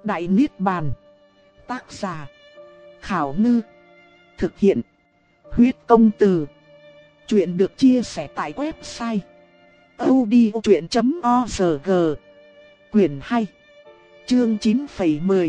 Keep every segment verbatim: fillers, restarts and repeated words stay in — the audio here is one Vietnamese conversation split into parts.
Đại Niết Bàn. Tác giả Khảo Ngư. Thực hiện Huyết Công Từ. Chuyện được chia sẻ tại website audiochuyện chấm org. Quyển hai, chương chín phẩy mười.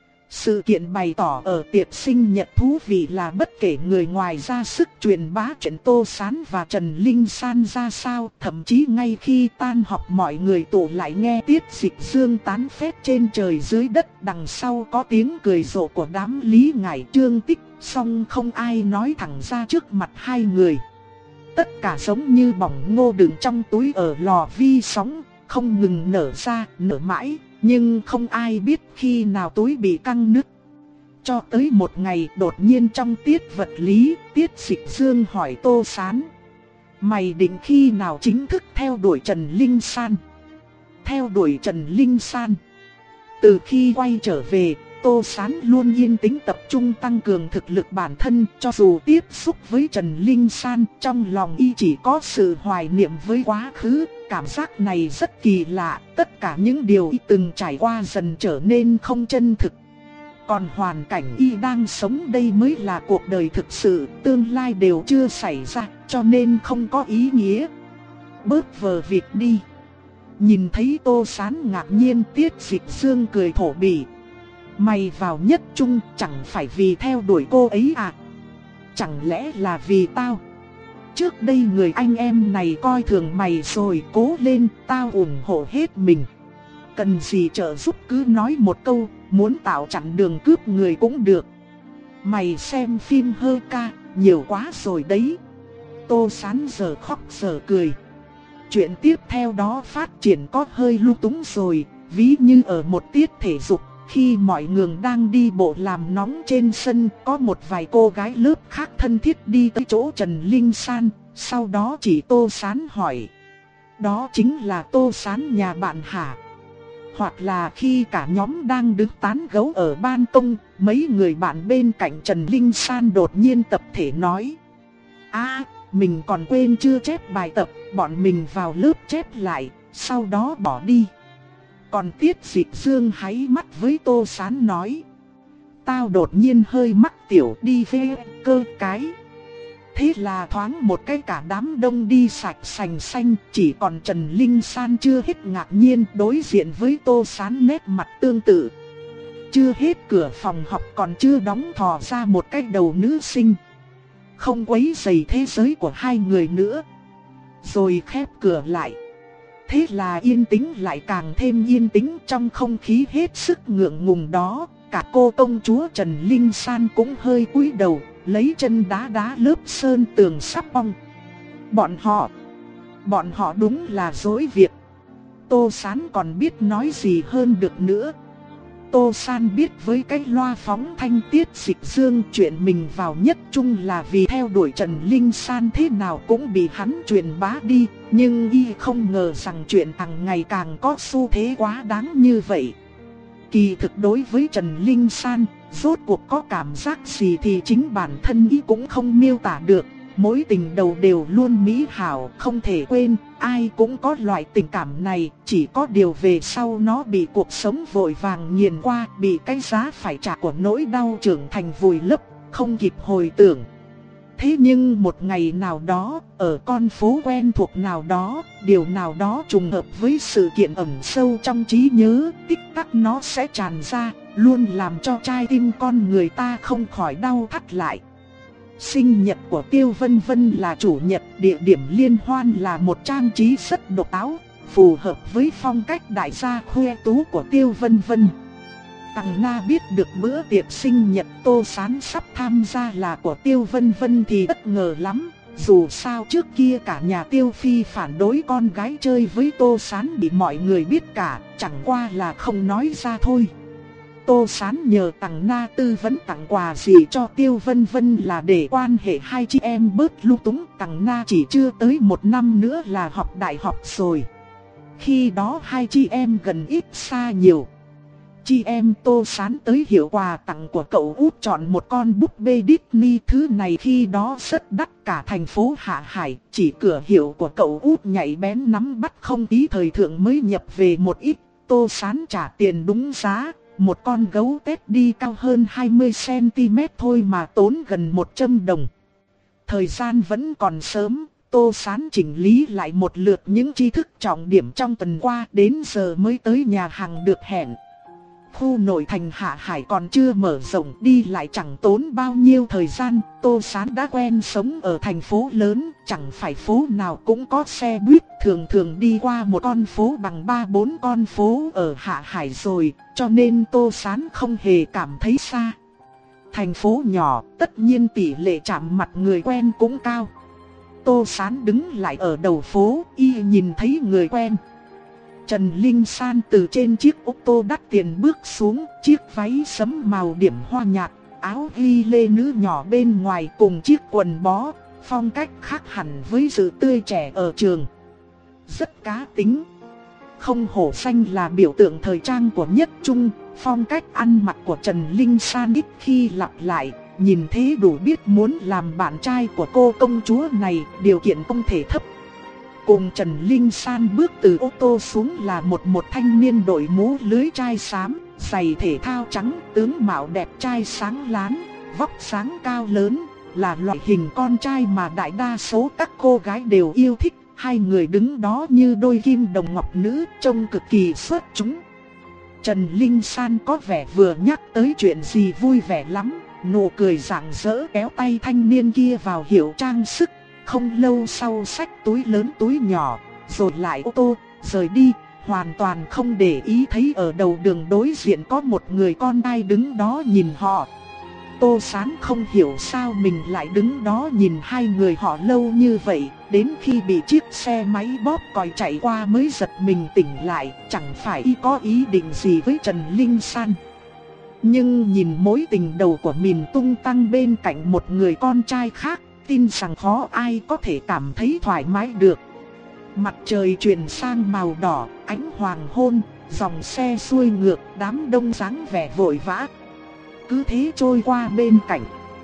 Sự kiện bày tỏ ở tiệc sinh nhật thú vị là bất kể người ngoài ra sức truyền bá chuyện Tô Sán và Trần Linh San ra sao, thậm chí ngay khi tan học mọi người tụ lại nghe Tiết Dịch Dương tán phét trên trời dưới đất, đằng sau có tiếng cười rộ của đám Lý Ngải Trương Tích, song không ai nói thẳng ra trước mặt hai người. Tất cả giống như bỏng ngô đựng trong túi ở lò vi sóng, không ngừng nở ra, nở mãi. Nhưng không ai biết khi nào túi bị căng nứt. Cho tới một ngày đột nhiên trong tiết vật lý, Tiết Dịch Dương hỏi Tô Sán: mày định khi nào chính thức theo đuổi Trần Linh San? Theo đuổi Trần Linh San? Từ khi quay trở về, Tô Sán luôn yên tĩnh tập trung tăng cường thực lực bản thân. Cho dù tiếp xúc với Trần Linh San, trong lòng y chỉ có sự hoài niệm với quá khứ. Cảm giác này rất kỳ lạ, tất cả những điều y từng trải qua dần trở nên không chân thực. Còn hoàn cảnh y đang sống đây mới là cuộc đời thực sự, tương lai đều chưa xảy ra, cho nên không có ý nghĩa. Bớt vờ vịt đi. Nhìn thấy Tô Sán ngạc nhiên, Tiết Dịch Dương cười thổ bỉ: mày vào nhất trung chẳng phải vì theo đuổi cô ấy à? Chẳng lẽ là vì tao? Trước đây người anh em này coi thường mày rồi, cố lên, tao ủng hộ hết mình. Cần gì trợ giúp cứ nói một câu, muốn tạo chặn đường cướp người cũng được. Mày xem phim hơ ca, nhiều quá rồi đấy. Tô Sán giờ khóc giờ cười. Chuyện tiếp theo đó phát triển có hơi lung túng rồi, ví như ở một tiết thể dục. Khi mọi người đang đi bộ làm nóng trên sân, có một vài cô gái lớp khác thân thiết đi tới chỗ Trần Linh San, sau đó chỉ Tô Sán hỏi: đó chính là Tô Sán nhà bạn hả? Hoặc là khi cả nhóm đang đứng tán gẫu ở ban công, mấy người bạn bên cạnh Trần Linh San đột nhiên tập thể nói: à, mình còn quên chưa chép bài tập, bọn mình vào lớp chép lại, sau đó bỏ đi. Còn Tiết Dịch Dương háy mắt với Tô Sán nói: tao đột nhiên hơi mắc tiểu đi về cơ cái. Thế là thoáng một cái cả đám đông đi sạch sành xanh, chỉ còn Trần Linh San chưa hết ngạc nhiên đối diện với Tô Sán nét mặt tương tự. Chưa hết cửa phòng học còn chưa đóng thò ra một cái đầu nữ sinh, không quấy rầy thế giới của hai người nữa, rồi khép cửa lại. Thế là yên tĩnh lại càng thêm yên tĩnh, trong không khí hết sức ngượng ngùng đó. Cả cô công chúa Trần Linh San cũng hơi cúi đầu, lấy chân đá đá lớp sơn tường sắp bong. Bọn họ, bọn họ đúng là dối việc. Tô Sán còn biết nói gì hơn được nữa. Tô Sán biết với cái loa phóng thanh Tiết Dịch Dương chuyện mình vào nhất trung là vì theo đuổi Trần Linh San thế nào cũng bị hắn truyền bá đi. Nhưng y không ngờ rằng chuyện càng ngày càng có xu thế quá đáng như vậy. Kỳ thực đối với Trần Linh San, rốt cuộc có cảm giác gì thì chính bản thân y cũng không miêu tả được. Mối tình đầu đều luôn mỹ hảo, không thể quên, ai cũng có loại tình cảm này, chỉ có điều về sau nó bị cuộc sống vội vàng nghiền qua, bị cái giá phải trả của nỗi đau trưởng thành vùi lấp, không kịp hồi tưởng. Thế nhưng một ngày nào đó, ở con phố quen thuộc nào đó, điều nào đó trùng hợp với sự kiện ẩn sâu trong trí nhớ, tích tắc nó sẽ tràn ra, luôn làm cho trái tim con người ta không khỏi đau thắt lại. Sinh nhật của Tiêu Vân Vân là chủ nhật, địa điểm liên hoan là một trang trí rất độc đáo, phù hợp với phong cách đại gia khoe tú của Tiêu Vân Vân. Tằng Na biết được bữa tiệc sinh nhật Tô Sán sắp tham gia là của Tiêu Vân Vân thì bất ngờ lắm. Dù sao trước kia cả nhà Tiêu Phi phản đối con gái chơi với Tô Sán bị mọi người biết cả, chẳng qua là không nói ra thôi. Tô Sán nhờ Tằng Na tư vấn tặng quà gì cho Tiêu Vân Vân là để quan hệ hai chị em bớt lung túng. Tằng Na chỉ chưa tới một năm nữa là học đại học rồi. Khi đó hai chị em gần ít xa nhiều. Chị em Tô Sán tới hiệu quà tặng của cậu út chọn một con búp bê Disney, thứ này khi đó rất đắt, cả thành phố Hạ Hải, chỉ cửa hiệu của cậu út nhạy bén nắm bắt không tí thời thượng mới nhập về một ít. Tô Sán trả tiền đúng giá, một con gấu tết đi cao hơn hai mươi xăng-ti-mét thôi mà tốn gần một trăm đồng. Thời gian vẫn còn sớm, Tô Sán chỉnh lý lại một lượt những tri thức trọng điểm trong tuần qua, đến giờ mới tới nhà hàng được hẹn. Khu nội thành Hạ Hải còn chưa mở rộng, đi lại chẳng tốn bao nhiêu thời gian. Tô Sán đã quen sống ở thành phố lớn, chẳng phải phố nào cũng có xe buýt, thường thường đi qua một con phố bằng ba bốn con phố ở Hạ Hải rồi, cho nên Tô Sán không hề cảm thấy xa. Thành phố nhỏ, tất nhiên tỷ lệ chạm mặt người quen cũng cao. Tô Sán đứng lại ở đầu phố, y nhìn thấy người quen. Trần Linh San từ trên chiếc ô tô đắt tiền bước xuống, chiếc váy sẫm màu điểm hoa nhạt, áo ghi lê nữ nhỏ bên ngoài cùng chiếc quần bó, phong cách khác hẳn với sự tươi trẻ ở trường. Rất cá tính. Không hổ danh là biểu tượng thời trang của Nhất Trung, phong cách ăn mặc của Trần Linh San ít khi lặp lại, nhìn thế đủ biết muốn làm bạn trai của cô công chúa này, điều kiện không thể thấp. Cùng Trần Linh San bước từ ô tô xuống là một một thanh niên đội mũ lưới chai xám, giày thể thao trắng, tướng mạo đẹp trai sáng láng, vóc dáng cao lớn, là loại hình con trai mà đại đa số các cô gái đều yêu thích. Hai người đứng đó như đôi kim đồng ngọc nữ, trông cực kỳ xuất chúng. Trần Linh San có vẻ vừa nhắc tới chuyện gì vui vẻ lắm, nụ cười rạng rỡ kéo tay thanh niên kia vào hiệu trang sức. Không lâu sau xách túi lớn túi nhỏ, rồi lại ô tô, rời đi, hoàn toàn không để ý thấy ở đầu đường đối diện có một người con trai đứng đó nhìn họ. Tô Sán không hiểu sao mình lại đứng đó nhìn hai người họ lâu như vậy, đến khi bị chiếc xe máy bóp còi chạy qua mới giật mình tỉnh lại, chẳng phải y có ý định gì với Trần Linh San. Nhưng nhìn mối tình đầu của mình tung tăng bên cạnh một người con trai khác, tin rằng khó ai có thể cảm thấy thoải mái được. Mặt trời chuyển sang màu đỏ, ánh hoàng hôn, dòng xe xuôi ngược, đám đông dáng vẻ vội vã. Cứ thế trôi qua bên cạnh.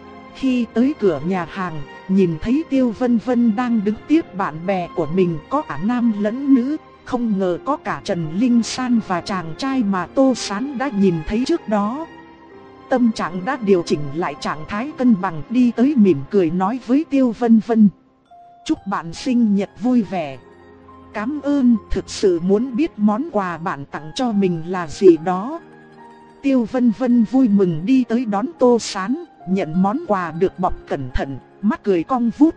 Khi tới cửa nhà hàng, nhìn thấy Tiêu Vân Vân đang đứng tiếp bạn bè của mình, có cả nam lẫn nữ. Không ngờ có cả Trần Linh San và chàng trai mà Tô Sán đã nhìn thấy trước đó. Tâm trạng đã điều chỉnh lại trạng thái cân bằng, đi tới mỉm cười nói với Tiêu Vân Vân: chúc bạn sinh nhật vui vẻ. Cảm ơn, thực sự muốn biết món quà bạn tặng cho mình là gì đó. Tiêu Vân Vân vui mừng đi tới đón Tô Sán, nhận món quà được bọc cẩn thận, mắt cười cong vút.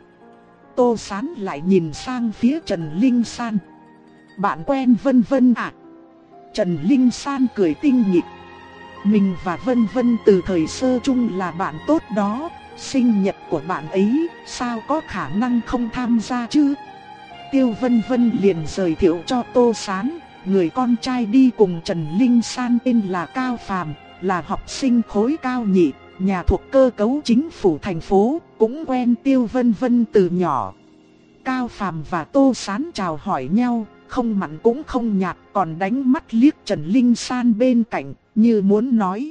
Tô Sán lại nhìn sang phía Trần Linh San: bạn quen Vân Vân à? Trần Linh San cười tinh nghịch: mình và Vân Vân từ thời sơ chung là bạn tốt đó, sinh nhật của bạn ấy, sao có khả năng không tham gia chứ? Tiêu Vân Vân liền giới thiệu cho Tô Sán, người con trai đi cùng Trần Linh San tên là Cao Phàm, là học sinh khối cao nhị, nhà thuộc cơ cấu chính phủ thành phố, cũng quen Tiêu Vân Vân từ nhỏ. Cao Phàm và Tô Sán chào hỏi nhau, không mặn cũng không nhạt, còn đánh mắt liếc Trần Linh San bên cạnh, như muốn nói: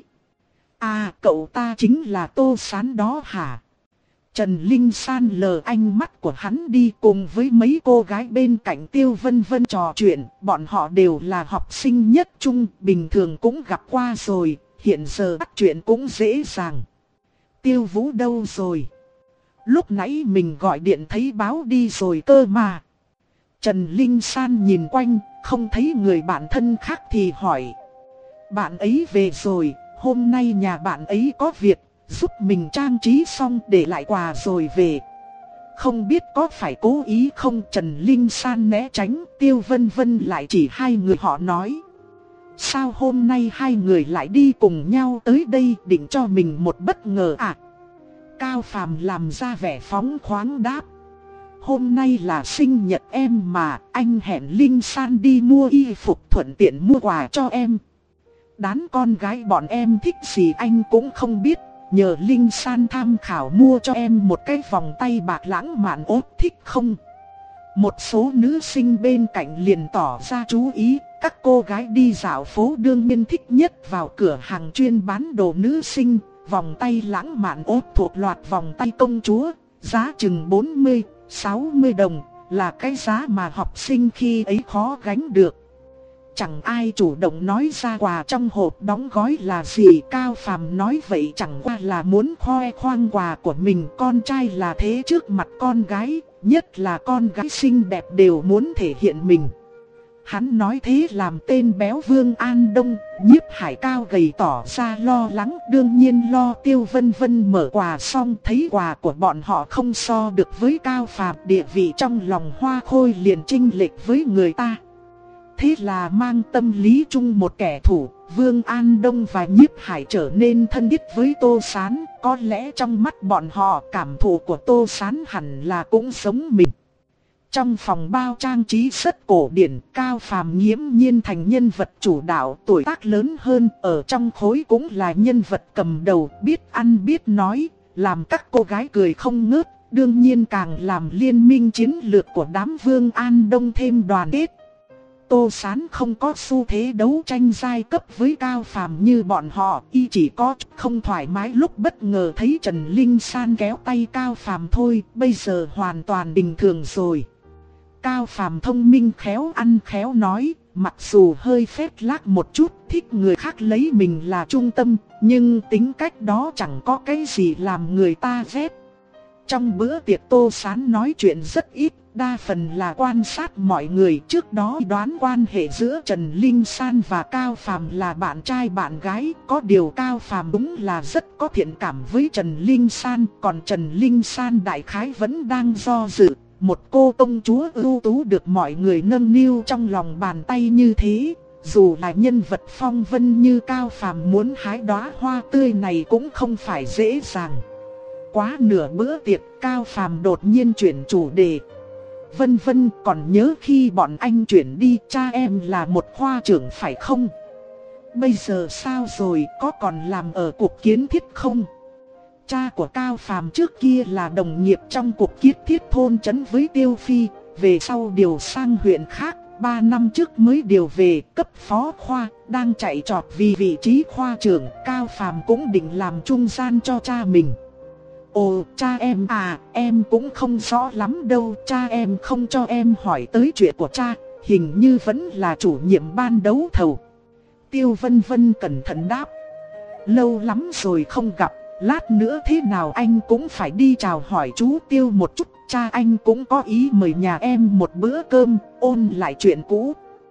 à, cậu ta chính là Tô Sán đó hả? Trần Linh San lờ ánh mắt của hắn đi, cùng với mấy cô gái bên cạnh Tiêu Vân Vân trò chuyện. Bọn họ đều là học sinh nhất trung, bình thường cũng gặp qua rồi, hiện giờ bắt chuyện cũng dễ dàng. Tiêu Vũ đâu rồi? Lúc nãy mình gọi điện thấy báo đi rồi cơ mà. Trần Linh San nhìn quanh, không thấy người bạn thân khác thì hỏi: bạn ấy về rồi, hôm nay nhà bạn ấy có việc, giúp mình trang trí xong để lại quà rồi về. Không biết có phải cố ý không? Trần Linh San né tránh, Tiêu Vân Vân lại chỉ hai người họ nói: sao hôm nay hai người lại đi cùng nhau tới đây, định cho mình một bất ngờ à? Cao Phàm làm ra vẻ phóng khoáng đáp: hôm nay là sinh nhật em mà, anh hẹn Linh San đi mua y phục thuận tiện mua quà cho em. Đám con gái bọn em thích gì anh cũng không biết, nhờ Linh San tham khảo mua cho em một cái vòng tay bạc lãng mạn ốp, thích không? Một số nữ sinh bên cạnh liền tỏ ra chú ý, các cô gái đi dạo phố đương nhiên thích nhất vào cửa hàng chuyên bán đồ nữ sinh. Vòng tay lãng mạn ốp thuộc loạt vòng tay công chúa, giá chừng bốn mươi, sáu mươi đồng, là cái giá mà học sinh khi ấy khó gánh được. chẳng ai chủ động nói ra quà trong hộp đóng gói là gì. Cao Phàm nói vậy chẳng qua là muốn khoe khoang quà của mình. Con trai là thế, trước mặt con gái, nhất là con gái xinh đẹp đều muốn thể hiện mình. Hắn nói thế làm tên béo Vương An Đông, Nhiếp Hải Cao gầy tỏ ra lo lắng. Đương nhiên lo. Tiêu Vân Vân mở quà xong thấy quà của bọn họ không so được với Cao Phàm, địa vị trong lòng Hoa Khôi liền chênh lệch với người ta. Thế là mang tâm lý chung một kẻ thù, Vương An Đông và Nhiếp Hải trở nên thân thiết với Tô Sán. Có lẽ trong mắt bọn họ, cảm thụ của Tô Sán hẳn là cũng giống mình. Trong phòng bao trang trí rất cổ điển, Cao Phàm nghiễm nhiên thành nhân vật chủ đạo, tuổi tác lớn hơn, ở trong khối cũng là nhân vật cầm đầu, biết ăn biết nói, làm các cô gái cười không ngớt, đương nhiên càng làm liên minh chiến lược của đám Vương An Đông thêm đoàn kết. Tô Sán không có xu thế đấu tranh giai cấp với Cao Phàm như bọn họ, y chỉ có không thoải mái lúc bất ngờ thấy Trần Linh San kéo tay Cao Phàm thôi, bây giờ hoàn toàn bình thường rồi. Cao Phàm thông minh khéo ăn khéo nói, mặc dù hơi phết lác một chút, thích người khác lấy mình là trung tâm, nhưng tính cách đó chẳng có cái gì làm người ta ghét. Trong bữa tiệc Tô Sán nói chuyện rất ít, đa phần là quan sát mọi người. Trước đó đoán quan hệ giữa Trần Linh San và Cao Phàm là bạn trai bạn gái, có điều Cao Phàm đúng là rất có thiện cảm với Trần Linh San, còn Trần Linh San đại khái vẫn đang do dự. Một cô công chúa ưu tú được mọi người nâng niu trong lòng bàn tay như thế, dù là nhân vật phong vân như Cao Phàm muốn hái đóa hoa tươi này cũng không phải dễ dàng. Quá nửa bữa tiệc, Cao Phàm đột nhiên chuyển chủ đề. Vân Vân, còn nhớ khi bọn anh chuyển đi, cha em là một khoa trưởng phải không? Bây giờ sao rồi, có còn làm ở cục kiến thiết không? Cha của Cao Phàm trước kia là đồng nghiệp trong cục kiến thiết thôn trấn với Tiêu Phi, về sau điều sang huyện khác, ba năm trước mới điều về cấp phó khoa, đang chạy trọt vì vị trí khoa trưởng. Cao Phàm cũng định làm trung gian cho cha mình. Ồ, cha em à, em cũng không rõ lắm đâu, cha em không cho em hỏi tới chuyện của cha, hình như vẫn là chủ nhiệm ban đấu thầu. Tiêu Vân Vân cẩn thận đáp. Lâu lắm rồi không gặp, lát nữa thế nào anh cũng phải đi chào hỏi chú Tiêu một chút, cha anh cũng có ý mời nhà em một bữa cơm, ôn lại chuyện cũ.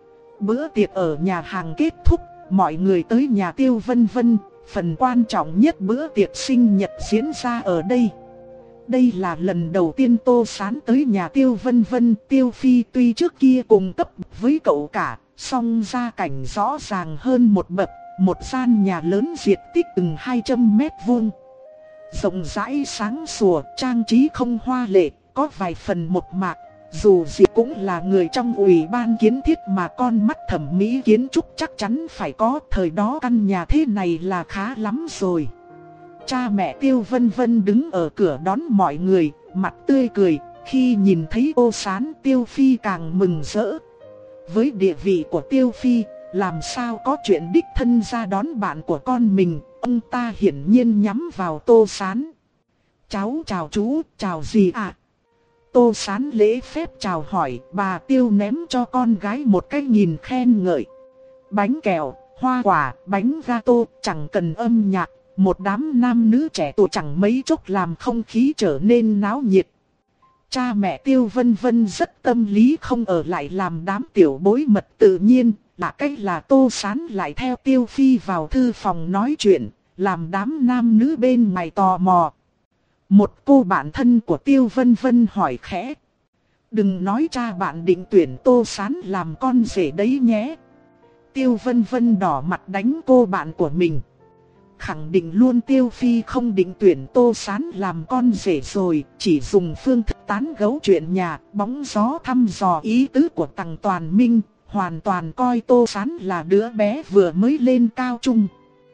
Bữa tiệc ở nhà hàng kết thúc, mọi người tới nhà Tiêu Vân Vân. Phần quan trọng nhất bữa tiệc sinh nhật diễn ra ở đây. Đây là lần đầu tiên Tô Sán tới nhà Tiêu Vân Vân. Tiêu Phi tuy trước kia cùng cấp với cậu cả, song gia cảnh rõ ràng hơn một bậc. Một gian nhà lớn diện tích từng hai trăm mét vuông, rộng rãi sáng sủa, trang trí không hoa lệ, có vài phần một mạc. Dù gì cũng là người trong ủy ban kiến thiết mà con mắt thẩm mỹ kiến trúc chắc chắn phải có. Thời đó căn nhà thế này là khá lắm rồi. Cha mẹ Tiêu Vân Vân đứng ở cửa đón mọi người, mặt tươi cười. Khi nhìn thấy Tô Sán, Tiêu Phi càng mừng rỡ. Với địa vị của Tiêu Phi, làm sao có chuyện đích thân ra đón bạn của con mình. Ông ta hiển nhiên nhắm vào Tô Sán. Cháu chào chú, chào gì ạ? À? Tô Sán lễ phép chào hỏi, bà Tiêu ném cho con gái một cái nhìn khen ngợi. Bánh kẹo, hoa quả, bánh gato, chẳng cần âm nhạc, một đám nam nữ trẻ tuổi chẳng mấy chốc làm không khí trở nên náo nhiệt. Cha mẹ Tiêu Vân Vân rất tâm lý không ở lại làm đám tiểu bối mật tự nhiên, là cách là Tô Sán lại theo Tiêu Phi vào thư phòng nói chuyện, làm đám nam nữ bên ngoài tò mò. Một cô bạn thân của Tiêu Vân Vân hỏi khẽ. Đừng nói cha bạn định tuyển Tô Sán làm con rể đấy nhé. Tiêu Vân Vân đỏ mặt đánh cô bạn của mình. Khẳng định luôn Tiêu Phi không định tuyển Tô Sán làm con rể rồi, chỉ dùng phương thức tán gẫu chuyện nhà, bóng gió thăm dò ý tứ của Tằng Toàn Minh, hoàn toàn coi Tô Sán là đứa bé vừa mới lên cao trung.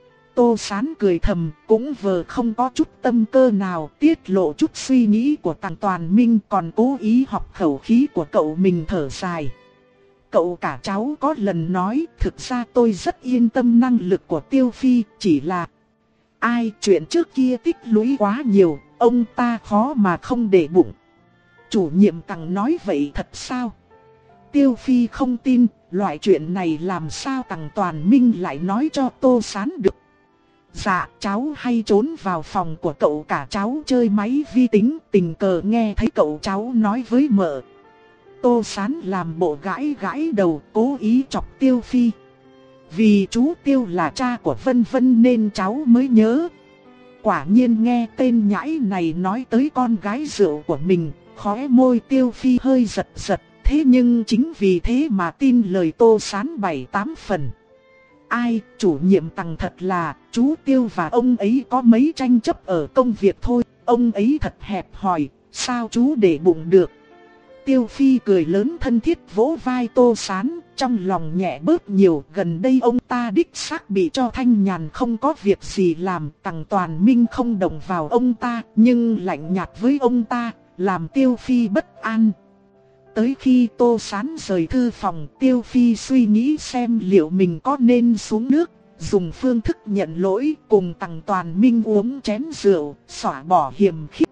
Tô Sán cười thầm, cũng vờ không có chút tâm cơ nào, tiết lộ chút suy nghĩ của Tằng Toàn Minh, còn cố ý học khẩu khí của cậu mình thở dài. Cậu cả cháu có lần nói, thực ra tôi rất yên tâm năng lực của Tiêu Phi, chỉ là ai chuyện trước kia tích lũy quá nhiều, ông ta khó mà không để bụng. Chủ nhiệm Tằng nói vậy thật sao? Tiêu Phi không tin, loại chuyện này làm sao Tằng Toàn Minh lại nói cho Tô Sán được. Dạ, cháu hay trốn vào phòng của cậu cả cháu chơi máy vi tính, tình cờ nghe thấy cậu cháu nói với mợ. Tô Sán làm bộ gãi gãi đầu, cố ý chọc Tiêu Phi. Vì chú Tiêu là cha của Vân Vân nên cháu mới nhớ. Quả nhiên nghe tên nhãi này nói tới con gái rượu của mình, khóe môi Tiêu Phi hơi giật giật. Thế nhưng chính vì thế mà tin lời Tô Sán bảy tám phần. Ai, chủ nhiệm Tằng thật là, chú Tiêu và ông ấy có mấy tranh chấp ở công việc thôi, ông ấy thật hẹp hòi, sao chú để bụng được. Tiêu Phi cười lớn thân thiết vỗ vai Tô Sán, trong lòng nhẹ bớt nhiều, gần đây ông ta đích xác bị cho thanh nhàn không có việc gì làm, Tằng Toàn Minh không động vào ông ta, nhưng lạnh nhạt với ông ta, làm Tiêu Phi bất an. Tới khi Tô Sán rời thư phòng, Tiêu Phi suy nghĩ xem liệu mình có nên xuống nước, dùng phương thức nhận lỗi cùng Tằng Toàn Minh uống chén rượu, xóa bỏ hiềm khích.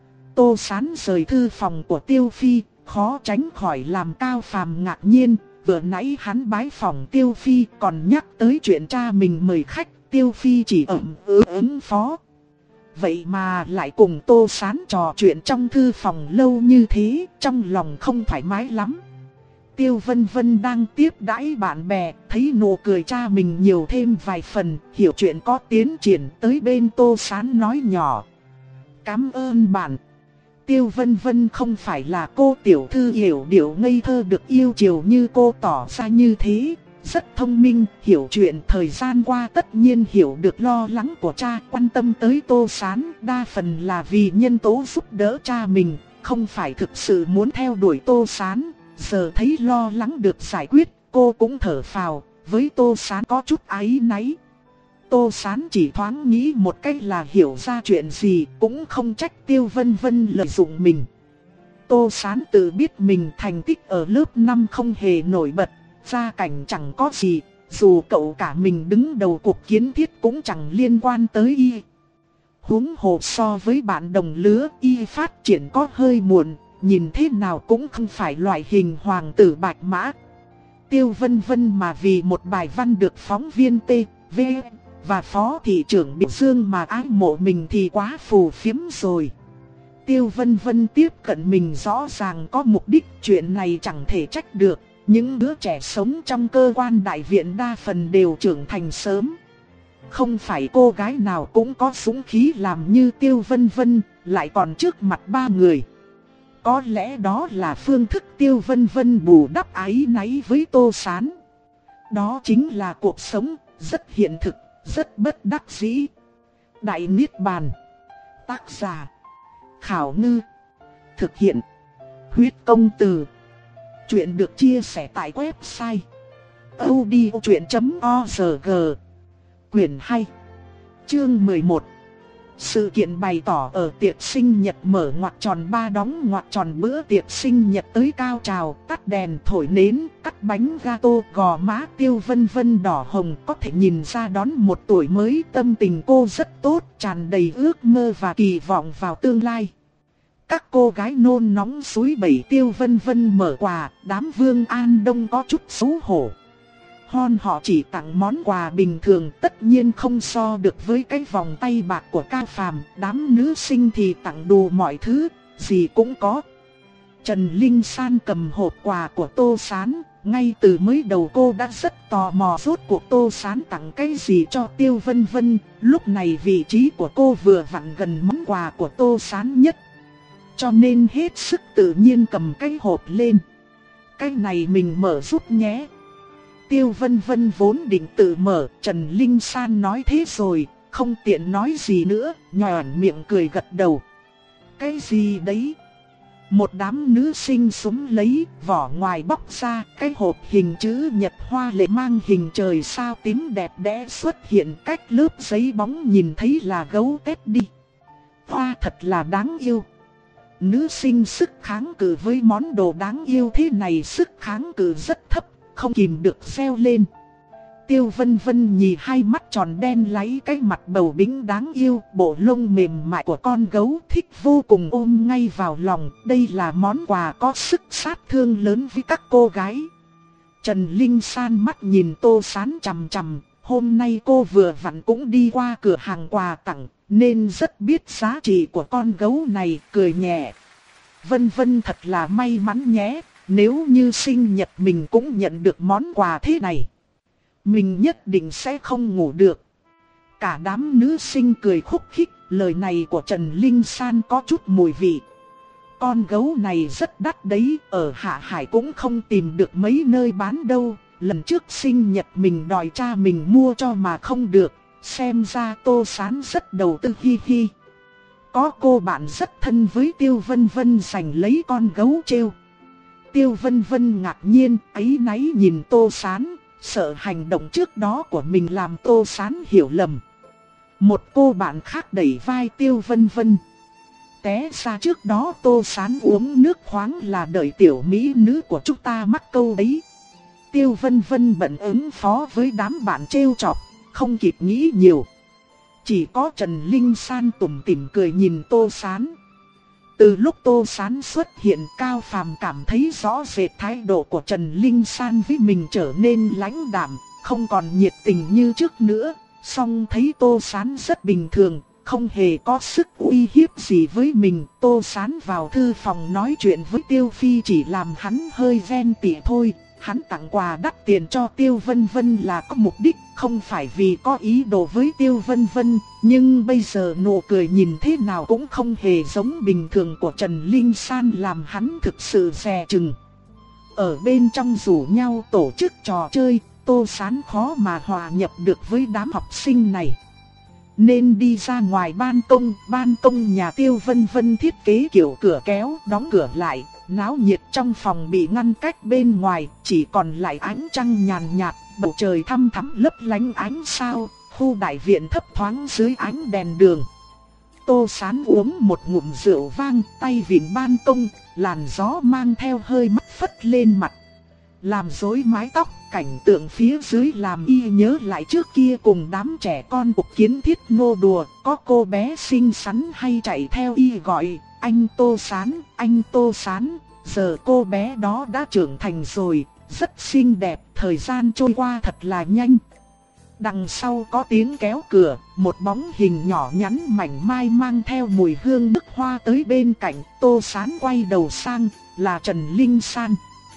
Tô Sán rời thư phòng của Tiêu Phi, khó tránh khỏi làm Cao Phàm ngạc nhiên, vừa nãy hắn bái phòng Tiêu Phi còn nhắc tới chuyện cha mình mời khách, Tiêu Phi chỉ ậm ừ ứng phó. Vậy mà lại cùng Tô Sán trò chuyện trong thư phòng lâu như thế, trong lòng không thoải mái lắm. Tiêu Vân Vân đang tiếp đãi bạn bè, thấy nụ cười cha mình nhiều thêm vài phần, hiểu chuyện có tiến triển, tới bên Tô Sán nói nhỏ. Cảm ơn bạn. Tiêu Vân Vân không phải là cô tiểu thư hiểu điệu ngây thơ được yêu chiều như cô tỏ ra như thế. Rất thông minh, hiểu chuyện, thời gian qua tất nhiên hiểu được lo lắng của cha, quan tâm tới Tô Sán, đa phần là vì nhân tố giúp đỡ cha mình, không phải thực sự muốn theo đuổi Tô Sán. Giờ thấy lo lắng được giải quyết, cô cũng thở phào, với Tô Sán có chút áy náy. Tô Sán chỉ thoáng nghĩ một cách là hiểu ra chuyện gì, cũng không trách Tiêu Vân Vân lợi dụng mình. Tô Sán tự biết mình thành tích ở lớp năm không hề nổi bật, gia cảnh chẳng có gì, dù cậu cả mình đứng đầu cuộc kiến thiết cũng chẳng liên quan tới y. Huống hồ so với bạn đồng lứa, y phát triển có hơi muộn, nhìn thế nào cũng không phải loại hình hoàng tử bạch mã. Tiêu Vân Vân mà vì một bài văn được phóng viên T V và phó thị trưởng biểu dương mà ái mộ mình thì quá phù phiếm rồi. Tiêu Vân Vân tiếp cận mình rõ ràng có mục đích, chuyện này chẳng thể trách được. Những đứa trẻ sống trong cơ quan đại viện đa phần đều trưởng thành sớm. Không phải cô gái nào cũng có dũng khí làm như Tiêu Vân Vân, lại còn trước mặt ba người. Có lẽ đó là phương thức Tiêu Vân Vân bù đắp áy náy với Tô Sán. Đó chính là cuộc sống, rất hiện thực, rất bất đắc dĩ. Đại Niết Bàn. Tác giả Khảo Ngư. Thực hiện Huyết Công Từ. Chuyện được chia sẻ tại website audiochuyện chấm org. Quyển hai, chương mười một. Sự kiện bày tỏ ở tiệc sinh nhật mở ngoặc tròn ba đóng ngoặc tròn bữa tiệc sinh nhật tới cao trào, tắt đèn thổi nến, cắt bánh gato, gò má Tiêu Vân Vân đỏ hồng, có thể nhìn ra đón một tuổi mới, tâm tình cô rất tốt, tràn đầy ước mơ và kỳ vọng vào tương lai. Các cô gái nôn nóng suối bẩy Tiêu Vân Vân mở quà, đám Vương An Đông có chút xấu hổ. Hon họ chỉ tặng món quà bình thường, tất nhiên không so được với cái vòng tay bạc của Cao Phàm. Đám nữ sinh thì tặng đủ mọi thứ, gì cũng có. Trần Linh San cầm hộp quà của Tô Sán, ngay từ mới đầu cô đã rất tò mò rốt cuộc Tô Sán tặng cái gì cho Tiêu Vân Vân. Lúc này vị trí của cô vừa vặn gần món quà của Tô Sán nhất, cho nên hết sức tự nhiên cầm cái hộp lên. Cái này mình mở giúp nhé. Tiêu Vân Vân vốn định tự mở, Trần Linh San nói thế rồi, không tiện nói gì nữa, nhòn miệng cười gật đầu. Cái gì đấy? Một đám nữ sinh súm lấy, vỏ ngoài bóc ra, cái hộp hình chữ nhật hoa lệ mang hình trời sao tím đẹp đẽ xuất hiện cách lớp giấy bóng nhìn thấy là gấu tết đi. Hoa thật là đáng yêu. Nữ sinh sức kháng cự với món đồ đáng yêu thế này, sức kháng cự rất thấp, không kìm được reo lên. Tiêu Vân Vân nhì hai mắt tròn đen láy, cái mặt bầu bĩnh đáng yêu, bộ lông mềm mại của con gấu, thích vô cùng, ôm ngay vào lòng. Đây là món quà có sức sát thương lớn với các cô gái. Trần Linh San mắt nhìn Tô Sán chằm chằm, hôm nay cô vừa vặn cũng đi qua cửa hàng quà tặng, nên rất biết giá trị của con gấu này, cười nhẹ. Vân Vân thật là may mắn nhé, nếu như sinh nhật mình cũng nhận được món quà thế này, mình nhất định sẽ không ngủ được. Cả đám nữ sinh cười khúc khích, lời này của Trần Linh San có chút mùi vị. Con gấu này rất đắt đấy, ở Hạ Hải cũng không tìm được mấy nơi bán đâu. Lần trước sinh nhật mình đòi cha mình mua cho mà không được, xem ra Tô Sán rất đầu tư, hi hi. Có cô bạn rất thân với Tiêu Vân Vân giành lấy con gấu treo. Tiêu Vân Vân ngạc nhiên, áy náy nhìn Tô Sán, sợ hành động trước đó của mình làm Tô Sán hiểu lầm. Một cô bạn khác đẩy vai Tiêu Vân Vân. Té ra trước đó Tô Sán uống nước khoáng là đợi tiểu mỹ nữ của chúng ta mắc câu đấy. Tiêu Vân Vân bận ứng phó với đám bạn trêu chọc, không kịp nghĩ nhiều. Chỉ có Trần Linh San tủm tỉm cười nhìn Tô Sán. Từ lúc Tô Sán xuất hiện, Cao Phàm cảm thấy rõ rệt thái độ của Trần Linh San với mình trở nên lãnh đạm, không còn nhiệt tình như trước nữa. Song thấy Tô Sán rất bình thường, không hề có sức uy hiếp gì với mình. Tô Sán vào thư phòng nói chuyện với Tiêu Phi chỉ làm hắn hơi ghen tị thôi. Hắn tặng quà đắt tiền cho Tiêu Vân Vân là có mục đích, không phải vì có ý đồ với Tiêu Vân Vân. Nhưng bây giờ nụ cười nhìn thế nào cũng không hề giống bình thường của Trần Linh San, làm hắn thực sự dè chừng. Ở bên trong rủ nhau tổ chức trò chơi, Tô Sán khó mà hòa nhập được với đám học sinh này, nên đi ra ngoài ban công. Ban công nhà Tiêu Vân Vân thiết kế kiểu cửa kéo, đóng cửa lại, náo nhiệt trong phòng bị ngăn cách bên ngoài, chỉ còn lại ánh trăng nhàn nhạt, bầu trời thăm thắm lấp lánh ánh sao, khu đại viện thấp thoáng dưới ánh đèn đường. Tô Sán uống một ngụm rượu vang, tay vịn ban công, làn gió mang theo hơi mắt phất lên mặt, làm rối mái tóc. Cảnh tượng phía dưới làm y nhớ lại trước kia cùng đám trẻ con cuộc kiến thiết nô đùa, có cô bé xinh xắn hay chạy theo y gọi anh Tô Sán, anh Tô Sán. Giờ cô bé đó đã trưởng thành rồi, rất xinh đẹp, thời gian trôi qua thật là nhanh. Đằng sau có tiếng kéo cửa, một bóng hình nhỏ nhắn mảnh mai mang theo mùi hương nước hoa tới bên cạnh. Tô Sán quay đầu sang, là Trần Linh San.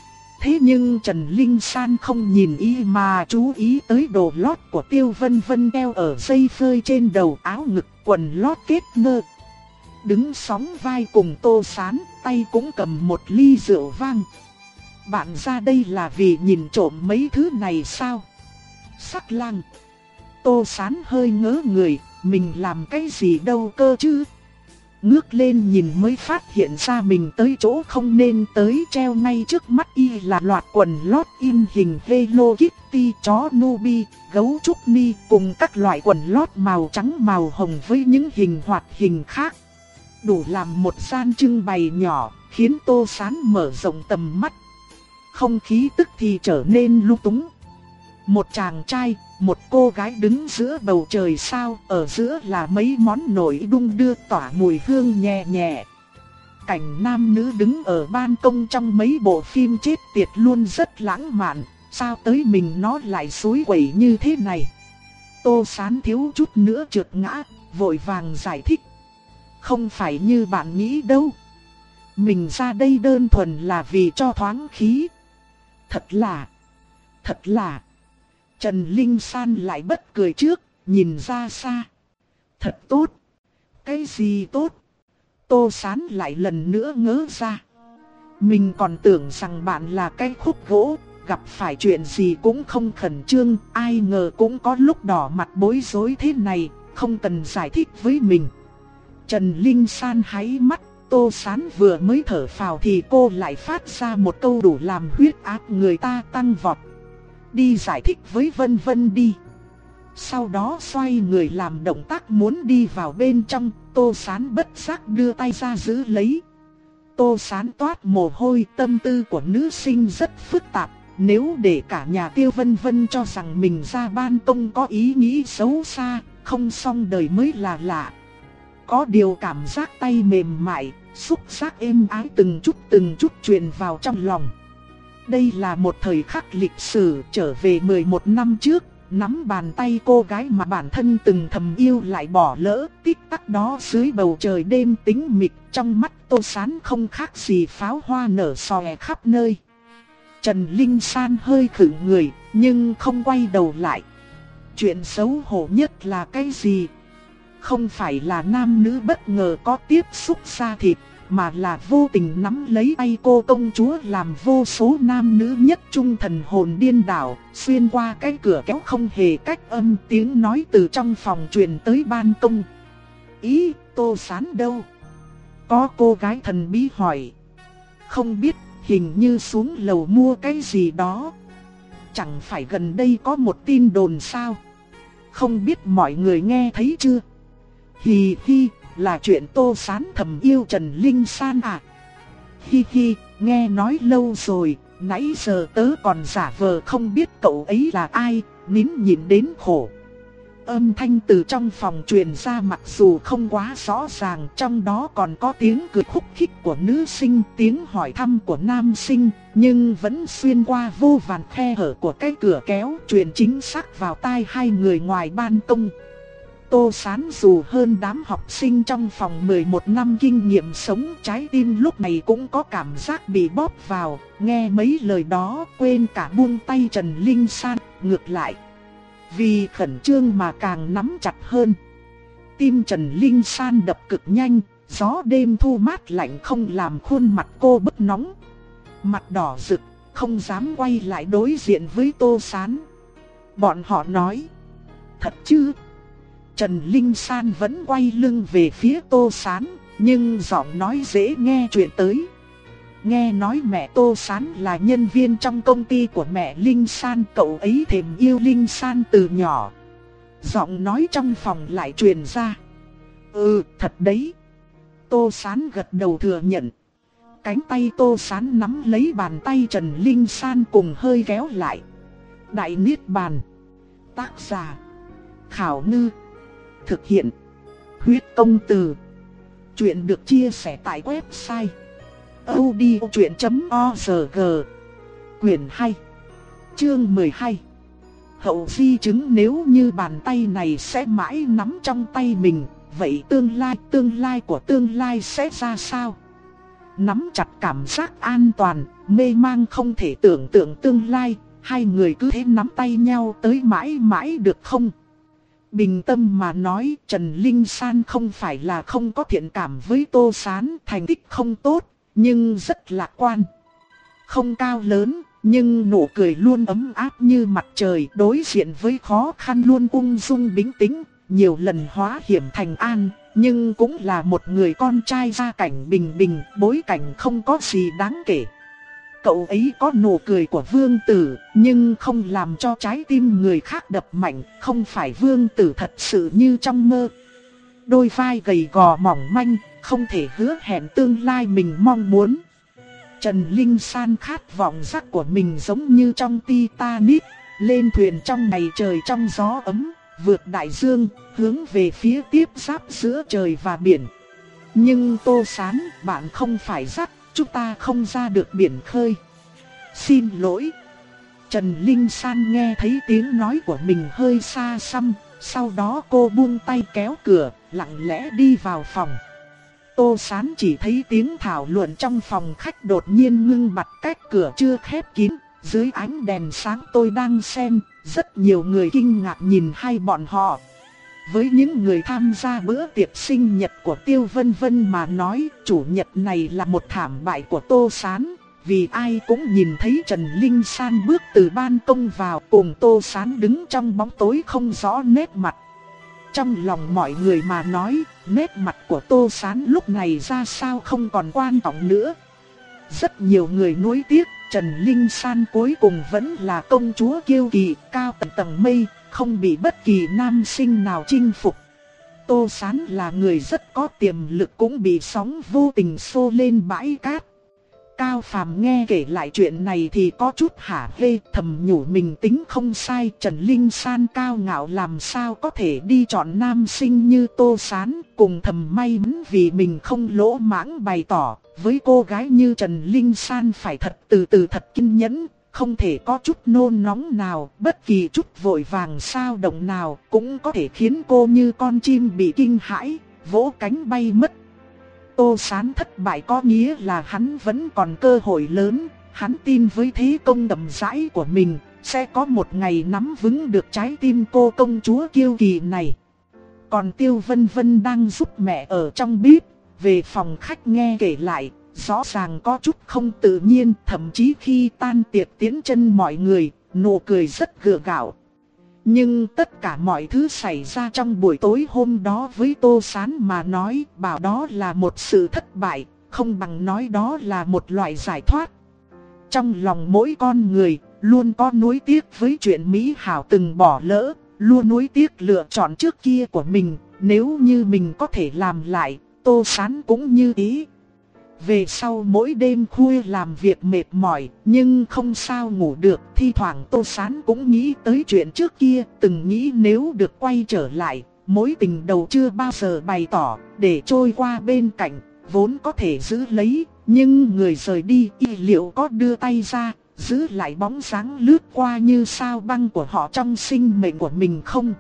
Thế nhưng Trần Linh San không nhìn y mà chú ý tới đồ lót của Tiêu Vân Vân đeo ở dây phơi trên đầu, áo ngực, quần lót kết nơ. Đứng sóng vai cùng Tô Sán, tay cũng cầm một ly rượu vang. Bạn ra đây là vì nhìn trộm mấy thứ này sao? Sắc lang. Tô Sán hơi ngớ người, mình làm cái gì đâu cơ chứ? Ngước lên nhìn mới phát hiện ra mình tới chỗ không nên tới. Treo ngay trước mắt y là loạt quần lót in hình Hello Kitty, chó Nubi, gấu Trúc Ni, cùng các loại quần lót màu trắng màu hồng với những hình hoạt hình khác, đủ làm một gian trưng bày nhỏ, khiến Tô Sán mở rộng tầm mắt. Không khí tức thì trở nên lung túng. Một chàng trai, một cô gái đứng giữa bầu trời sao, ở giữa là mấy món nổi đung đưa tỏa mùi hương nhẹ nhẹ. Cảnh nam nữ đứng ở ban công trong mấy bộ phim chết tiệt luôn rất lãng mạn, sao tới mình nó lại xối quẩy như thế này? Tô Sán thiếu chút nữa trượt ngã, vội vàng giải thích. Không phải như bạn nghĩ đâu. Mình ra đây đơn thuần là vì cho thoáng khí. Thật là, thật là. Trần Linh San lại bất cười trước, nhìn ra xa. Thật tốt. Cái gì tốt? Tô Sán lại lần nữa ngớ ra. Mình còn tưởng rằng bạn là cái khúc gỗ, gặp phải chuyện gì cũng không khẩn trương, ai ngờ cũng có lúc đỏ mặt bối rối thế này, không cần giải thích với mình. Trần Linh San háy mắt, Tô Sán vừa mới thở phào thì cô lại phát ra một câu đủ làm huyết áp người ta tăng vọt. Đi giải thích với Vân Vân đi. Sau đó xoay người làm động tác muốn đi vào bên trong, Tô Sán bất giác đưa tay ra giữ lấy. Tô Sán toát mồ hôi, tâm tư của nữ sinh rất phức tạp, nếu để cả nhà Tiêu Vân Vân cho rằng mình ra ban công có ý nghĩ xấu xa, không xong đời mới là lạ. Có điều cảm giác tay mềm mại, xúc giác êm ái từng chút từng chút truyền vào trong lòng. Đây là một thời khắc lịch sử, trở về mười một năm trước, nắm bàn tay cô gái mà bản thân từng thầm yêu lại bỏ lỡ, tích tắc đó dưới bầu trời đêm tĩnh mịch, trong mắt Tô Sán không khác gì pháo hoa nở xòe khắp nơi. Trần Linh San hơi khựng người, nhưng không quay đầu lại. Chuyện xấu hổ nhất là cái gì? Không phải là nam nữ bất ngờ có tiếp xúc da thịt, mà là vô tình nắm lấy tay cô công chúa làm vô số nam nữ nhất trung thần hồn điên đảo, xuyên qua cái cửa kéo không hề cách âm, tiếng nói từ trong phòng truyền tới ban công. Ý, Tô Sán đâu? Có cô gái thần bí hỏi. Không biết, hình như xuống lầu mua cái gì đó. Chẳng phải gần đây có một tin đồn sao? Không biết mọi người nghe thấy chưa? Hì hì, là chuyện Tô Sán thầm yêu Trần Linh San à? Hi hi, nghe nói lâu rồi, nãy giờ tớ còn giả vờ không biết cậu ấy là ai, nín nhịn đến khổ. Âm thanh từ trong phòng truyền ra mặc dù không quá rõ ràng, trong đó còn có tiếng cười khúc khích của nữ sinh, tiếng hỏi thăm của nam sinh, nhưng vẫn xuyên qua vô vàn khe hở của cái cửa kéo, truyền chính xác vào tai hai người ngoài ban công. Tô Sán dù hơn đám học sinh trong phòng mười một năm kinh nghiệm sống, trái tim lúc này cũng có cảm giác bị bóp vào, nghe mấy lời đó quên cả buông tay Trần Linh San, ngược lại. Vì khẩn trương mà càng nắm chặt hơn. Tim Trần Linh San đập cực nhanh, gió đêm thu mát lạnh không làm khuôn mặt cô bức nóng. Mặt đỏ rực, không dám quay lại đối diện với Tô Sán. Bọn họ nói, thật chứ? Trần Linh San vẫn quay lưng về phía Tô Sán, nhưng giọng nói dễ nghe truyền tới. Nghe nói mẹ Tô Sán là nhân viên trong công ty của mẹ Linh San, cậu ấy thèm yêu Linh San từ nhỏ. Giọng nói trong phòng lại truyền ra. Ừ, thật đấy. Tô Sán gật đầu thừa nhận. Cánh tay Tô Sán nắm lấy bàn tay Trần Linh San cùng hơi kéo lại. Đại Niết Bàn. Tác giả Khảo Ngư. Thực hiện Huyết Công Từ. Chuyện được chia sẻ tại website audiochuyện chấm org. Quyển hai, chương mười hai. Hậu di chứng. Nếu như bàn tay này sẽ mãi nắm trong tay mình, vậy tương lai, tương lai của tương lai sẽ ra sao? Nắm chặt cảm giác an toàn, mê mang không thể tưởng tượng tương lai, hai người cứ thế nắm tay nhau tới mãi mãi được không? Bình tâm mà nói, Trần Linh San không phải là không có thiện cảm với Tô Sán, thành tích không tốt, nhưng rất lạc quan. Không cao lớn, nhưng nụ cười luôn ấm áp như mặt trời, đối diện với khó khăn luôn ung dung bình tĩnh, nhiều lần hóa hiểm thành an, nhưng cũng là một người con trai gia cảnh bình bình, bối cảnh không có gì đáng kể. Cậu ấy có nụ cười của vương tử, nhưng không làm cho trái tim người khác đập mạnh, không phải vương tử thật sự như trong mơ. Đôi vai gầy gò mỏng manh, không thể hứa hẹn tương lai mình mong muốn. Trần Linh San khát vọng giác của mình giống như trong Titanic, lên thuyền trong ngày trời trong gió ấm, vượt đại dương, hướng về phía tiếp giáp giữa trời và biển. Nhưng Tô Sán, bạn không phải dắt, chúng ta không ra được biển khơi. Xin lỗi. Trần Linh San nghe thấy tiếng nói của mình hơi xa xăm, sau đó cô buông tay kéo cửa, lặng lẽ đi vào phòng. Tô Sán chỉ thấy tiếng thảo luận trong phòng khách đột nhiên ngưng bặt, cách cửa chưa khép kín, dưới ánh đèn sáng tôi đang xem, rất nhiều người kinh ngạc nhìn hai bọn họ. Với những người tham gia bữa tiệc sinh nhật của Tiêu Vân Vân mà nói, chủ nhật này là một thảm bại của Tô Sán, vì ai cũng nhìn thấy Trần Linh San bước từ ban công vào, cùng Tô Sán đứng trong bóng tối không rõ nét mặt. Trong lòng mọi người mà nói, nét mặt của Tô Sán lúc này ra sao không còn quan trọng nữa. Rất nhiều người nuối tiếc, Trần Linh San cuối cùng vẫn là công chúa kiêu kỳ, cao tầng tầng mây, không bị bất kỳ nam sinh nào chinh phục. Tô Sán là người rất có tiềm lực cũng bị sóng vô tình xô lên bãi cát. Cao Phàm nghe kể lại chuyện này thì có chút hả hê, thầm nhủ mình tính không sai. Trần Linh San cao ngạo làm sao có thể đi chọn nam sinh như Tô Sán. Cùng thầm may mắn vì mình không lỗ mãng bày tỏ, với cô gái như Trần Linh San phải thật từ từ thật kiên nhẫn. Không thể có chút nôn nóng nào, bất kỳ chút vội vàng sao động nào cũng có thể khiến cô như con chim bị kinh hãi, vỗ cánh bay mất. Tô Sán thất bại có nghĩa là hắn vẫn còn cơ hội lớn, hắn tin với thế công đậm rãi của mình, sẽ có một ngày nắm vững được trái tim cô công chúa kiêu kỳ này. Còn Tiêu Vân Vân đang giúp mẹ ở trong bếp, về phòng khách nghe kể lại, rõ ràng có chút không tự nhiên, thậm chí khi tan tiệc tiễn chân mọi người, nụ cười rất gượng gạo. Nhưng tất cả mọi thứ xảy ra trong buổi tối hôm đó với Tô Sán mà nói, bảo đó là một sự thất bại, không bằng nói đó là một loại giải thoát. Trong lòng mỗi con người, luôn có nuối tiếc với chuyện mỹ hảo từng bỏ lỡ, luôn nuối tiếc lựa chọn trước kia của mình, nếu như mình có thể làm lại, Tô Sán cũng như ý. Về sau mỗi đêm khuya làm việc mệt mỏi, nhưng không sao ngủ được, thi thoảng Tô Sán cũng nghĩ tới chuyện trước kia, từng nghĩ nếu được quay trở lại, mối tình đầu chưa bao giờ bày tỏ, để trôi qua bên cạnh, vốn có thể giữ lấy, nhưng người rời đi, y liệu có đưa tay ra, giữ lại bóng dáng lướt qua như sao băng của họ trong sinh mệnh của mình không?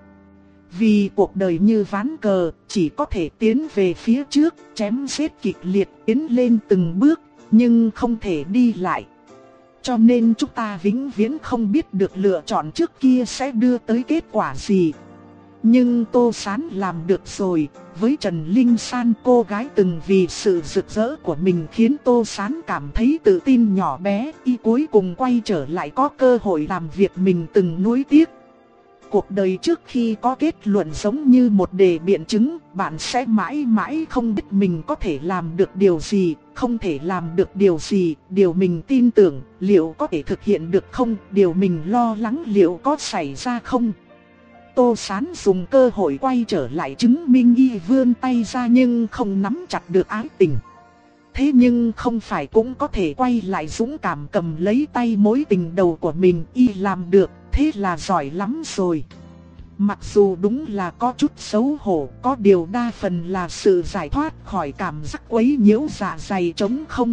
Vì cuộc đời như ván cờ, chỉ có thể tiến về phía trước, chém giết kịch liệt, tiến lên từng bước, nhưng không thể đi lại. Cho nên chúng ta vĩnh viễn không biết được lựa chọn trước kia sẽ đưa tới kết quả gì. Nhưng Tô Sán làm được rồi, với Trần Linh San, cô gái từng vì sự rực rỡ của mình khiến Tô Sán cảm thấy tự tin nhỏ bé, y cuối cùng quay trở lại có cơ hội làm việc mình từng nuối tiếc. Cuộc đời trước khi có kết luận giống như một đề biện chứng, bạn sẽ mãi mãi không biết mình có thể làm được điều gì, không thể làm được điều gì, điều mình tin tưởng, liệu có thể thực hiện được không, điều mình lo lắng liệu có xảy ra không. Tô Sán dùng cơ hội quay trở lại chứng minh y vươn tay ra nhưng không nắm chặt được ái tình. Thế nhưng không phải cũng có thể quay lại dũng cảm cầm lấy tay mối tình đầu của mình, y làm được, thế là giỏi lắm rồi. Mặc dù đúng là có chút xấu hổ, có điều đa phần là sự giải thoát khỏi cảm giác quấy nhiễu dạ dày trống không.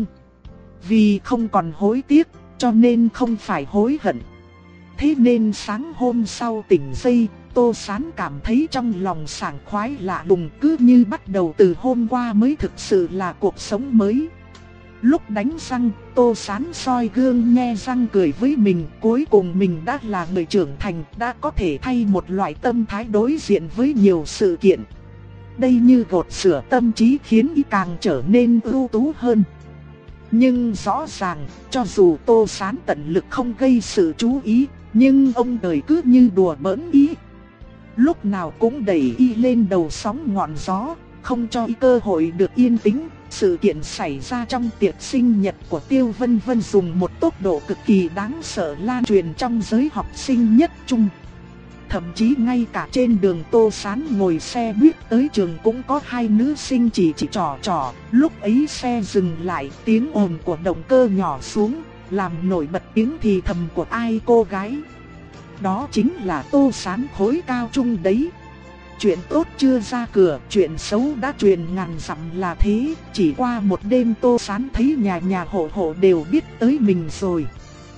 Vì không còn hối tiếc, cho nên không phải hối hận. Thế nên sáng hôm sau tỉnh dậy, Tô Sán cảm thấy trong lòng sảng khoái lạ lùng, cứ như bắt đầu từ hôm qua mới thực sự là cuộc sống mới. Lúc đánh răng, Tô Sán soi gương nhe răng cười với mình, cuối cùng mình đã là người trưởng thành, đã có thể thay một loại tâm thái đối diện với nhiều sự kiện. Đây như gột rửa tâm trí khiến y càng trở nên ưu tú hơn. Nhưng rõ ràng, cho dù Tô Sán tận lực không gây sự chú ý, nhưng ông đời cứ như đùa bỡn y. Lúc nào cũng đẩy y lên đầu sóng ngọn gió, không cho y cơ hội được yên tĩnh. Sự kiện xảy ra trong tiệc sinh nhật của Tiêu Vân Vân dùng một tốc độ cực kỳ đáng sợ lan truyền trong giới học sinh nhất trung. Thậm chí ngay cả trên đường Tô Sán ngồi xe buýt tới trường cũng có hai nữ sinh chỉ chỉ trò trò. Lúc ấy xe dừng lại, tiếng ồn của động cơ nhỏ xuống, làm nổi bật tiếng thì thầm của ai cô gái. Đó chính là Tô Sán khối cao trung đấy. Chuyện tốt chưa ra cửa, chuyện xấu đã truyền ngàn dặm là thế. Chỉ qua một đêm Tô Sán thấy nhà nhà hộ hộ đều biết tới mình rồi.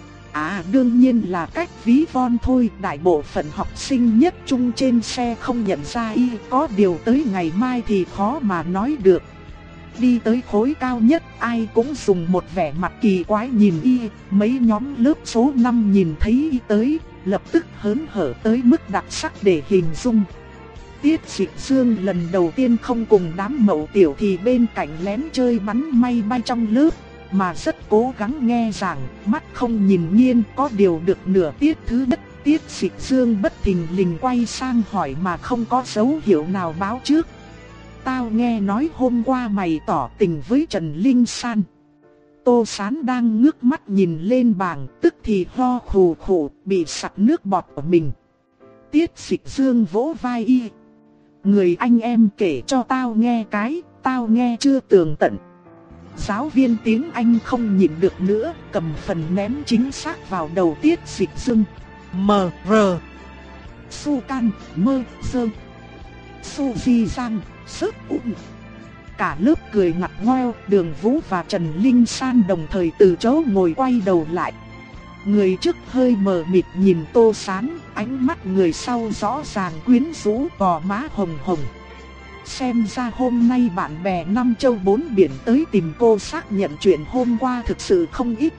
À đương nhiên là cách ví von thôi. Đại bộ phận học sinh nhất trung trên xe không nhận ra y, có điều tới ngày mai thì khó mà nói được. Đi tới khối cao nhất ai cũng dùng một vẻ mặt kỳ quái nhìn y. Mấy nhóm lớp số năm nhìn thấy y tới, lập tức hớn hở tới mức đặc sắc để hình dung. Tiết Dịch Dương lần đầu tiên không cùng đám mậu tiểu thì bên cạnh lén chơi bắn may bay trong lớp, mà rất cố gắng nghe giảng, mắt không nhìn nghiêng. Có điều được nửa tiết thứ nhất, Tiết Dịch Dương bất thình lình quay sang hỏi mà không có dấu hiệu nào báo trước. Tao nghe nói hôm qua mày tỏ tình với Trần Linh San. Tô Sán đang ngước mắt nhìn lên bảng, tức thì ho khù khù, bị sặc nước bọt của mình. Tiết Dịch Dương vỗ vai y. Người anh em kể cho tao nghe cái, tao nghe chưa tường tận. Giáo viên tiếng Anh không nhịn được nữa, cầm phần ném chính xác vào đầu Tiết Dịch Dương. M, R, Su Can, Mơ, Sơ, Su Di Giang, Sức Ún. Cả lớp cười ngặt ngoeo, Đường Vũ và Trần Linh San đồng thời từ chỗ ngồi quay đầu lại. Người trước hơi mờ mịt nhìn Tô Sán, ánh mắt người sau rõ ràng quyến rũ, gò má hồng hồng. Xem ra hôm nay bạn bè năm châu bốn biển tới tìm cô xác nhận chuyện hôm qua thực sự không ít.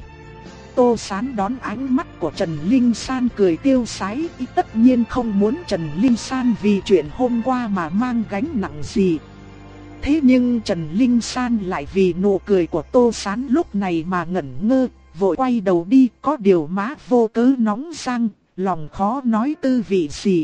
Tô Sán đón ánh mắt của Trần Linh San cười tiêu sái, tất nhiên không muốn Trần Linh San vì chuyện hôm qua mà mang gánh nặng gì. Thế nhưng Trần Linh San lại vì nụ cười của Tô Sán lúc này mà ngẩn ngơ, vội quay đầu đi, có điều má vô cớ nóng rang, lòng khó nói tư vị gì.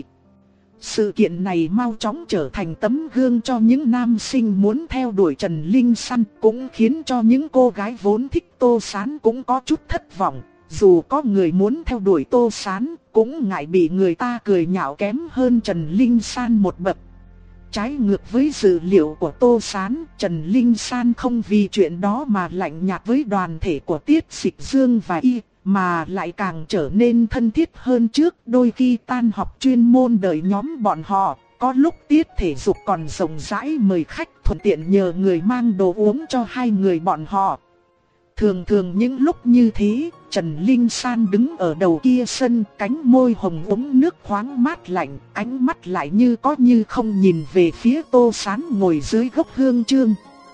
Sự kiện này mau chóng trở thành tấm gương cho những nam sinh muốn theo đuổi Trần Linh San, cũng khiến cho những cô gái vốn thích Tô Sán cũng có chút thất vọng. Dù có người muốn theo đuổi Tô Sán, cũng ngại bị người ta cười nhạo kém hơn Trần Linh San một bậc. Trái ngược với dự liệu của Tô Sán, Trần Linh San không vì chuyện đó mà lạnh nhạt với đoàn thể của Tiết Dịch Dương và Y, mà lại càng trở nên thân thiết hơn trước. Đôi khi tan học chuyên môn đợi nhóm bọn họ, có lúc tiết thể dục còn rộng rãi mời khách, thuận tiện nhờ người mang đồ uống cho hai người bọn họ. Thường thường những lúc như thế, Trần Linh San đứng ở đầu kia sân, cánh môi hồng uống nước khoáng mát lạnh, ánh mắt lại như có như không nhìn về phía Tô Sán ngồi dưới gốc hương chương.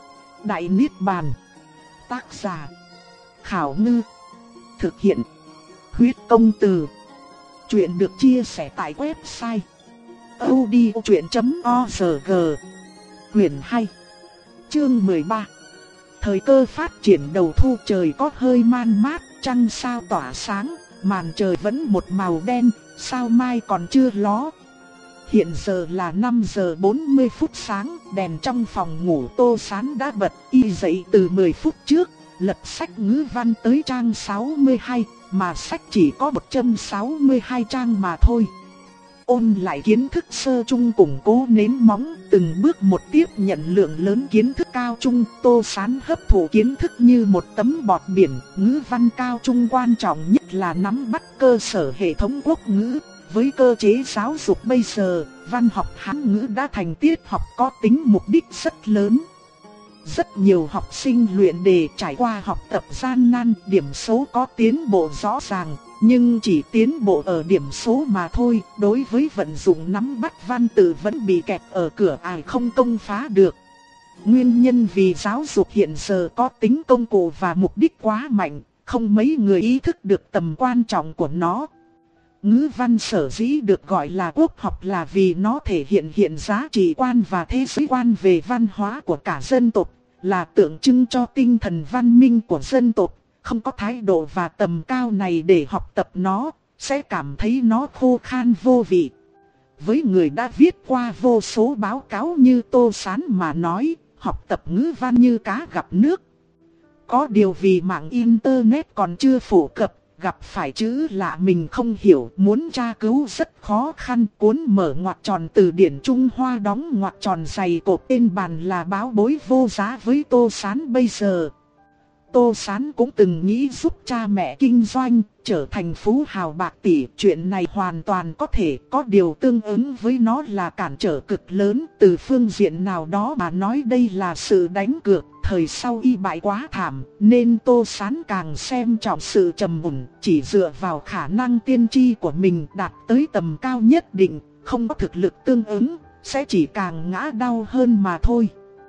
Đại Niết Bàn. Tác giả: Khảo Ngư. Thực hiện: Huyết Công Từ. Chuyện được chia sẻ tại website audiochuyện chấm org. Quyển hai, chương mười ba. Thời cơ phát triển đầu thu, trời có hơi man mát, trăng sao tỏa sáng, màn trời vẫn một màu đen, sao mai còn chưa ló. Hiện giờ là năm giờ bốn mươi phút sáng, đèn trong phòng ngủ Tô Sán đã bật, y dậy từ mười phút trước, lật sách ngữ văn tới trang sáu mươi hai, mà sách chỉ có một trăm sáu mươi hai trang mà thôi. Ôn lại kiến thức sơ trung củng cố nến móng, từng bước một tiếp nhận lượng lớn kiến thức cao trung. Tô Sán hấp thụ kiến thức như một tấm bọt biển. Ngữ văn cao trung quan trọng nhất là nắm bắt cơ sở hệ thống quốc ngữ. Với cơ chế giáo dục bây giờ, văn học Hán ngữ đã thành tiết học có tính mục đích rất lớn. Rất nhiều học sinh luyện đề trải qua học tập gian nan, điểm số có tiến bộ rõ ràng, nhưng chỉ tiến bộ ở điểm số mà thôi. Đối với vận dụng nắm bắt văn tự vẫn bị kẹt ở cửa ải, không công phá được. Nguyên nhân vì giáo dục hiện giờ có tính công cụ và mục đích quá mạnh, không mấy người ý thức được tầm quan trọng của nó. Ngữ văn sở dĩ được gọi là quốc học là vì nó thể hiện hiện giá trị quan và thế giới quan về văn hóa của cả dân tộc, là tượng trưng cho tinh thần văn minh của dân tộc. Không có thái độ và tầm cao này để học tập nó, sẽ cảm thấy nó khô khan vô vị. Với người đã viết qua vô số báo cáo như Tô Sán mà nói, học tập ngữ văn như cá gặp nước. Có điều vì mạng internet còn chưa phổ cập, gặp phải chữ lạ mình không hiểu, muốn tra cứu rất khó khăn. Cuốn mở ngoặc tròn từ điển Trung Hoa đóng ngoặc tròn dày cộp trên bàn là báo bối vô giá với Tô Sán bây giờ. Tô Sán cũng từng nghĩ giúp cha mẹ kinh doanh, trở thành phú hào bạc tỷ. Chuyện này hoàn toàn có thể, có điều tương ứng với nó là cản trở cực lớn. Từ phương diện nào đó mà nói đây là sự đánh cược. Thời sau y bại quá thảm, nên Tô Sán càng xem trọng sự trầm ổn, chỉ dựa vào khả năng tiên tri của mình đạt tới tầm cao nhất định, không có thực lực tương ứng, sẽ chỉ càng ngã đau hơn mà thôi.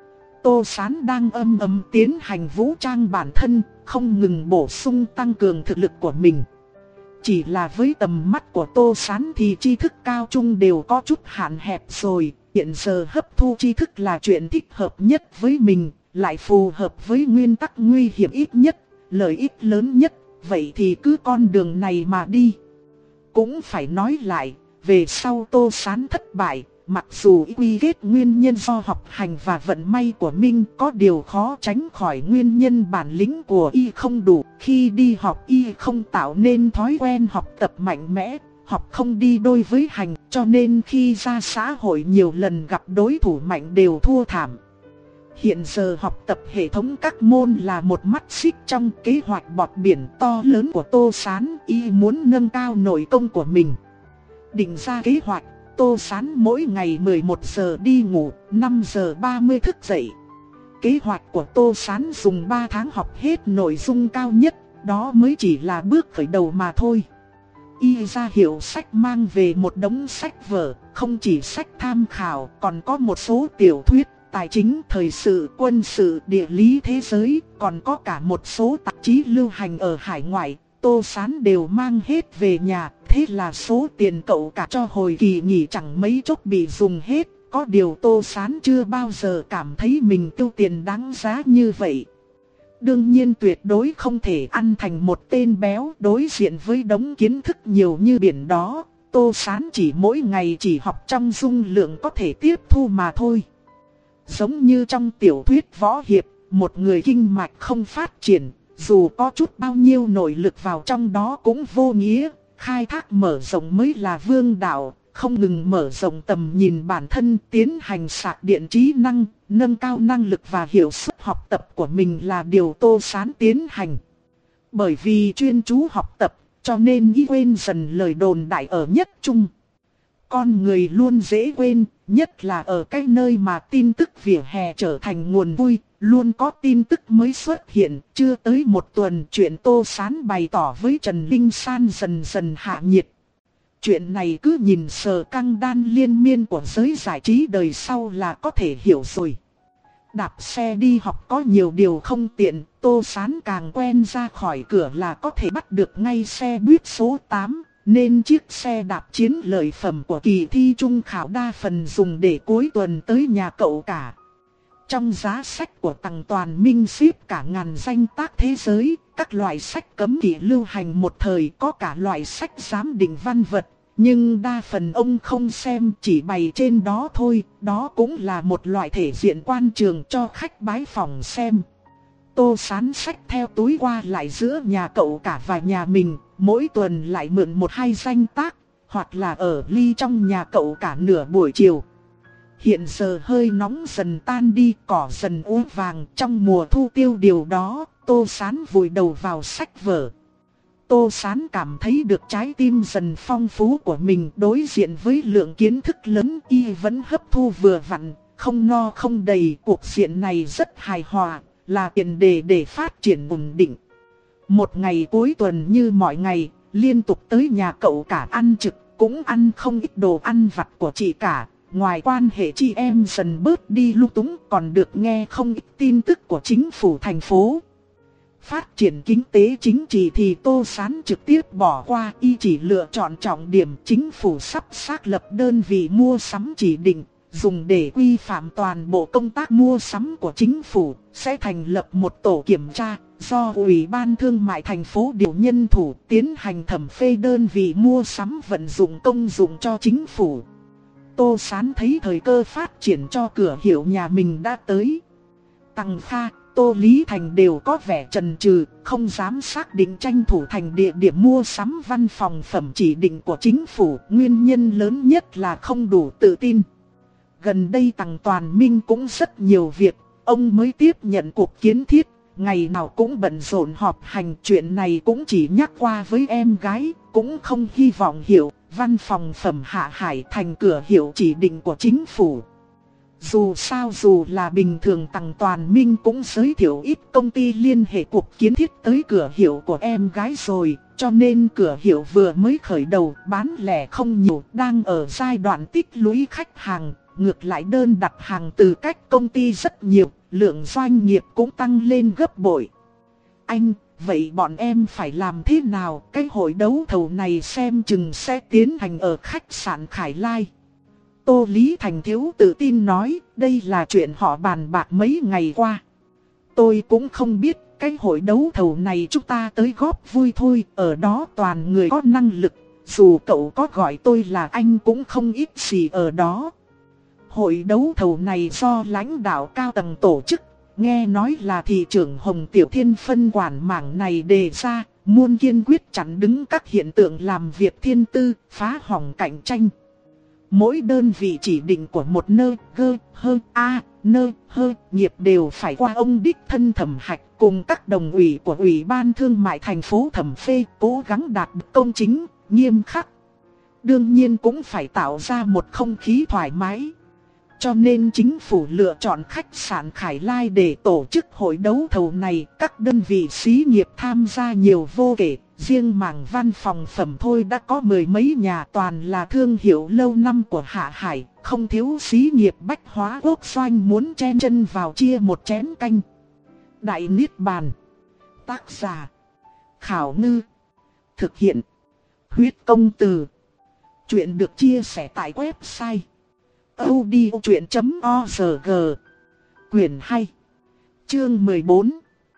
Tô Sán đang âm ầm tiến hành vũ trang bản thân, không ngừng bổ sung tăng cường thực lực của mình. Chỉ là với tầm mắt của Tô Sán thì tri thức cao trung đều có chút hạn hẹp rồi. Hiện giờ hấp thu tri thức là chuyện thích hợp nhất với mình, lại phù hợp với nguyên tắc nguy hiểm ít nhất, lợi ích lớn nhất. Vậy thì cứ con đường này mà đi. Cũng phải nói lại, về sau Tô Sán thất bại. Mặc dù quy kết nguyên nhân do học hành và vận may của Minh, có điều khó tránh khỏi nguyên nhân bản lĩnh của y không đủ. Khi đi học y không tạo nên thói quen học tập mạnh mẽ, học không đi đôi với hành, cho nên khi ra xã hội nhiều lần gặp đối thủ mạnh đều thua thảm. Hiện giờ học tập hệ thống các môn là một mắt xích trong kế hoạch bọt biển to lớn của Tô Sán, y muốn nâng cao nội công của mình. Định ra kế hoạch, Tô Sán mỗi ngày mười một giờ đi ngủ, năm giờ ba mươi thức dậy. Kế hoạch của Tô Sán dùng ba tháng học hết nội dung cao nhất, đó mới chỉ là bước khởi đầu mà thôi. Y ra hiệu sách mang về một đống sách vở, không chỉ sách tham khảo, còn có một số tiểu thuyết, tài chính, thời sự, quân sự, địa lý thế giới, còn có cả một số tạp chí lưu hành ở hải ngoại. Tô Sán đều mang hết về nhà, thế là số tiền cậu cả cho hồi kỳ nghỉ chẳng mấy chốc bị dùng hết. Có điều Tô Sán chưa bao giờ cảm thấy mình tiêu tiền đáng giá như vậy. Đương nhiên tuyệt đối không thể ăn thành một tên béo đối diện với đống kiến thức nhiều như biển đó. Tô Sán chỉ mỗi ngày chỉ học trong dung lượng có thể tiếp thu mà thôi. Giống như trong tiểu thuyết võ hiệp, một người kinh mạch không phát triển, dù có chút bao nhiêu nội lực vào trong đó cũng vô nghĩa. Khai thác mở rộng mới là vương đạo, không ngừng mở rộng tầm nhìn bản thân, tiến hành sạc điện trí năng, nâng cao năng lực và hiệu suất học tập của mình là điều Tô Sán tiến hành. Bởi vì chuyên chú học tập, cho nên y quên dần lời đồn đại ở nhất trung. Con người luôn dễ quên, nhất là ở cái nơi mà tin tức vỉa hè trở thành nguồn vui, luôn có tin tức mới xuất hiện. Chưa tới một tuần, chuyện Tô Sán bày tỏ với Trần Linh San dần dần hạ nhiệt. Chuyện này cứ nhìn sờ căng đan liên miên của giới giải trí đời sau là có thể hiểu rồi. Đạp xe đi học có nhiều điều không tiện, Tô Sán càng quen ra khỏi cửa là có thể bắt được ngay xe buýt số tám. Nên chiếc xe đạp chiến lợi phẩm của kỳ thi trung khảo đa phần dùng để cuối tuần tới nhà cậu cả. Trong giá sách của Tằng Toàn Minh xếp cả ngàn danh tác thế giới, các loại sách cấm kỵ lưu hành một thời, có cả loại sách giám định văn vật. Nhưng đa phần ông không xem, chỉ bày trên đó thôi, đó cũng là một loại thể diện quan trường cho khách bái phòng xem. Tô Sán sách theo túi qua lại giữa nhà cậu cả và nhà mình, mỗi tuần lại mượn một hai danh tác, hoặc là ở ly trong nhà cậu cả nửa buổi chiều. Hiện giờ hơi nóng dần tan đi, cỏ dần úa vàng, trong mùa thu tiêu điều đó, Tô Sán vùi đầu vào sách vở. Tô Sán cảm thấy được trái tim dần phong phú của mình đối diện với lượng kiến thức lớn, y vẫn hấp thu vừa vặn, không no không đầy. Cuộc diện này rất hài hòa, là tiền đề để phát triển ổn định. Một ngày cuối tuần như mọi ngày, liên tục tới nhà cậu cả ăn trực, cũng ăn không ít đồ ăn vặt của chị cả. Ngoài quan hệ chị em dần bớt đi lung túng, còn được nghe không ít tin tức của chính phủ thành phố. Phát triển kinh tế chính trị thì Tô Sán trực tiếp bỏ qua, y chỉ lựa chọn trọng điểm. Chính phủ sắp xác lập đơn vị mua sắm chỉ định, dùng để quy phạm toàn bộ công tác mua sắm của chính phủ, sẽ thành lập một tổ kiểm tra, do Ủy ban Thương mại thành phố điều nhân thủ tiến hành thẩm phê đơn vị mua sắm vận dụng công dụng cho chính phủ. Tô Sán thấy thời cơ phát triển cho cửa hiệu nhà mình đã tới. Tằng Kha, Tô Lý Thành đều có vẻ chần chừ, không dám xác định tranh thủ thành địa điểm mua sắm văn phòng phẩm chỉ định của chính phủ. Nguyên nhân lớn nhất là không đủ tự tin. Gần đây Tằng Toàn Minh cũng rất nhiều việc, ông mới tiếp nhận cuộc kiến thiết, ngày nào cũng bận rộn họp hành. Chuyện này cũng chỉ nhắc qua với em gái, cũng không hy vọng hiểu văn phòng phẩm Hạ Hải thành cửa hiệu chỉ định của chính phủ. Dù sao dù là bình thường Tằng Toàn Minh cũng giới thiệu ít công ty liên hệ cuộc kiến thiết tới cửa hiệu của em gái rồi, cho nên cửa hiệu vừa mới khởi đầu, bán lẻ không nhiều, đang ở giai đoạn tích lũy khách hàng. Ngược lại đơn đặt hàng từ các công ty rất nhiều, lượng doanh nghiệp cũng tăng lên gấp bội. Anh, vậy bọn em phải làm thế nào? Cái hội đấu thầu này xem chừng sẽ tiến hành ở khách sạn Khải Lai. Tô Lý Thành thiếu tự tin nói, đây là chuyện họ bàn bạc mấy ngày qua. Tôi cũng không biết, cái hội đấu thầu này chúng ta tới góp vui thôi, ở đó toàn người có năng lực. Dù cậu có gọi tôi là anh cũng không ít gì ở đó. Hội đấu thầu này do lãnh đạo cao tầng tổ chức, nghe nói là thị trưởng Hồng Tiểu Thiên phân quản mảng này đề ra, muốn kiên quyết chặn đứng các hiện tượng làm việc thiên tư, phá hỏng cạnh tranh. Mỗi đơn vị chỉ định của một nơi, gơ, hơ, a, nơ, hơ, nghiệp đều phải qua ông đích thân thẩm hạch cùng các đồng ủy của Ủy ban Thương mại thành phố thẩm phê, cố gắng đạt được công chính, nghiêm khắc. Đương nhiên cũng phải tạo ra một không khí thoải mái. Cho nên chính phủ lựa chọn khách sạn Khải Lai để tổ chức hội đấu thầu này. Các đơn vị xí nghiệp tham gia nhiều vô kể. Riêng mảng văn phòng phẩm thôi đã có mười mấy nhà, toàn là thương hiệu lâu năm của Hạ Hải. Không thiếu xí nghiệp bách hóa quốc doanh muốn chen chân vào chia một chén canh. Đại Niết Bàn. Tác giả: Khảo Ngư. Thực hiện: Huyết Công Từ. Chuyện được chia sẻ tại website audiochuyện chấm org. Quyển hai. Chương mười bốn.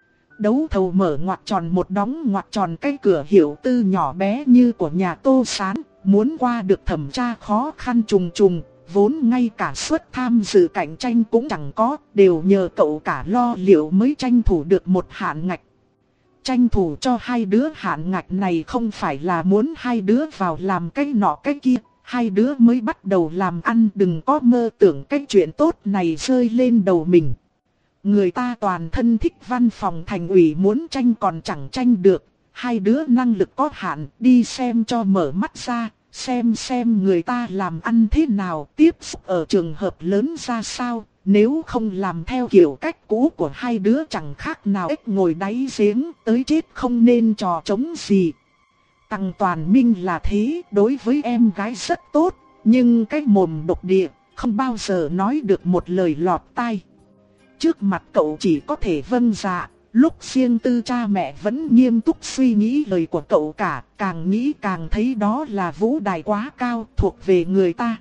Đấu thầu mở ngoặc tròn một đóng ngoặc tròn. Cái cửa hiệu tư nhỏ bé như của nhà Tô Sán, muốn qua được thẩm tra khó khăn trùng trùng. Vốn ngay cả suất tham dự cạnh tranh cũng chẳng có, đều nhờ cậu cả lo liệu mới tranh thủ được một hạn ngạch. Tranh thủ cho hai đứa hạn ngạch này không phải là muốn hai đứa vào làm cái nọ cái kia. Hai đứa mới bắt đầu làm ăn, đừng có mơ tưởng cái chuyện tốt này rơi lên đầu mình. Người ta toàn thân thích văn phòng thành ủy, muốn tranh còn chẳng tranh được. Hai đứa năng lực có hạn, đi xem cho mở mắt ra, xem xem người ta làm ăn thế nào, tiếp xúc ở trường hợp lớn ra sao. Nếu không làm theo kiểu cách cũ của hai đứa chẳng khác nào ếch ngồi đáy giếng, tới chết không nên trò trống gì. Tằng Toàn Minh là thế, đối với em gái rất tốt, nhưng cái mồm độc địa, không bao giờ nói được một lời lọt tai. Trước mặt cậu chỉ có thể vâng dạ, lúc riêng tư cha mẹ vẫn nghiêm túc suy nghĩ lời của cậu cả, càng nghĩ càng thấy đó là vũ đài quá cao, thuộc về người ta.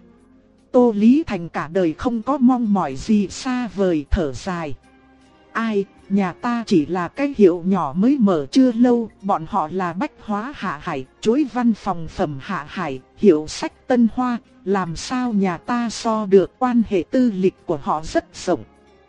Tô Lý Thành cả đời không có mong mỏi gì xa vời, thở dài. Ai, nhà ta chỉ là cái hiệu nhỏ mới mở chưa lâu, bọn họ là bách hóa Hạ Hải, chuỗi văn phòng phẩm Hạ Hải, hiệu sách Tân Hoa, làm sao nhà ta so được, quan hệ tư lịch của họ rất rộng.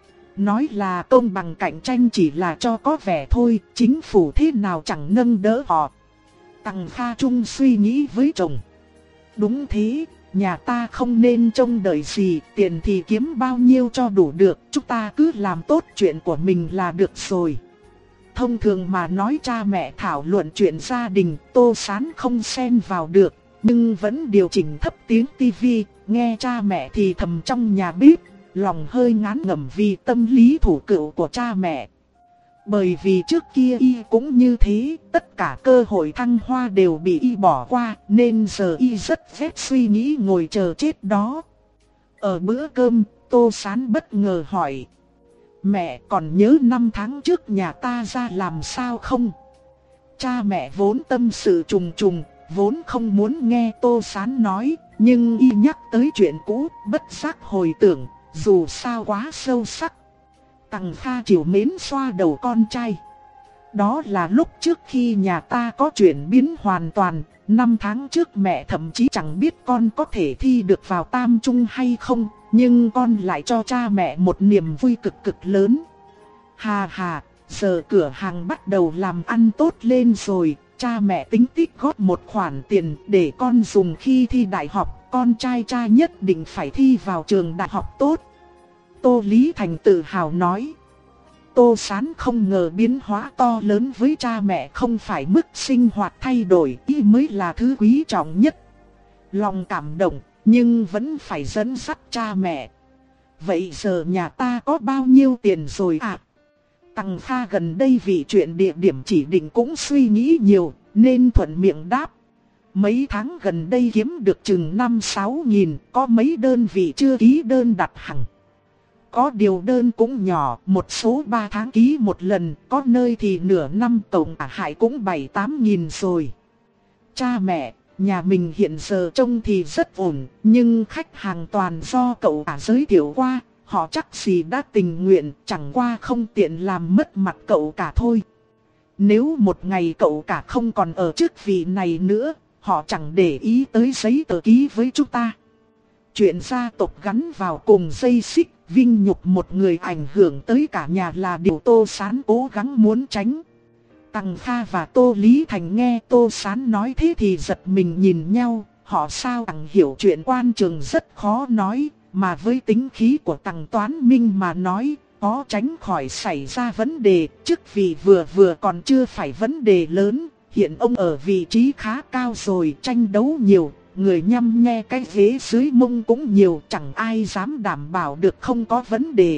Nói là công bằng cạnh tranh chỉ là cho có vẻ thôi, chính phủ thế nào chẳng nâng đỡ họ. Tằng Kha Trung suy nghĩ với chồng. Đúng thế. Nhà ta không nên trông đợi gì, tiền thì kiếm bao nhiêu cho đủ được, chúng ta cứ làm tốt chuyện của mình là được rồi. Thông thường mà nói cha mẹ thảo luận chuyện gia đình, Tô Sán không xen vào được, nhưng vẫn điều chỉnh thấp tiếng tivi, nghe cha mẹ thì thầm trong nhà bếp, lòng hơi ngán ngẩm vì tâm lý thủ cựu của cha mẹ. Bởi vì trước kia y cũng như thế, tất cả cơ hội thăng hoa đều bị y bỏ qua, nên giờ y rất ghét suy nghĩ ngồi chờ chết đó. Ở bữa cơm, Tô Sán bất ngờ hỏi: Mẹ còn nhớ năm tháng trước nhà ta ra làm sao không? Cha mẹ vốn tâm sự trùng trùng, vốn không muốn nghe Tô Sán nói, nhưng y nhắc tới chuyện cũ, bất giác hồi tưởng, dù sao quá sâu sắc. Tằng Kha chiều mến xoa đầu con trai. Đó là lúc trước khi nhà ta có chuyển biến hoàn toàn, năm tháng trước mẹ thậm chí chẳng biết con có thể thi được vào tam trung hay không, nhưng con lại cho cha mẹ một niềm vui cực cực lớn. Hà hà, giờ cửa hàng bắt đầu làm ăn tốt lên rồi, cha mẹ tính tích góp một khoản tiền để con dùng khi thi đại học, con trai cha nhất định phải thi vào trường đại học tốt. Tô Lý Thành tự hào nói. Tô Sán không ngờ biến hóa to lớn với cha mẹ không phải mức sinh hoạt thay đổi, ý mới là thứ quý trọng nhất. Lòng cảm động, nhưng vẫn phải dẫn dắt cha mẹ. Vậy giờ nhà ta có bao nhiêu tiền rồi ạ? À? Tằng Kha gần đây vì chuyện địa điểm chỉ định cũng suy nghĩ nhiều, nên thuận miệng đáp. Mấy tháng gần đây kiếm được chừng năm sáu nghìn, có mấy đơn vị chưa ký đơn đặt hàng. Có điều đơn cũng nhỏ, một số ba tháng ký một lần, có nơi thì nửa năm, tổng cả hại cũng bảy tám nghìn rồi. Cha mẹ, nhà mình hiện giờ trông thì rất ổn, nhưng khách hàng toàn do cậu cả giới thiệu qua, họ chắc gì đã tình nguyện, chẳng qua không tiện làm mất mặt cậu cả thôi. Nếu một ngày cậu cả không còn ở chức vị này nữa, họ chẳng để ý tới giấy tờ ký với chúng ta. Chuyện gia tộc gắn vào cùng dây xích, vinh nhục một người ảnh hưởng tới cả nhà là điều Tô Sán cố gắng muốn tránh. Tằng Kha và Tô Lý Thành nghe Tô Sán nói thế thì giật mình nhìn nhau, họ sao chẳng hiểu chuyện quan trường rất khó nói, mà với tính khí của Tằng Toán Minh mà nói, khó tránh khỏi xảy ra vấn đề, chức vị vừa vừa còn chưa phải vấn đề lớn, hiện ông ở vị trí khá cao rồi, tranh đấu nhiều, người nhăm nhe cái ghế dưới mông cũng nhiều, chẳng ai dám đảm bảo được không có vấn đề.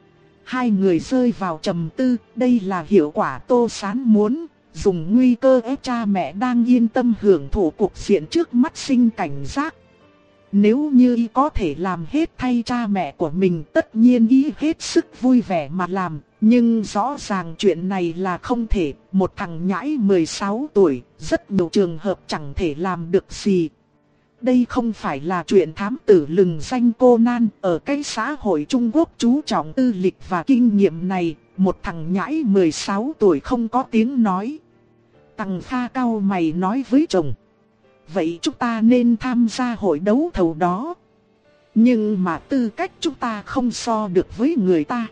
Hai người rơi vào trầm tư, đây là hiệu quả Tô Sán muốn, dùng nguy cơ ép cha mẹ đang yên tâm hưởng thụ cuộc diện trước mắt sinh cảnh giác. Nếu như y có thể làm hết thay cha mẹ của mình, tất nhiên y hết sức vui vẻ mà làm, nhưng rõ ràng chuyện này là không thể, một thằng nhãi mười sáu tuổi, rất nhiều trường hợp chẳng thể làm được gì. Đây không phải là chuyện thám tử lừng danh Conan, ở cái xã hội Trung Quốc chú trọng tư lịch và kinh nghiệm này, một thằng nhãi mười sáu tuổi không có tiếng nói. Tằng Kha cau mày nói với chồng. Vậy chúng ta nên tham gia hội đấu thầu đó. Nhưng mà tư cách chúng ta không so được với người ta.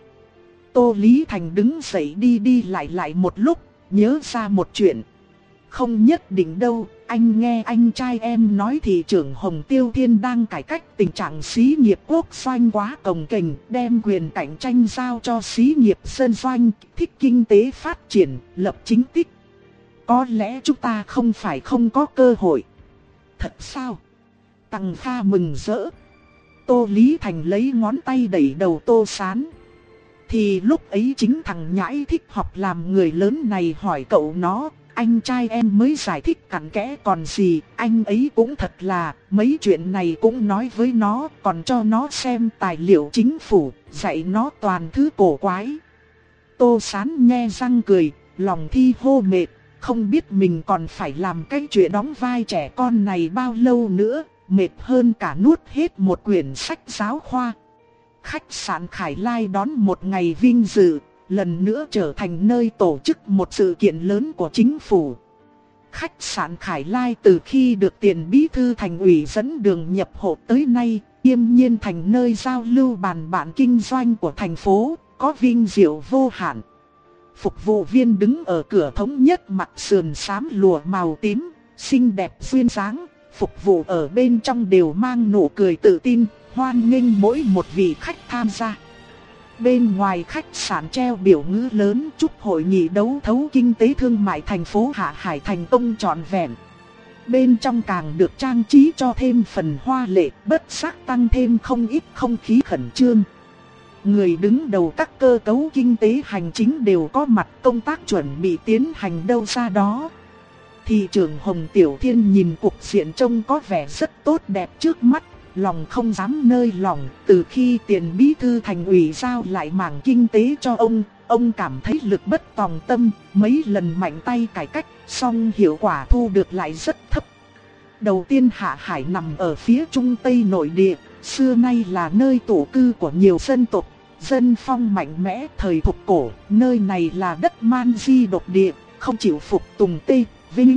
Tô Lý Thành đứng dậy đi đi lại lại một lúc, nhớ ra một chuyện. Không nhất định đâu, anh nghe anh trai em nói thị trưởng Hồng Tiêu Thiên đang cải cách tình trạng xí nghiệp quốc doanh quá cồng kềnh, đem quyền cạnh tranh giao cho xí nghiệp dân doanh, thích kinh tế phát triển, lập chính tích. Có lẽ chúng ta không phải không có cơ hội. Thật sao? Tằng Kha mừng rỡ. Tô Lý Thành lấy ngón tay đẩy đầu Tô Sán. Thì lúc ấy chính thằng nhãi thích học làm người lớn này hỏi cậu nó, anh trai em mới giải thích cặn kẽ còn gì, anh ấy cũng thật là, mấy chuyện này cũng nói với nó, còn cho nó xem tài liệu chính phủ, dạy nó toàn thứ cổ quái. Tô Sán nhe răng cười, lòng thi hô mệt, không biết mình còn phải làm cái chuyện đóng vai trẻ con này bao lâu nữa, mệt hơn cả nuốt hết một quyển sách giáo khoa. Khách sạn Khải Lai đón một ngày vinh dự, lần nữa trở thành nơi tổ chức một sự kiện lớn của chính phủ. Khách sạn Khải Lai từ khi được Tiền Bí thư Thành ủy dẫn đường nhập hộ tới nay, yêm nhiên thành nơi giao lưu bàn bạn kinh doanh của thành phố, có vinh diệu vô hạn. Phục vụ viên đứng ở cửa thống nhất mặc sườn xám lụa màu tím, xinh đẹp duyên dáng, phục vụ ở bên trong đều mang nụ cười tự tin, hoan nghênh mỗi một vị khách tham gia. Bên ngoài khách sạn treo biểu ngữ lớn chúc hội nghị đấu thấu kinh tế thương mại thành phố Hạ Hải thành công trọn vẹn. Bên trong càng được trang trí cho thêm phần hoa lệ, bất giác tăng thêm không ít không khí khẩn trương. Người đứng đầu các cơ cấu kinh tế hành chính đều có mặt, công tác chuẩn bị tiến hành đâu ra đó. Thị trưởng Hồng Tiểu Thiên nhìn cuộc diện trông có vẻ rất tốt đẹp trước mắt, lòng không dám nơi lòng. Từ khi Tiền Bí thư Thành ủy giao lại mảng kinh tế cho ông, ông cảm thấy lực bất tòng tâm, mấy lần mạnh tay cải cách, song hiệu quả thu được lại rất thấp. Đầu tiên Hạ Hải nằm ở phía trung tây nội địa, xưa nay là nơi tụ cư của nhiều dân tộc, dân phong mạnh mẽ thời thục cổ, nơi này là đất man di độc địa, không chịu phục tùng Tây, Vinh.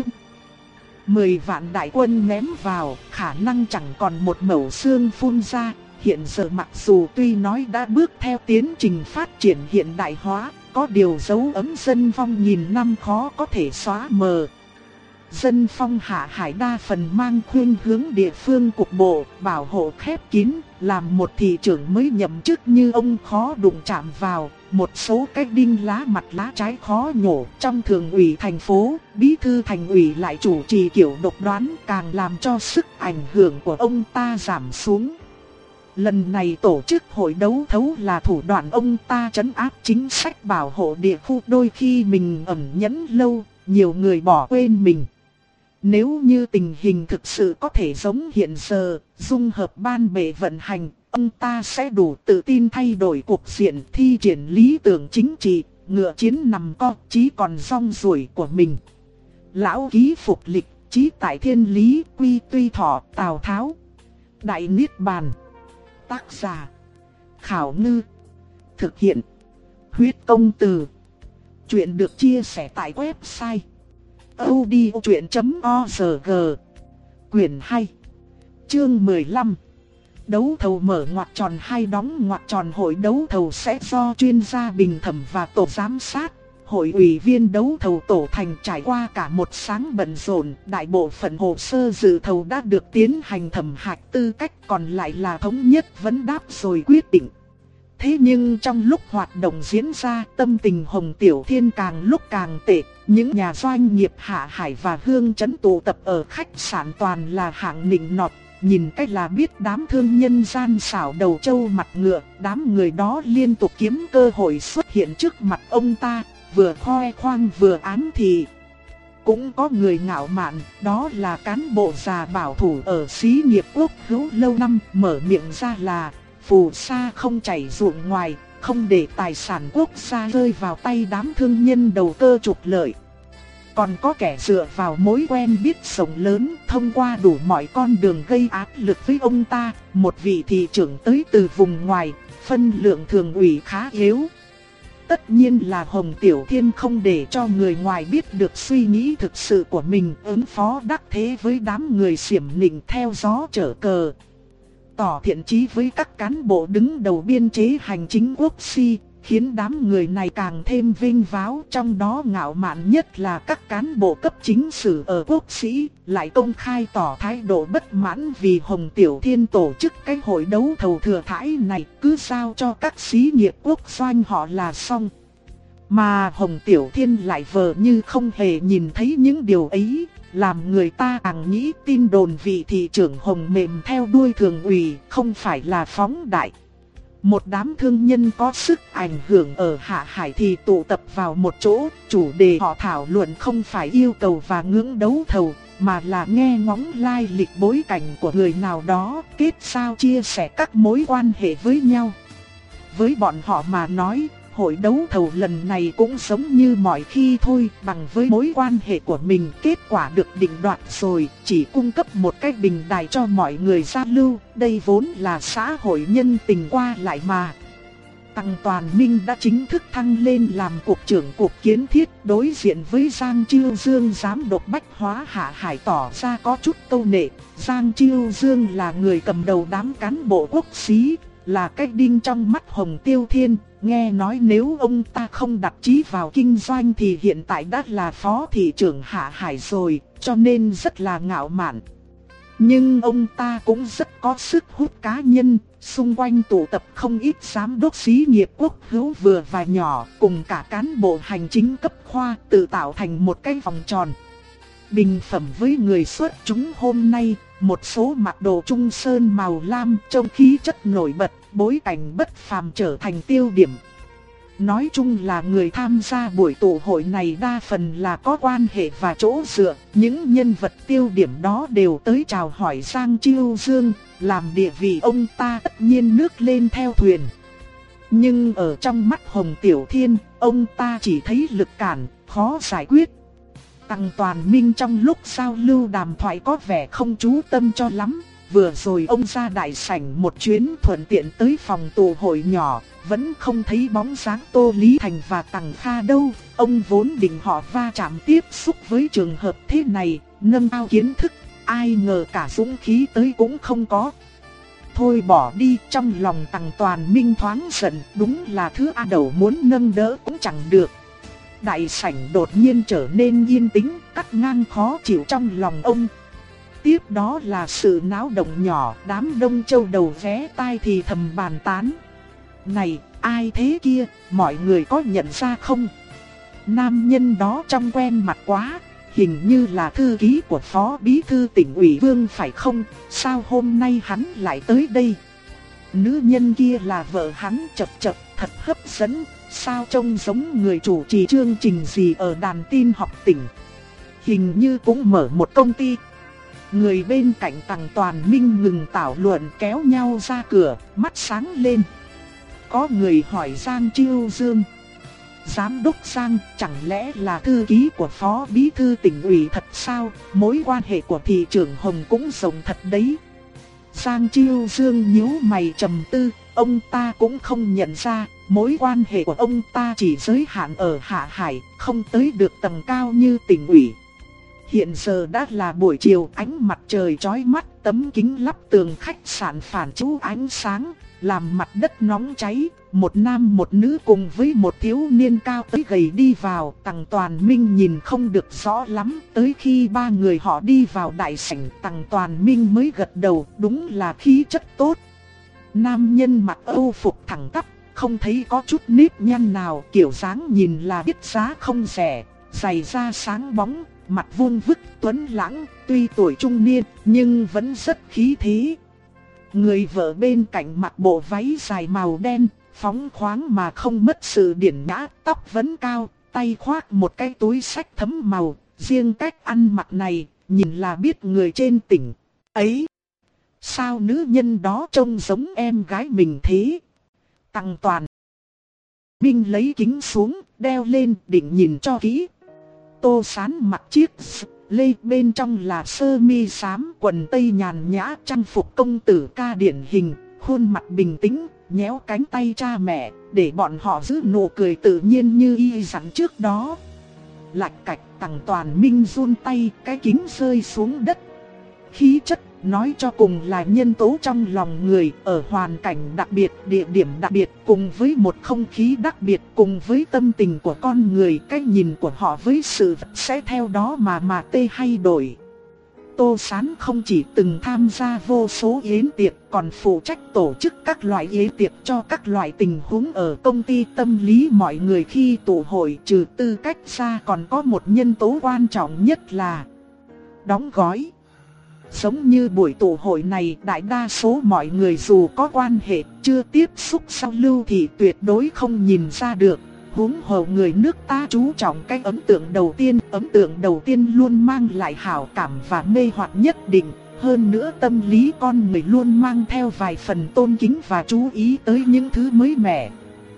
Mười vạn đại quân ném vào, khả năng chẳng còn một mẩu xương phun ra. Hiện giờ mặc dù tuy nói đã bước theo tiến trình phát triển hiện đại hóa, có điều dấu ấn dân phong nghìn năm khó có thể xóa mờ. Dân phong Hạ Hải đa phần mang khuynh hướng địa phương cục bộ, bảo hộ khép kín, làm một thị trưởng mới nhậm chức như ông khó đụng chạm vào. Một số cái đinh lá mặt lá trái khó nhổ. Trong thường ủy thành phố, bí thư thành ủy lại chủ trì kiểu độc đoán, càng làm cho sức ảnh hưởng của ông ta giảm xuống. Lần này tổ chức hội đấu thấu là thủ đoạn ông ta trấn áp chính sách bảo hộ địa khu, đôi khi mình ẩn nhẫn lâu, nhiều người bỏ quên mình. Nếu như tình hình thực sự có thể giống hiện giờ, dung hợp ban bệ vận hành, ông ta sẽ đủ tự tin thay đổi cuộc diện, thi triển lý tưởng chính trị, ngựa chiến nằm co, chí còn rong ruổi của mình. Lão ký phục lịch, chí tại thiên lý, quy tuy thọ, Tào Tháo. Đại Niết Bàn. Tác giả: Khảo Ngư. Thực hiện: Huyết Công Từ. Chuyện được chia sẻ tại website audiochuyện chấm org. Quyển hai, chương mười lăm. Đấu thầu mở ngoặc tròn hay đóng ngoặc tròn. Hội đấu thầu sẽ do chuyên gia bình thẩm và tổ giám sát, Hội ủy viên đấu thầu tổ thành trải qua cả một sáng bận rộn, đại bộ phận hồ sơ dự thầu đã được tiến hành thẩm hạch tư cách, còn lại là thống nhất vấn đáp rồi quyết định. Thế nhưng trong lúc hoạt động diễn ra, tâm tình Hồng Tiểu Thiên càng lúc càng tệ. Những nhà doanh nghiệp Hạ Hải và Hương Trấn tụ tập ở khách sạn toàn là hạng nịnh nọt. Nhìn cách là biết đám thương nhân gian xảo đầu trâu mặt ngựa. Đám người đó liên tục kiếm cơ hội xuất hiện trước mặt ông ta, vừa khoe khoang vừa ám thị. Cũng có người ngạo mạn, đó là cán bộ già bảo thủ ở xí nghiệp Quốc Hữu lâu năm, mở miệng ra là phù sa không chảy ruộng ngoài, không để tài sản quốc gia rơi vào tay đám thương nhân đầu cơ trục lợi. Còn có kẻ dựa vào mối quen biết rộng lớn, thông qua đủ mọi con đường gây áp lực với ông ta. Một vị thị trưởng tới từ vùng ngoài, phân lượng thường ủy khá yếu. Tất nhiên là Hồng Tiểu Thiên không để cho người ngoài biết được suy nghĩ thực sự của mình, ứng phó đắc thế với đám người xiểm nịnh theo gió trở cờ. Tỏ thiện chí với các cán bộ đứng đầu biên chế hành chính quốc si, khiến đám người này càng thêm vinh váo. Trong đó ngạo mạn nhất là các cán bộ cấp chính sử ở quốc sĩ, lại công khai tỏ thái độ bất mãn vì Hồng Tiểu Thiên tổ chức cái hội đấu thầu thừa thãi này, cứ giao cho các xí nghiệp quốc doanh họ là xong. Mà Hồng Tiểu Thiên lại vờ như không hề nhìn thấy những điều ấy, làm người ta càng nghĩ tin đồn vị thị trưởng Hồng mềm theo đuôi thường ủy không phải là phóng đại. Một đám thương nhân có sức ảnh hưởng ở Hạ Hải thì tụ tập vào một chỗ, chủ đề họ thảo luận không phải yêu cầu và ngưỡng đấu thầu, mà là nghe ngóng lai lịch bối cảnh của người nào đó, kết giao chia sẻ các mối quan hệ với nhau. Với bọn họ mà nói, hội đấu thầu lần này cũng giống như mọi khi thôi, bằng với mối quan hệ của mình kết quả được định đoạt rồi, chỉ cung cấp một cái bình đài cho mọi người giao lưu, đây vốn là xã hội nhân tình qua lại mà. Tăng Toàn Minh đã chính thức thăng lên làm cục trưởng cục kiến thiết, đối diện với Giang Chiêu Dương giám đốc bách hóa Hạ Hải tỏ ra có chút câu nệ. Giang Chiêu Dương là người cầm đầu đám cán bộ quốc xí, là cái đinh trong mắt Hồng Tiêu Thiên. Nghe nói nếu ông ta không đặt chí vào kinh doanh thì hiện tại đã là phó thị trưởng Hạ Hải rồi, cho nên rất là ngạo mạn. Nhưng ông ta cũng rất có sức hút cá nhân, xung quanh tụ tập không ít giám đốc xí nghiệp quốc hữu vừa và nhỏ, cùng cả cán bộ hành chính cấp khoa, tự tạo thành một cái vòng tròn. Bình phẩm với người xuất chúng hôm nay, một số mặc đồ trung sơn màu lam trông khí chất nổi bật, bối cảnh bất phàm trở thành tiêu điểm. Nói chung là người tham gia buổi tụ hội này đa phần là có quan hệ và chỗ dựa, những nhân vật tiêu điểm đó đều tới chào hỏi Giang Chiêu Dương, làm địa vị ông ta tất nhiên nước lên theo thuyền. Nhưng ở trong mắt Hồng Tiểu Thiên, ông ta chỉ thấy lực cản, khó giải quyết. Tăng Toàn Minh trong lúc giao lưu đàm thoại có vẻ không chú tâm cho lắm. Vừa rồi ông ra đại sảnh một chuyến thuận tiện tới phòng tụ hội nhỏ, vẫn không thấy bóng dáng Tô Lý Thành và Tằng Kha đâu. Ông vốn định họ va chạm tiếp xúc với trường hợp thế này, nâng cao kiến thức, ai ngờ cả dũng khí tới cũng không có. Thôi bỏ đi, trong lòng Tằng Toàn Minh thoáng giận, đúng là thứ A Đầu muốn nâng đỡ cũng chẳng được. Đại sảnh đột nhiên trở nên yên tĩnh, cắt ngang khó chịu trong lòng ông. Tiếp đó là sự náo động nhỏ, đám đông châu đầu vé tai thì thầm bàn tán. Này, ai thế kia, mọi người có nhận ra không? Nam nhân đó trông quen mặt quá, hình như là thư ký của Phó Bí Thư Tỉnh ủy Vương phải không? Sao hôm nay hắn lại tới đây? Nữ nhân kia là vợ hắn, chập chập, thật hấp dẫn. Sao trông giống người chủ trì chương trình gì ở đàn tin học tỉnh? Hình như cũng mở một công ty. Người bên cạnh Tằng Toàn Minh ngừng thảo luận kéo nhau ra cửa, mắt sáng lên. Có người hỏi Giang Chiêu Dương. Giám đốc Giang, chẳng lẽ là thư ký của Phó Bí Thư Tỉnh ủy thật sao? Mối quan hệ của thị trưởng Hồng cũng rộng thật đấy. Giang Chiêu Dương nhíu mày trầm tư, ông ta cũng không nhận ra, mối quan hệ của ông ta chỉ giới hạn ở Hạ Hải, không tới được tầng cao như tỉnh ủy. Hiện giờ đã là buổi chiều, ánh mặt trời chói mắt, tấm kính lắp tường khách sạn phản chiếu ánh sáng, làm mặt đất nóng cháy, một nam một nữ cùng với một thiếu niên cao tới gầy đi vào. Tằng Toàn Minh nhìn không được rõ lắm, tới khi ba người họ đi vào đại sảnh, Tằng Toàn Minh mới gật đầu, đúng là khí chất tốt. Nam nhân mặc Âu phục thẳng tắp, không thấy có chút nếp nhăn nào, kiểu dáng nhìn là biết giá không rẻ, giày da sáng bóng, mặt vuông vức tuấn lãng, tuy tuổi trung niên nhưng vẫn rất khí thế. Người vợ bên cạnh mặc bộ váy dài màu đen, phóng khoáng mà không mất sự điển nhã, tóc vẫn cao, tay khoác một cái túi xách thấm màu, riêng cách ăn mặc này, nhìn là biết người trên tỉnh ấy. Sao nữ nhân đó trông giống em gái mình thế? Tằng Toàn Minh lấy kính xuống, đeo lên định nhìn cho kỹ. Tô Sán mặc chiếc lê bên trong là sơ mi xám, quần tây nhàn nhã, trang phục công tử ca điển hình, khuôn mặt bình tĩnh, nhéo cánh tay cha mẹ, để bọn họ giữ nụ cười tự nhiên như y dặn trước đó. Lạch cạch, Tằng Toàn Minh run tay, cái kính rơi xuống đất. Khí chất, nói cho cùng là nhân tố trong lòng người, ở hoàn cảnh đặc biệt, địa điểm đặc biệt, cùng với một không khí đặc biệt, cùng với tâm tình của con người, cái nhìn của họ với sự vật sẽ theo đó mà mà tê hay đổi. Tô Sán không chỉ từng tham gia vô số yến tiệc, còn phụ trách tổ chức các loại yến tiệc cho các loại tình huống ở công ty tâm lý mọi người khi tụ hội. Trừ tư cách ra còn có một nhân tố quan trọng nhất là đóng gói. Giống như buổi tụ hội này, đại đa số mọi người dù có quan hệ, chưa tiếp xúc giao lưu thì tuyệt đối không nhìn ra được. Huống hồ người nước ta chú trọng cái ấn tượng đầu tiên, ấn tượng đầu tiên luôn mang lại hảo cảm và mê hoặc nhất định. Hơn nữa tâm lý con người luôn mang theo vài phần tôn kính và chú ý tới những thứ mới mẻ.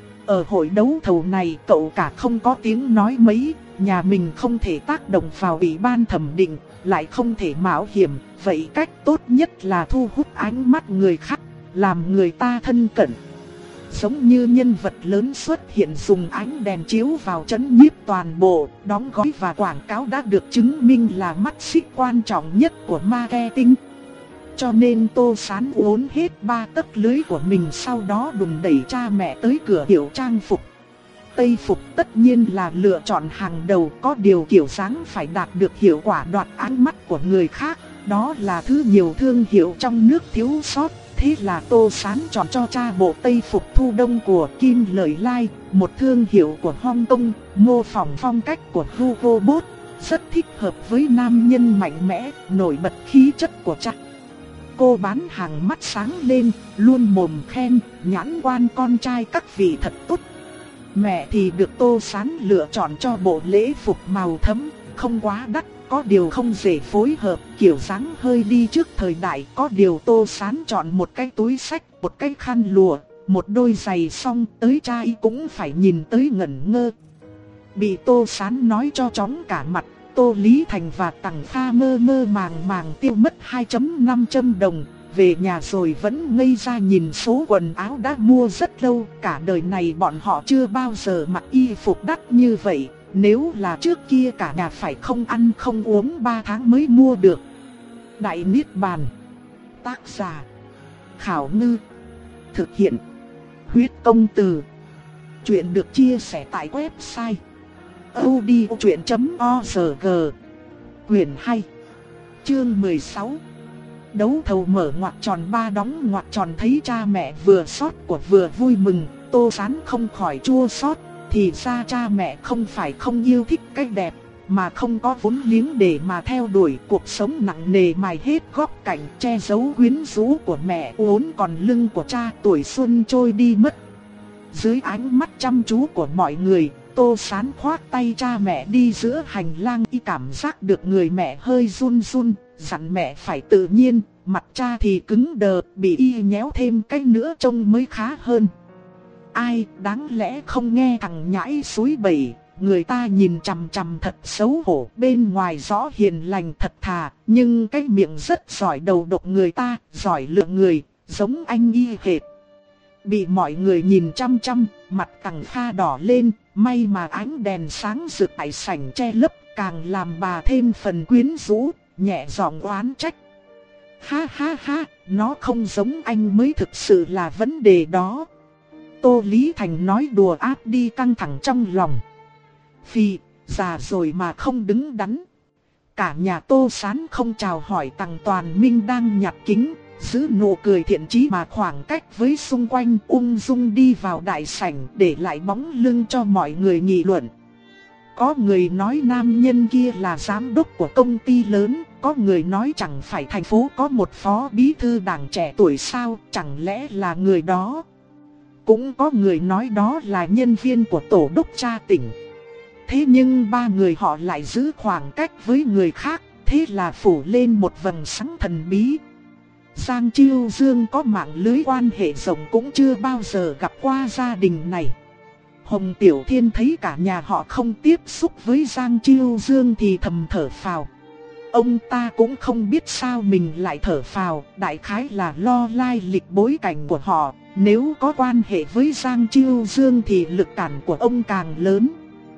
Ở hội đấu thầu này cậu cả không có tiếng nói mấy, nhà mình không thể tác động vào ủy ban thẩm định, lại không thể mạo hiểm. Vậy cách tốt nhất là thu hút ánh mắt người khác, làm người ta thân cận. Giống như nhân vật lớn xuất hiện dùng ánh đèn chiếu vào chấn nhiếp toàn bộ, đóng gói và quảng cáo đã được chứng minh là mắt xích quan trọng nhất của marketing. Cho nên Tô Sán uốn hết ba tấc lưới của mình, sau đó đùn đẩy cha mẹ tới cửa hiệu trang phục. Tây phục tất nhiên là lựa chọn hàng đầu, có điều kiểu dáng phải đạt được hiệu quả đoạt ánh mắt của người khác. Đó là thứ nhiều thương hiệu trong nước thiếu sót. Thế là Tô Sán chọn cho cha bộ Tây phục thu đông của Kim Lợi Lai, một thương hiệu của Hong Kong, mô phỏng phong cách của Hugo Boss, rất thích hợp với nam nhân mạnh mẽ, nổi bật khí chất của cha. Cô bán hàng mắt sáng lên, luôn mồm khen, nhãn quan con trai các vị thật tốt. Mẹ thì được Tô Sán lựa chọn cho bộ lễ phục màu thẫm, không quá đắt, có điều không dễ phối hợp, kiểu dáng hơi đi trước thời đại. Có điều Tô Sán chọn một cái túi xách, một cái khăn lụa, một đôi giày, xong tới trai cũng phải nhìn tới ngẩn ngơ. Bị Tô Sán nói cho chóng cả mặt, Tô Lý Thành và Tằng Kha mơ mơ màng màng tiêu mất hai phẩy năm trăm đồng. Về nhà rồi vẫn ngây ra nhìn số quần áo đã mua rất lâu, cả đời này bọn họ chưa bao giờ mặc y phục đắt như vậy. Nếu là trước kia cả nhà phải không ăn không uống ba tháng mới mua được. Đại Niết Bàn. Tác giả Khảo Ngư. Thực hiện Huyết Công Từ. Chuyện được chia sẻ tại website audiochuyện chấm org. Quyền hai. Chương mười sáu. Đấu thầu mở ngoặc tròn ba đóng ngoặc tròn, thấy cha mẹ vừa xót của vừa vui mừng, Tô Sán không khỏi chua xót. Thì ra cha mẹ không phải không yêu thích cái đẹp, mà không có vốn liếng để mà theo đuổi. Cuộc sống nặng nề mài hết góc cạnh, che giấu quyến rũ của mẹ, uốn còn lưng của cha, tuổi xuân trôi đi mất. Dưới ánh mắt chăm chú của mọi người, Tô Sán khoác tay cha mẹ đi giữa hành lang, y cảm giác được người mẹ hơi run run, dặn mẹ phải tự nhiên. Mặt cha thì cứng đờ, bị y nhéo thêm cái nữa trông mới khá hơn. Ai đáng lẽ không nghe thằng nhãi suối bẩy, người ta nhìn chằm chằm thật xấu hổ, bên ngoài rõ hiền lành thật thà, nhưng cái miệng rất giỏi đầu độc người ta, giỏi lựa người, giống anh y hệt. Bị mọi người nhìn chăm chăm, mặt Tằng Kha đỏ lên, may mà ánh đèn sáng rực tại sảnh che lấp, càng làm bà thêm phần quyến rũ, nhẹ giọng oán trách. Ha ha ha, nó không giống anh mới thực sự là vấn đề đó. Tô Lý Thành nói đùa áp đi căng thẳng trong lòng. Phì, già rồi mà không đứng đắn. Cả nhà Tô Sán không chào hỏi Tằng Toàn Minh đang nhặt kính, giữ nụ cười thiện chí mà khoảng cách với xung quanh ung dung đi vào đại sảnh để lại bóng lưng cho mọi người nghị luận. Có người nói nam nhân kia là giám đốc của công ty lớn, có người nói chẳng phải thành phố có một phó bí thư đảng trẻ tuổi sao, chẳng lẽ là người đó. Cũng có người nói đó là nhân viên của tổ đốc tra tỉnh. Thế nhưng ba người họ lại giữ khoảng cách với người khác, thế là phủ lên một vầng sáng thần bí. Giang Chiêu Dương có mạng lưới quan hệ rộng cũng chưa bao giờ gặp qua gia đình này. Hồng Tiểu Thiên thấy cả nhà họ không tiếp xúc với Giang Chiêu Dương thì thầm thở phào. Ông ta cũng không biết sao mình lại thở phào, đại khái là lo lai lịch bối cảnh của họ. Nếu có quan hệ với Giang Chiêu Dương thì lực cản của ông càng lớn.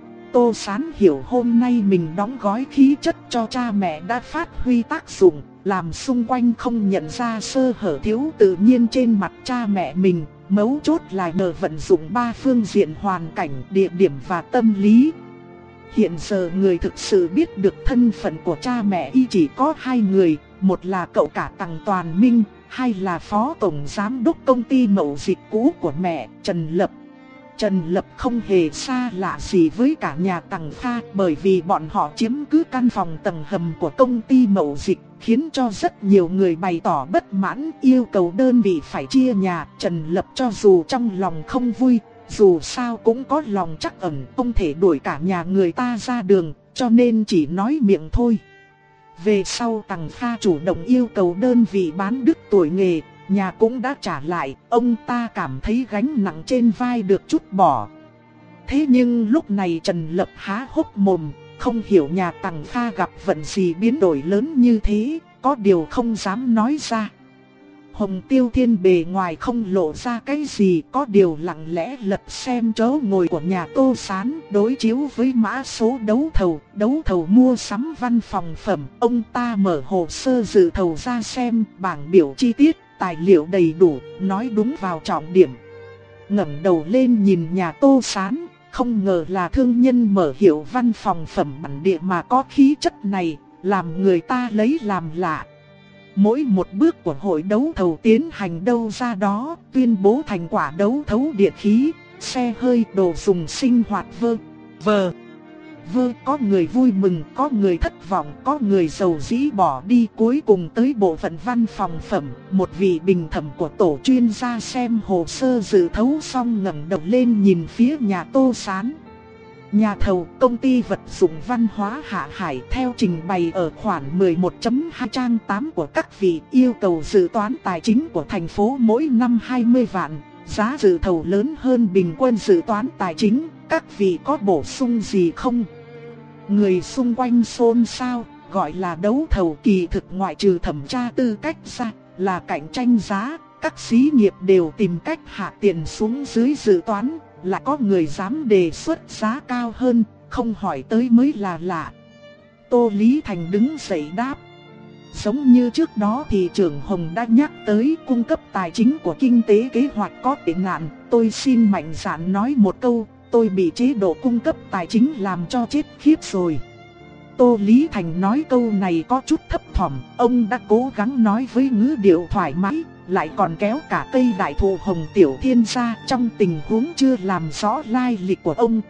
Tô Sán hiểu hôm nay mình đóng gói khí chất cho cha mẹ đã phát huy tác dụng, làm xung quanh không nhận ra sơ hở thiếu tự nhiên trên mặt cha mẹ mình. Mấu chốt là nhờ vận dụng ba phương diện hoàn cảnh, địa điểm và tâm lý. Hiện giờ người thực sự biết được thân phận của cha mẹ y chỉ có hai người, một là cậu cả Tằng Toàn Minh, hai là phó tổng giám đốc công ty mậu dịch cũ của mẹ, Trần Lập. Trần Lập không hề xa lạ gì với cả nhà Tằng Kha, bởi vì bọn họ chiếm cứ căn phòng tầng hầm của công ty mậu dịch, khiến cho rất nhiều người bày tỏ bất mãn, yêu cầu đơn vị phải chia nhà. Trần Lập cho dù trong lòng không vui, dù sao cũng có lòng trắc ẩn, không thể đuổi cả nhà người ta ra đường, cho nên chỉ nói miệng thôi. Về sau Tằng Kha chủ động yêu cầu đơn vị bán đứt tuổi nghề, nhà cũng đã trả lại, ông ta cảm thấy gánh nặng trên vai được trút bỏ. Thế nhưng lúc này Trần Lập há hốc mồm, không hiểu nhà Tằng Kha gặp vận gì biến đổi lớn như thế, có điều không dám nói ra. Hồng Tiêu Thiên bề ngoài không lộ ra cái gì, có điều lặng lẽ lật xem chỗ ngồi của nhà Tô Sán, đối chiếu với mã số đấu thầu, đấu thầu mua sắm văn phòng phẩm. Ông ta mở hồ sơ dự thầu ra xem, bảng biểu chi tiết, tài liệu đầy đủ, nói đúng vào trọng điểm. Ngẩng đầu lên nhìn nhà Tô Sán, không ngờ là thương nhân mở hiệu văn phòng phẩm bản địa mà có khí chất này, làm người ta lấy làm lạ. Mỗi một bước của hội đấu thầu tiến hành đâu ra đó, tuyên bố thành quả đấu thầu điện khí, xe hơi, đồ dùng sinh hoạt vơ, vờ, vơ. Có người vui mừng, có người thất vọng, có người giàu dĩ bỏ đi. Cuối cùng tới bộ phận văn phòng phẩm, một vị bình thẩm của tổ chuyên gia xem hồ sơ dự thầu xong ngẩng đầu lên nhìn phía nhà Tô Sán. Nhà thầu công ty vật dụng văn hóa Hạ Hải theo trình bày ở khoản mười một chấm hai trang tám của các vị yêu cầu dự toán tài chính của thành phố mỗi năm hai mươi vạn, giá dự thầu lớn hơn bình quân dự toán tài chính, các vị có bổ sung gì không? Người xung quanh xôn xao, gọi là đấu thầu kỳ thực ngoại trừ thẩm tra tư cách ra, là cạnh tranh giá, các xí nghiệp đều tìm cách hạ tiền xuống dưới dự toán. Lại có người dám đề xuất giá cao hơn, không hỏi tới mới là lạ. Tô Lý Thành đứng dậy đáp. Giống như trước đó thì trưởng Hồng đã nhắc tới cung cấp tài chính của kinh tế kế hoạch có tệ nạn. Tôi xin mạnh dạn nói một câu, tôi bị chế độ cung cấp tài chính làm cho chết khiếp rồi. Tô Lý Thành nói câu này có chút thấp thỏm, ông đã cố gắng nói với ngữ điệu thoải mái, lại còn kéo cả cây đại thụ Hồng Tiểu Thiên ra trong tình huống chưa làm rõ lai lịch của ông.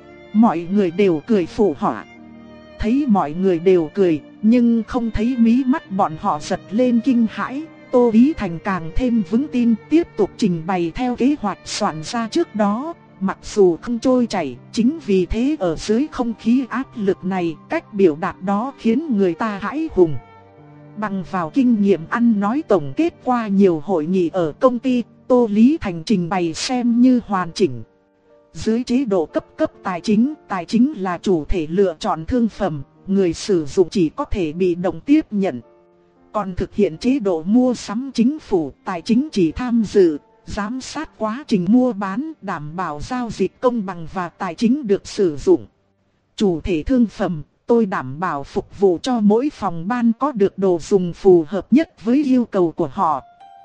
Mọi người đều cười phụ họa. Thấy mọi người đều cười, nhưng không thấy mí mắt bọn họ giật lên kinh hãi. Tô Lý Thành càng thêm vững tin, tiếp tục trình bày theo kế hoạch soạn ra trước đó. Mặc dù không trôi chảy, chính vì thế ở dưới không khí áp lực này, cách biểu đạt đó khiến người ta hãi hùng. Bằng vào kinh nghiệm ăn nói tổng kết qua nhiều hội nghị ở công ty, Tô Lý Thành trình bày xem như hoàn chỉnh. Dưới chế độ cấp cấp tài chính, tài chính là chủ thể lựa chọn thương phẩm, người sử dụng chỉ có thể bị động tiếp nhận. Còn thực hiện chế độ mua sắm chính phủ, tài chính chỉ tham dự, giám sát quá trình mua bán, đảm bảo giao dịch công bằng và tài chính được sử dụng. Chủ thể thương phẩm, tôi đảm bảo phục vụ cho mỗi phòng ban có được đồ dùng phù hợp nhất với yêu cầu của họ.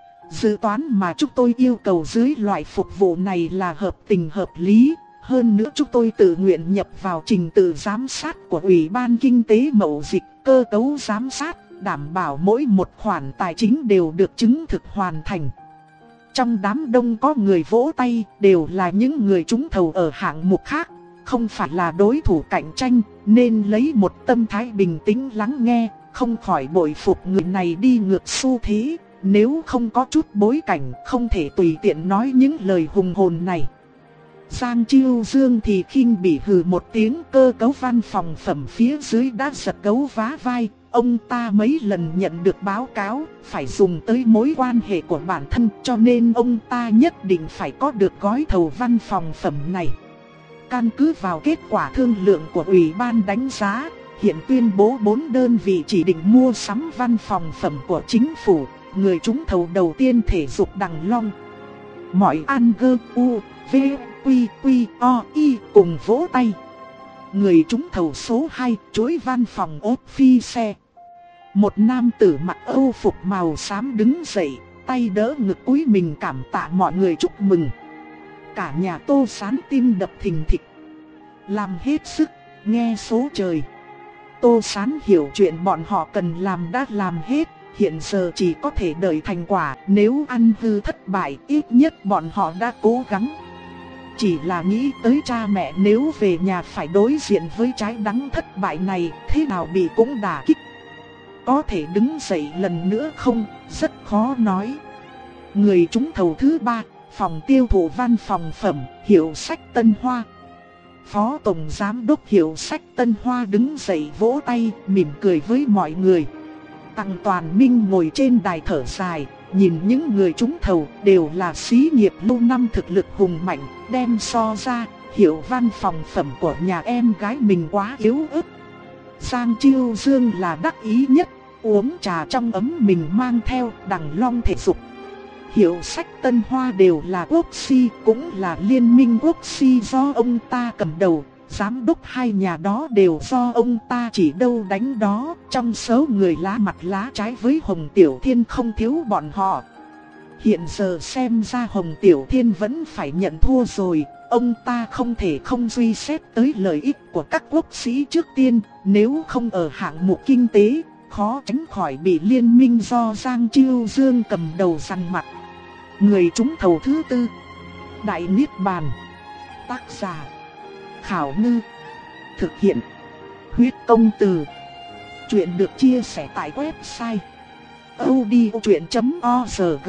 Dự toán mà chúng tôi yêu cầu dưới loại phục vụ này là hợp tình hợp lý. Hơn nữa chúng tôi tự nguyện nhập vào trình tự giám sát của Ủy ban Kinh tế Mậu Dịch, cơ cấu giám sát, đảm bảo mỗi một khoản tài chính đều được chứng thực hoàn thành. Trong đám đông có người vỗ tay, đều là những người trúng thầu ở hạng mục khác, không phải là đối thủ cạnh tranh, nên lấy một tâm thái bình tĩnh lắng nghe, không khỏi bội phục người này đi ngược xu thế. Nếu không có chút bối cảnh, không thể tùy tiện nói những lời hùng hồn này. Giang Chiêu Dương thì khinh bỉ hừ một tiếng, cơ cấu văn phòng phẩm phía dưới đã giật gấu vá vai. Ông ta mấy lần nhận được báo cáo, phải dùng tới mối quan hệ của bản thân, cho nên ông ta nhất định phải có được gói thầu văn phòng phẩm này. Căn cứ vào kết quả thương lượng của Ủy ban đánh giá, hiện tuyên bố bốn đơn vị chỉ định mua sắm văn phòng phẩm của chính phủ. Người trúng thầu đầu tiên thể dục Đằng Long. Mọi an gơ u, v, quy, quy, o, y cùng vỗ tay. Người trúng thầu số hai, chuỗi văn phòng ốp phi xe. Một nam tử mặc âu phục màu xám đứng dậy, tay đỡ ngực cúi mình cảm tạ mọi người chúc mừng. Cả nhà Tô Sán tim đập thình thịch. Làm hết sức, nghe số trời. Tô Sán hiểu chuyện bọn họ cần làm đã làm hết. Hiện giờ chỉ có thể đợi thành quả, nếu ăn hư thất bại, ít nhất bọn họ đã cố gắng. Chỉ là nghĩ tới cha mẹ nếu về nhà phải đối diện với trái đắng thất bại này, thế nào bị cũng đả kích. Có thể đứng dậy lần nữa không, rất khó nói. Người trúng thầu thứ ba, phòng tiêu thụ văn phòng phẩm, Hiệu Sách Tân Hoa. Phó Tổng Giám đốc Hiệu Sách Tân Hoa đứng dậy vỗ tay, mỉm cười với mọi người. Tăng Toàn Minh ngồi trên đài thở dài, nhìn những người trúng thầu đều là xí nghiệp lâu năm thực lực hùng mạnh, đem so ra, Hiệu văn phòng phẩm của nhà em gái mình quá yếu ớt. Giang Chiêu Dương là đắc ý nhất, uống trà trong ấm mình mang theo, Đằng Long thể dục. Hiệu Sách Tân Hoa đều là quốc si, cũng là liên minh quốc si do ông ta cầm đầu. Giám đốc hai nhà đó đều do ông ta chỉ đâu đánh đó, trong số người lá mặt lá trái với Hồng Tiểu Thiên không thiếu bọn họ. Hiện giờ xem ra Hồng Tiểu Thiên vẫn phải nhận thua rồi, ông ta không thể không suy xét tới lợi ích của các quốc sĩ trước tiên, nếu không ở hạng mục kinh tế, khó tránh khỏi bị liên minh do Giang Chiêu Dương cầm đầu răn mặt. Người trúng thầu thứ tư, Đại Niết Bàn. Tác giả Khảo Ngư. Thực hiện Huyết Công Từ. Chuyện được chia sẻ tại website audiochuyện chấm org.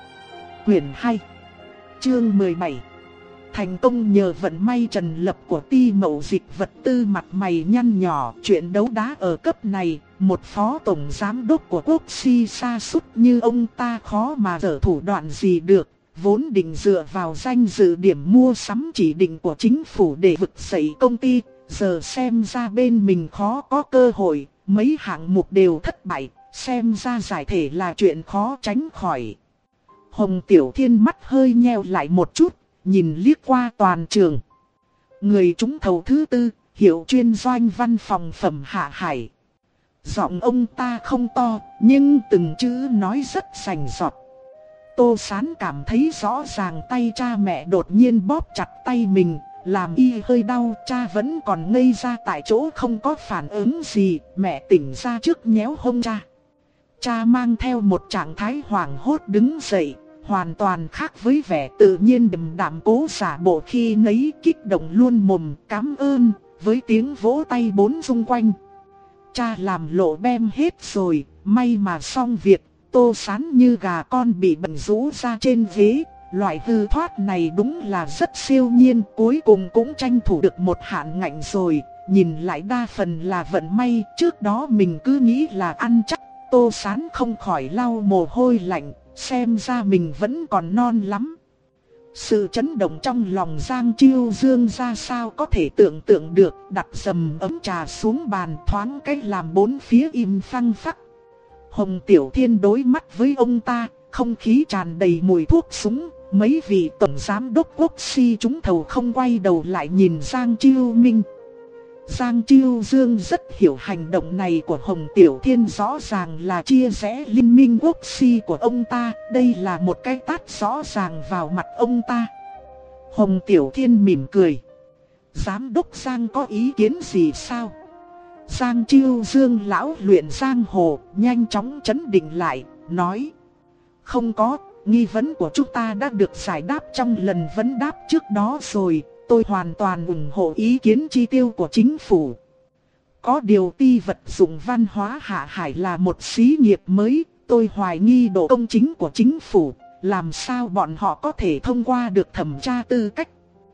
Quyển hai, chương mười bảy. Thành công nhờ vận may trần lập của Ti Mậu Dịch vật tư mặt mày nhăn nhỏ. Chuyện đấu đá ở cấp này, một phó tổng giám đốc của quốc si sa sút như ông ta khó mà dở thủ đoạn gì được. Vốn định dựa vào danh dự điểm mua sắm chỉ định của chính phủ để vực dậy công ty, giờ xem ra bên mình khó có cơ hội, mấy hạng mục đều thất bại, xem ra giải thể là chuyện khó tránh khỏi. Hồng Tiểu Thiên mắt hơi nheo lại một chút, nhìn liếc qua toàn trường. Người trúng thầu thứ tư, Hiệu chuyên doanh văn phòng phẩm Hạ Hải. Giọng ông ta không to, nhưng từng chữ nói rất sành giọt. Tô Sán cảm thấy rõ ràng tay cha mẹ đột nhiên bóp chặt tay mình, làm y hơi đau. Cha vẫn còn ngây ra tại chỗ không có phản ứng gì, mẹ tỉnh ra trước nhéo hông cha. Cha mang theo một trạng thái hoảng hốt đứng dậy, hoàn toàn khác với vẻ tự nhiên điềm đạm cố giả bộ khi nấy, kích động luôn mồm cảm ơn, với tiếng vỗ tay bốn xung quanh. Cha làm lộ bem hết rồi, may mà xong việc. Tô Sán như gà con bị bệnh rũ ra trên ghế, loại hư thoát này đúng là rất siêu nhiên, cuối cùng cũng tranh thủ được một hạn ngạnh rồi, nhìn lại đa phần là vận may, trước đó mình cứ nghĩ là ăn chắc. Tô Sán không khỏi lau mồ hôi lạnh, xem ra mình vẫn còn non lắm. Sự chấn động trong lòng Giang Chiêu Dương ra sao có thể tưởng tượng được, đặt dầm ấm trà xuống bàn thoáng cách làm bốn phía im phăng phắc. Hồng Tiểu Thiên đối mắt với ông ta, không khí tràn đầy mùi thuốc súng, mấy vị tổng giám đốc quốc si trúng thầu không quay đầu lại nhìn Giang Chiêu Minh. Giang Chiêu Dương rất hiểu hành động này của Hồng Tiểu Thiên rõ ràng là chia rẽ liên minh quốc si của ông ta. Đây là một cái tát rõ ràng vào mặt ông ta. Hồng Tiểu Thiên mỉm cười. Giám đốc Giang có ý kiến gì sao? Giang Chiêu Dương lão luyện giang hồ, nhanh chóng trấn định lại, nói. Không có, nghi vấn của chúng ta đã được giải đáp trong lần vấn đáp trước đó rồi. Tôi hoàn toàn ủng hộ ý kiến chi tiêu của chính phủ. Có điều Ti vật dụng văn hóa Hạ Hải là một xí nghiệp mới. Tôi hoài nghi độ công chính của chính phủ. Làm sao bọn họ có thể thông qua được thẩm tra tư cách?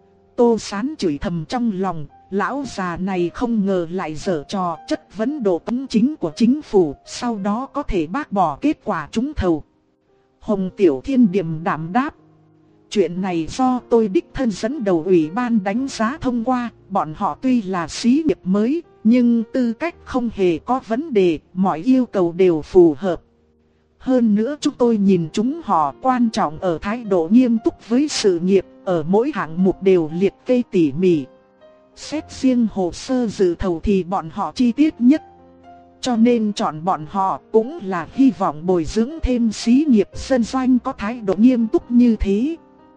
Tô Sán chửi thầm trong lòng. Lão già này không ngờ lại giở trò chất vấn độ công chính của chính phủ. Sau đó có thể bác bỏ kết quả trúng thầu. Hồng Tiểu Thiên điềm đạm đáp. Chuyện này do tôi đích thân dẫn đầu ủy ban đánh giá thông qua. Bọn họ tuy là xí nghiệp mới, nhưng tư cách không hề có vấn đề, mọi yêu cầu đều phù hợp. Hơn nữa chúng tôi nhìn chúng họ quan trọng ở thái độ nghiêm túc với sự nghiệp, ở mỗi hạng mục đều liệt kê tỉ mỉ. Xét riêng hồ sơ dự thầu thì bọn họ chi tiết nhất. Cho nên chọn bọn họ cũng là hy vọng bồi dưỡng thêm xí nghiệp dân doanh có thái độ nghiêm túc như thế.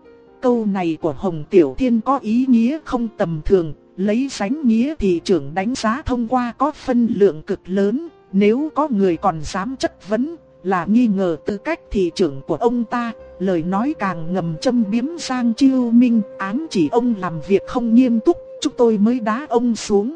Câu này của Hồng Tiểu Thiên có ý nghĩa không tầm thường, lấy danh nghĩa thị trưởng đánh giá thông qua có phân lượng cực lớn. Nếu có người còn dám chất vấn là nghi ngờ tư cách thị trưởng của ông ta, lời nói càng ngầm châm biếm Giang Chiêu Minh, ám chỉ ông làm việc không nghiêm túc, chúng tôi mới đá ông xuống.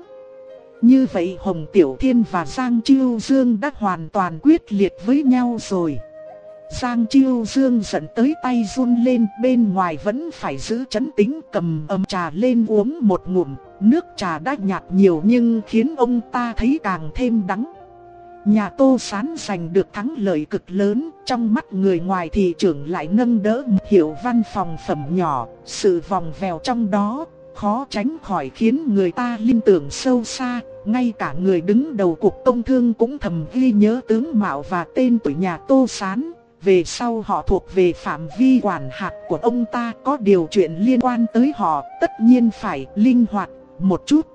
Như vậy Hồng Tiểu Thiên và Giang Chiêu Dương đã hoàn toàn quyết liệt với nhau rồi. Giang Chiêu Dương giận tới tay run lên, bên ngoài vẫn phải giữ trấn tĩnh, cầm ấm trà lên uống một ngụm. Nước trà đã nhạt nhiều nhưng khiến ông ta thấy càng thêm đắng. Nhà Tô Sán giành được thắng lợi cực lớn, trong mắt người ngoài thị trưởng lại nâng đỡ một hiệu văn phòng phẩm nhỏ. Sự vòng vèo trong đó khó tránh khỏi khiến người ta liên tưởng sâu xa. Ngay cả người đứng đầu cục công thương cũng thầm ghi nhớ tướng mạo và tên tuổi nhà Tô Sán. Về sau họ thuộc về phạm vi quản hạt của ông ta, có điều chuyện liên quan tới họ tất nhiên phải linh hoạt một chút.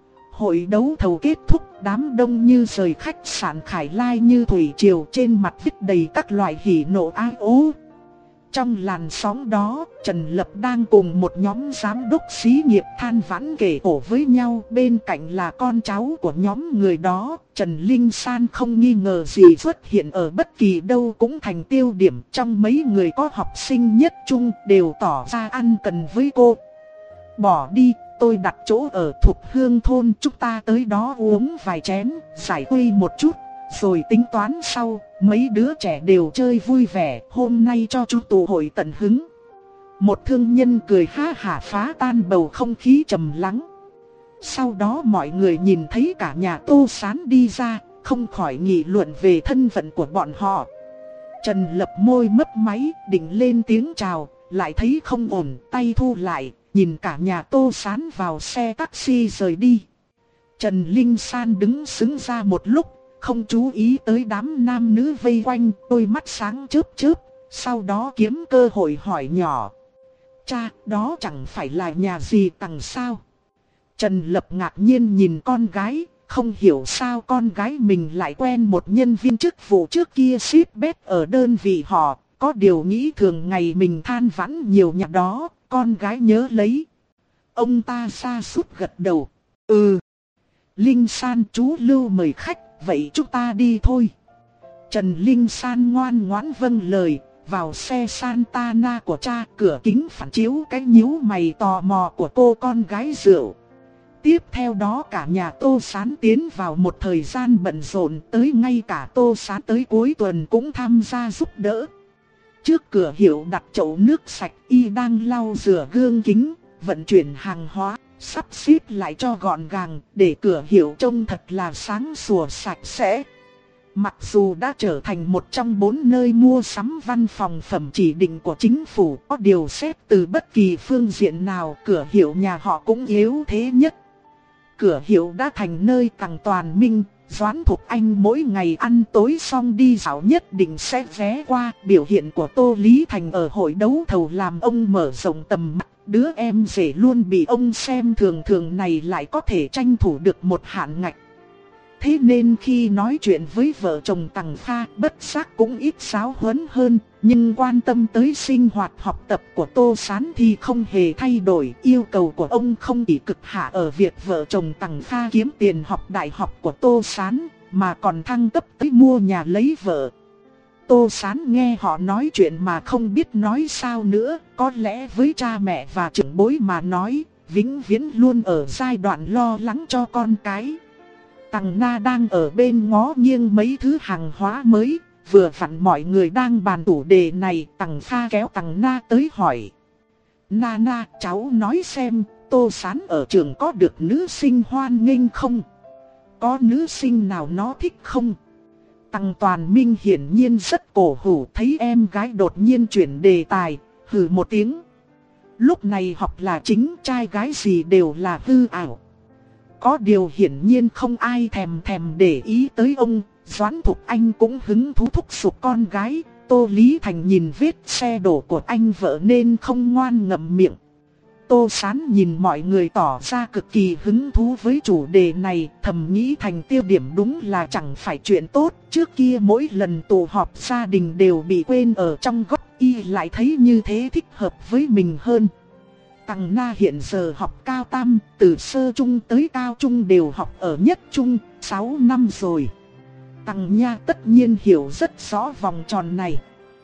Hội đấu thầu kết thúc, đám đông như rời khách sạn Khải Lai như thủy triều, trên mặt viết đầy các loại hỉ nộ ai ố. Trong làn sóng đó, Trần Lập đang cùng một nhóm giám đốc xí nghiệp than vãn kể khổ với nhau, bên cạnh là con cháu của nhóm người đó. Trần Linh San không nghi ngờ gì xuất hiện ở bất kỳ đâu cũng thành tiêu điểm. Trong mấy người có học sinh nhất trung đều tỏ ra ân cần với cô. Bỏ đi, tôi đặt chỗ ở Thục Hương thôn, chúng ta tới đó uống vài chén, giải khuây một chút, rồi tính toán sau. Mấy đứa trẻ đều chơi vui vẻ, hôm nay cho chú tụ hội tận hứng. Một thương nhân cười ha hả phá tan bầu không khí trầm lắng. Sau đó mọi người nhìn thấy cả nhà Tô Sán đi ra, không khỏi nghị luận về thân phận của bọn họ. Trần Lập môi mấp máy, định lên tiếng chào, lại thấy không ổn, tay thu lại, nhìn cả nhà Tô Sán vào xe taxi rời đi. Trần Linh San đứng sững ra một lúc, không chú ý tới đám nam nữ vây quanh, đôi mắt sáng chớp chớp, sau đó kiếm cơ hội hỏi nhỏ. Cha, đó chẳng phải là nhà dì Tằng sao? Trần Lập ngạc nhiên nhìn con gái, không hiểu sao con gái mình lại quen một nhân viên chức vụ trước kia ship bếp ở đơn vị họ. Có điều nghĩ thường ngày mình than vãn nhiều nhà đó, con gái nhớ lấy. Ông ta sa sút gật đầu. Ừ. Linh San chú Lưu mời khách, vậy chúng ta đi thôi. Trần Linh San ngoan ngoãn vâng lời, vào xe Santana của cha, cửa kính phản chiếu cái nhíu mày tò mò của cô con gái rượu. Tiếp theo đó cả nhà Tô Sán tiến vào một thời gian bận rộn, tới ngay cả Tô Sán tới cuối tuần cũng tham gia giúp đỡ. Trước cửa hiệu đặt chậu nước sạch, y đang lau rửa gương kính, vận chuyển hàng hóa, sắp xếp lại cho gọn gàng, để cửa hiệu trông thật là sáng sủa sạch sẽ. Mặc dù đã trở thành một trong bốn nơi mua sắm văn phòng phẩm chỉ định của chính phủ, có điều xét từ bất kỳ phương diện nào, cửa hiệu nhà họ cũng yếu thế nhất. Cửa hiệu đã thành nơi Tằng Toàn Minh, Doãn Thục Anh mỗi ngày ăn tối xong đi dạo nhất định sẽ ghé qua. Biểu hiện của Tô Lý Thành ở hội đấu thầu làm ông mở rộng tầm mắt, Đứa em rể luôn bị ông xem thường thường này lại có thể tranh thủ được một hạn ngạch. Thế nên khi nói chuyện với vợ chồng Tằng Pha, bất giác cũng ít giáo huấn hơn, nhưng quan tâm tới sinh hoạt học tập của Tô Sán thì không hề thay đổi. Yêu cầu của ông không chỉ cực hạ ở việc vợ chồng Tằng Pha kiếm tiền học đại học của Tô Sán, mà còn thăng cấp tới mua nhà lấy vợ. Tô Sán nghe họ nói chuyện mà không biết nói sao nữa, có lẽ với cha mẹ và trưởng bối mà nói, vĩnh viễn luôn ở giai đoạn lo lắng cho con cái. Tằng Na đang ở bên ngó nghiêng mấy thứ hàng hóa mới, vừa vặn mọi người đang bàn chủ đề này, Tằng Pha kéo Tằng Na tới hỏi. Na Na, cháu nói xem, Tô Sán ở trường có được nữ sinh hoan nghênh không? Có nữ sinh nào nó thích không? Tằng Toàn Minh hiển nhiên rất cổ hủ, thấy em gái đột nhiên chuyển đề tài, hừ một tiếng. Lúc này học là chính, trai gái gì đều là hư ảo. Có điều hiển nhiên không ai thèm thèm để ý tới ông. Doãn Thục Anh cũng hứng thú thúc giục con gái. Tô Lý Thành nhìn vết xe đổ của anh vợ nên không ngoan ngậm miệng. Tô Sán nhìn mọi người tỏ ra cực kỳ hứng thú với chủ đề này, thầm nghĩ Thành tiêu điểm đúng là chẳng phải chuyện tốt. Trước kia mỗi lần tụ họp gia đình đều bị quên ở trong góc, y lại thấy như thế thích hợp với mình hơn. Tằng Na hiện giờ học cao tam, từ sơ trung tới cao trung đều học ở nhất trung, sáu năm rồi. Tằng Nha tất nhiên hiểu rất rõ vòng tròn này.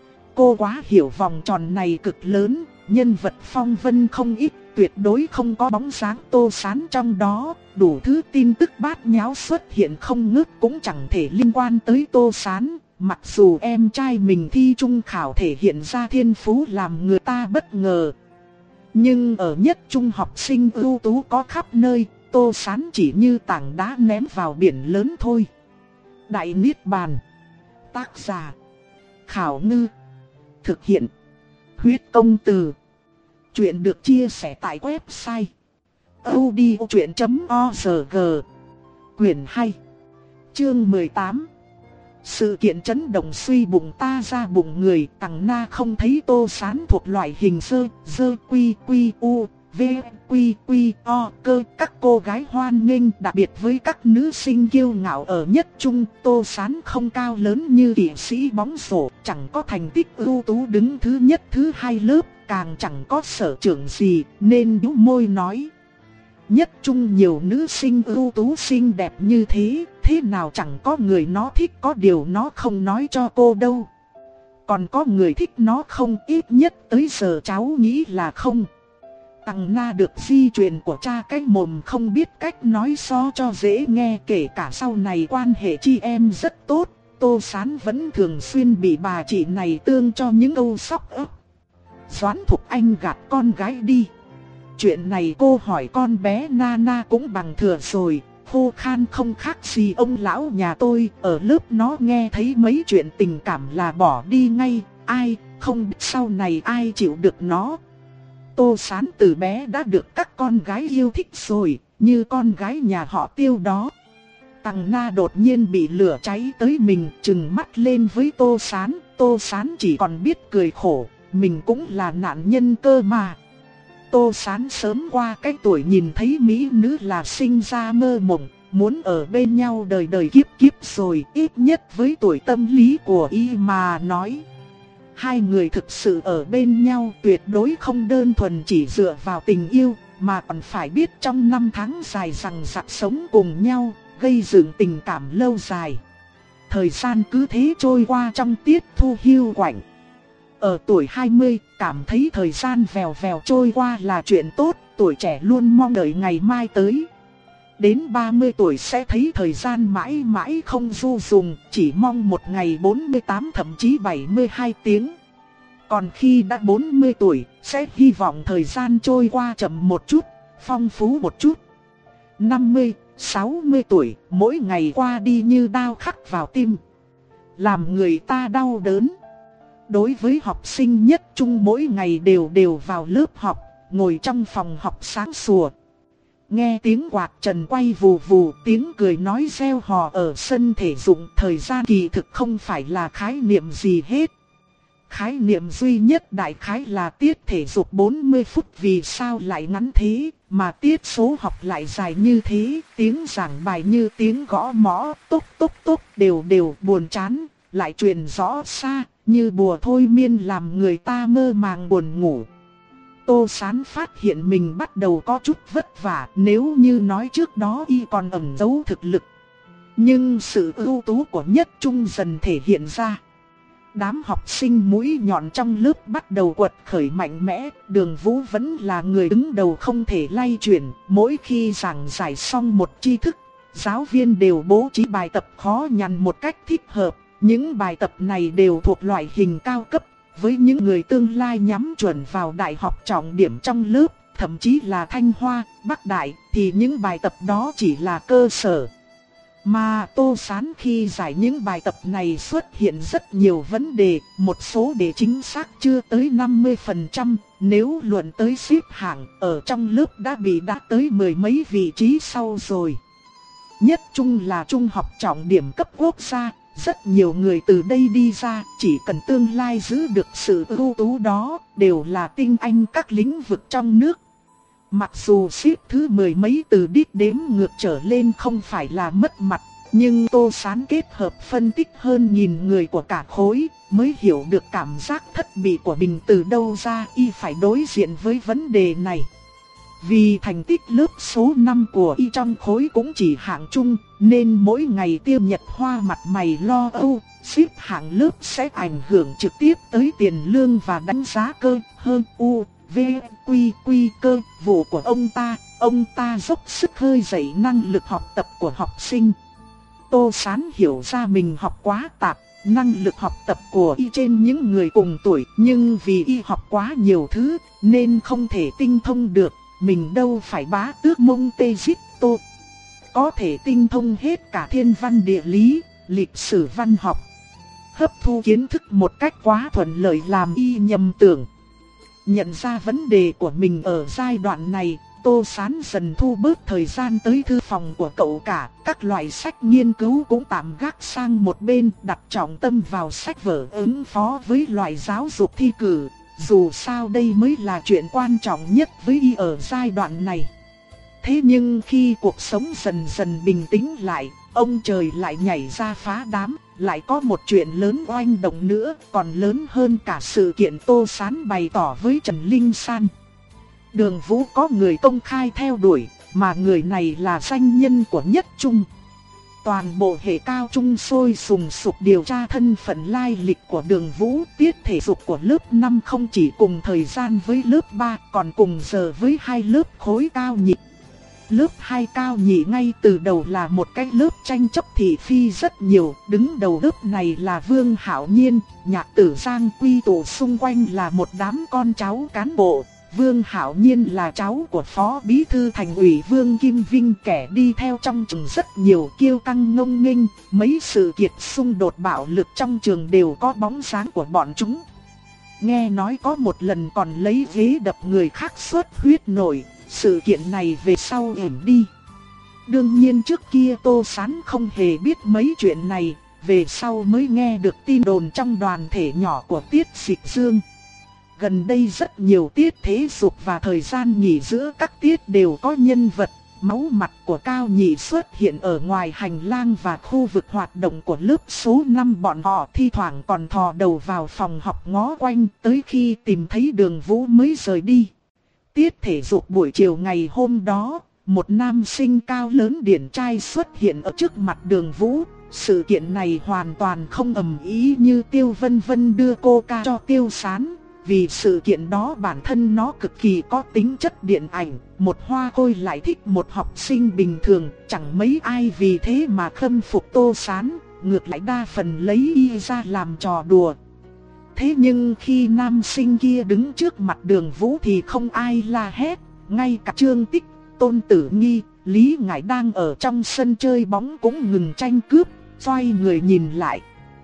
Cô quá hiểu vòng tròn này cực lớn, nhân vật phong vân không ít, tuyệt đối không có bóng dáng Tô Sán trong đó. Đủ thứ tin tức bát nháo xuất hiện không ngớt cũng chẳng thể liên quan tới Tô Sán. Mặc dù em trai mình thi trung khảo thể hiện ra thiên phú làm người ta bất ngờ, nhưng ở nhất trung học sinh ưu tú có khắp nơi, Tô Sán chỉ như tảng đá ném vào biển lớn thôi. Đại Niết Bàn. Tác giả Khảo Ngư. Thực hiện Huyết Công Từ. Chuyện được chia sẻ tại website audiochuyện chấm org. Quyển hai, chương mười tám. Sự kiện chấn động suy bụng ta ra bụng người. Tằng Na không thấy Tô Sán thuộc loại hình sơ, dơ quy quy u, v quy quy o cơ. Các cô gái hoan nghênh, đặc biệt với các nữ sinh kiêu ngạo ở nhất trung. Tô Sán không cao lớn như kỵ sĩ bóng rổ, chẳng có thành tích ưu tú đứng thứ nhất thứ hai lớp, càng chẳng có sở trường gì, nên nhếch môi nói. Nhất trung nhiều nữ sinh ưu tú xinh đẹp như thế, thế nào chẳng có người nó thích, có điều nó không nói cho cô đâu. Còn có người thích nó không, ít nhất tới giờ cháu nghĩ là không. Tằng Na được di truyền của cha cái mồm không biết cách nói so cho dễ nghe, kể cả sau này quan hệ chị em rất tốt. Tô Sán vẫn thường xuyên bị bà chị này tương cho những câu sóc ấp. Doãn Thục Anh gạt con gái đi. Chuyện này cô hỏi con bé Na Na cũng bằng thừa rồi. Khô khan không khác gì ông lão nhà tôi. Ở lớp nó nghe thấy mấy chuyện tình cảm là bỏ đi ngay. Ai, không biết sau này ai chịu được nó. Tô Sán từ bé đã được các con gái yêu thích rồi, như con gái nhà họ Tiêu đó. Tằng Na đột nhiên bị lửa cháy tới mình, trừng mắt lên với Tô Sán. Tô Sán chỉ còn biết cười khổ, mình cũng là nạn nhân cơ mà. Tô Sán sớm qua cái tuổi nhìn thấy mỹ nữ là sinh ra mơ mộng, muốn ở bên nhau đời đời kiếp kiếp rồi, ít nhất với tuổi tâm lý của y mà nói. Hai người thực sự ở bên nhau tuyệt đối không đơn thuần chỉ dựa vào tình yêu, mà còn phải biết trong năm tháng dài dằng dặc sống cùng nhau, gây dựng tình cảm lâu dài. Thời gian cứ thế trôi qua trong tiết thu hiu quạnh. Ở tuổi hai mươi, cảm thấy thời gian vèo vèo trôi qua là chuyện tốt, tuổi trẻ luôn mong đợi ngày mai tới. Đến ba mươi tuổi sẽ thấy thời gian mãi mãi không du dùng, chỉ mong một ngày bốn mươi tám thậm chí bảy mươi hai tiếng. Còn khi đã bốn mươi tuổi, sẽ hy vọng thời gian trôi qua chậm một chút, phong phú một chút. năm mươi, sáu mươi tuổi, mỗi ngày qua đi như đao khắc vào tim, làm người ta đau đớn. Đối với học sinh nhất trung mỗi ngày đều đều vào lớp học, ngồi trong phòng học sáng sủa. Nghe tiếng quạt trần quay vù vù, tiếng cười nói reo hò ở sân thể dục, thời gian kỳ thực không phải là khái niệm gì hết. Khái niệm duy nhất đại khái là tiết thể dục bốn mươi phút vì sao lại ngắn thế, mà tiết số học lại dài như thế, tiếng giảng bài như tiếng gõ mõ, túc túc túc đều đều buồn chán, lại truyền rõ xa, như bùa thôi miên làm người ta mơ màng buồn ngủ. Tô Sán phát hiện mình bắt đầu có chút vất vả, nếu như nói trước đó y còn ẩn giấu thực lực. Nhưng sự ưu tú của Nhất Trung dần thể hiện ra. Đám học sinh mũi nhọn trong lớp bắt đầu quật khởi mạnh mẽ, Đường Vũ vẫn là người đứng đầu không thể lay chuyển. Mỗi khi giảng giải xong một tri thức, giáo viên đều bố trí bài tập khó nhằn một cách thích hợp. Những bài tập này đều thuộc loại hình cao cấp, với những người tương lai nhắm chuẩn vào đại học trọng điểm trong lớp, thậm chí là Thanh Hoa, Bắc Đại, thì những bài tập đó chỉ là cơ sở. Mà Tô Sán khi giải những bài tập này xuất hiện rất nhiều vấn đề, một số đề chính xác chưa tới năm mươi phần trăm, nếu luận tới xếp hạng, ở trong lớp đã bị đã tới mười mấy vị trí sau rồi. Nhất Trung là trung học trọng điểm cấp quốc gia, rất nhiều người từ đây đi ra, chỉ cần tương lai giữ được sự ưu tú đó, đều là tinh anh các lĩnh vực trong nước. Mặc dù xếp thứ mười mấy từ đít đếm ngược trở lên không phải là mất mặt, nhưng Tô Sán kết hợp phân tích hơn nghìn người của cả khối, mới hiểu được cảm giác thất bại của mình từ đâu ra, y phải đối diện với vấn đề này. Vì thành tích lớp số năm của y trong khối cũng chỉ hạng trung, nên mỗi ngày Tiêu Nhật Hoa mặt mày lo âu, xếp hạng lớp sẽ ảnh hưởng trực tiếp tới tiền lương và đánh giá cơ hơn u, v, quy, quy cơ vụ của ông ta. Ông ta dốc sức khơi dậy năng lực học tập của học sinh. Tô Sán hiểu ra mình học quá tạp, năng lực học tập của y trên những người cùng tuổi, nhưng vì y học quá nhiều thứ nên không thể tinh thông được. Mình đâu phải bá tước Mông Tê Dít Tô, có thể tinh thông hết cả thiên văn địa lý, lịch sử văn học. Hấp thu kiến thức một cách quá thuận lợi làm y nhầm tưởng. Nhận ra vấn đề của mình ở giai đoạn này, Tô Sán dần thu bớt thời gian tới thư phòng của cậu cả. Các loại sách nghiên cứu cũng tạm gác sang một bên, đặt trọng tâm vào sách vở ứng phó với loại giáo dục thi cử. Dù sao đây mới là chuyện quan trọng nhất với y ở giai đoạn này. Thế nhưng khi cuộc sống dần dần bình tĩnh lại, ông trời lại nhảy ra phá đám. Lại có một chuyện lớn oanh động nữa, còn lớn hơn cả sự kiện Tô Sán bày tỏ với Trần Linh San. Đường Vũ có người công khai theo đuổi, mà người này là danh nhân của Nhất Trung. Toàn bộ hệ cao trung sôi sùng sục điều tra thân phận lai lịch của Đường Vũ. Tiết thể dục của lớp năm không chỉ cùng thời gian với lớp ba, còn cùng giờ với hai lớp khối cao nhị. Lớp hai cao nhị ngay từ đầu là một cái lớp tranh chấp thị phi rất nhiều, đứng đầu lớp này là Vương Hạo Nhiên, Nhạc Tử Giang, quy tụ xung quanh là một đám con cháu cán bộ. Vương Hạo Nhiên là cháu của Phó Bí thư Thành ủy Vương Kim Vinh, kẻ đi theo trong trường rất nhiều, kiêu căng ngông nghênh, mấy sự kiện xung đột bạo lực trong trường đều có bóng dáng của bọn chúng. Nghe nói có một lần còn lấy ghế đập người khác xuất huyết nổi. Sự kiện này về sau ẩn đi. Đương nhiên trước kia Tô Sán không hề biết mấy chuyện này, về sau mới nghe được tin đồn trong đoàn thể nhỏ của Tiết Dịch Dương. Gần đây rất nhiều tiết thể dục và thời gian nghỉ giữa các tiết đều có nhân vật máu mặt của cao nhị xuất hiện ở ngoài hành lang và khu vực hoạt động của lớp số năm. Bọn họ thi thoảng còn thò đầu vào phòng học ngó quanh, tới khi tìm thấy Đường Vũ mới rời đi. Tiết thể dục buổi chiều ngày hôm đó, một nam sinh cao lớn điển trai xuất hiện ở trước mặt Đường Vũ. Sự kiện này hoàn toàn không ầm ĩ như Tiêu Vân Vân đưa coca cho Tiêu Sán, vì sự kiện đó bản thân nó cực kỳ có tính chất điện ảnh. Một hoa khôi lại thích một học sinh bình thường, chẳng mấy ai vì thế mà khâm phục Tô Sán, ngược lại đa phần lấy y ra làm trò đùa. Thế nhưng khi nam sinh kia đứng trước mặt Đường Vũ thì không ai la hét, ngay cả Trương Tích, Tôn Tử Nghi, Lý Ngải đang ở trong sân chơi bóng cũng ngừng tranh cướp, xoay người nhìn lại.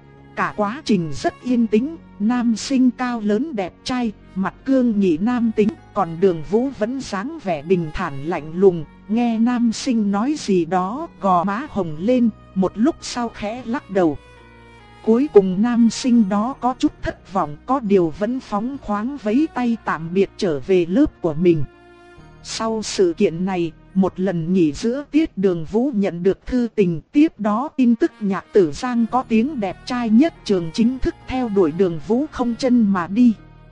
Cả quá trình rất yên tĩnh, nam sinh cao lớn đẹp trai, mặt cương nghị nam tính, còn Đường Vũ vẫn dáng vẻ bình thản lạnh lùng, nghe nam sinh nói gì đó, gò má hồng lên, một lúc sau khẽ lắc đầu. Cuối cùng nam sinh đó có chút thất vọng, có điều vẫn phóng khoáng vẫy tay tạm biệt trở về lớp của mình. Sau sự kiện này, một lần nghỉ giữa tiết Đường Vũ nhận được thư tình, tiếp đó tin tức Nhạc Tử Giang có tiếng đẹp trai nhất trường chính thức theo đuổi Đường Vũ không chân mà đi.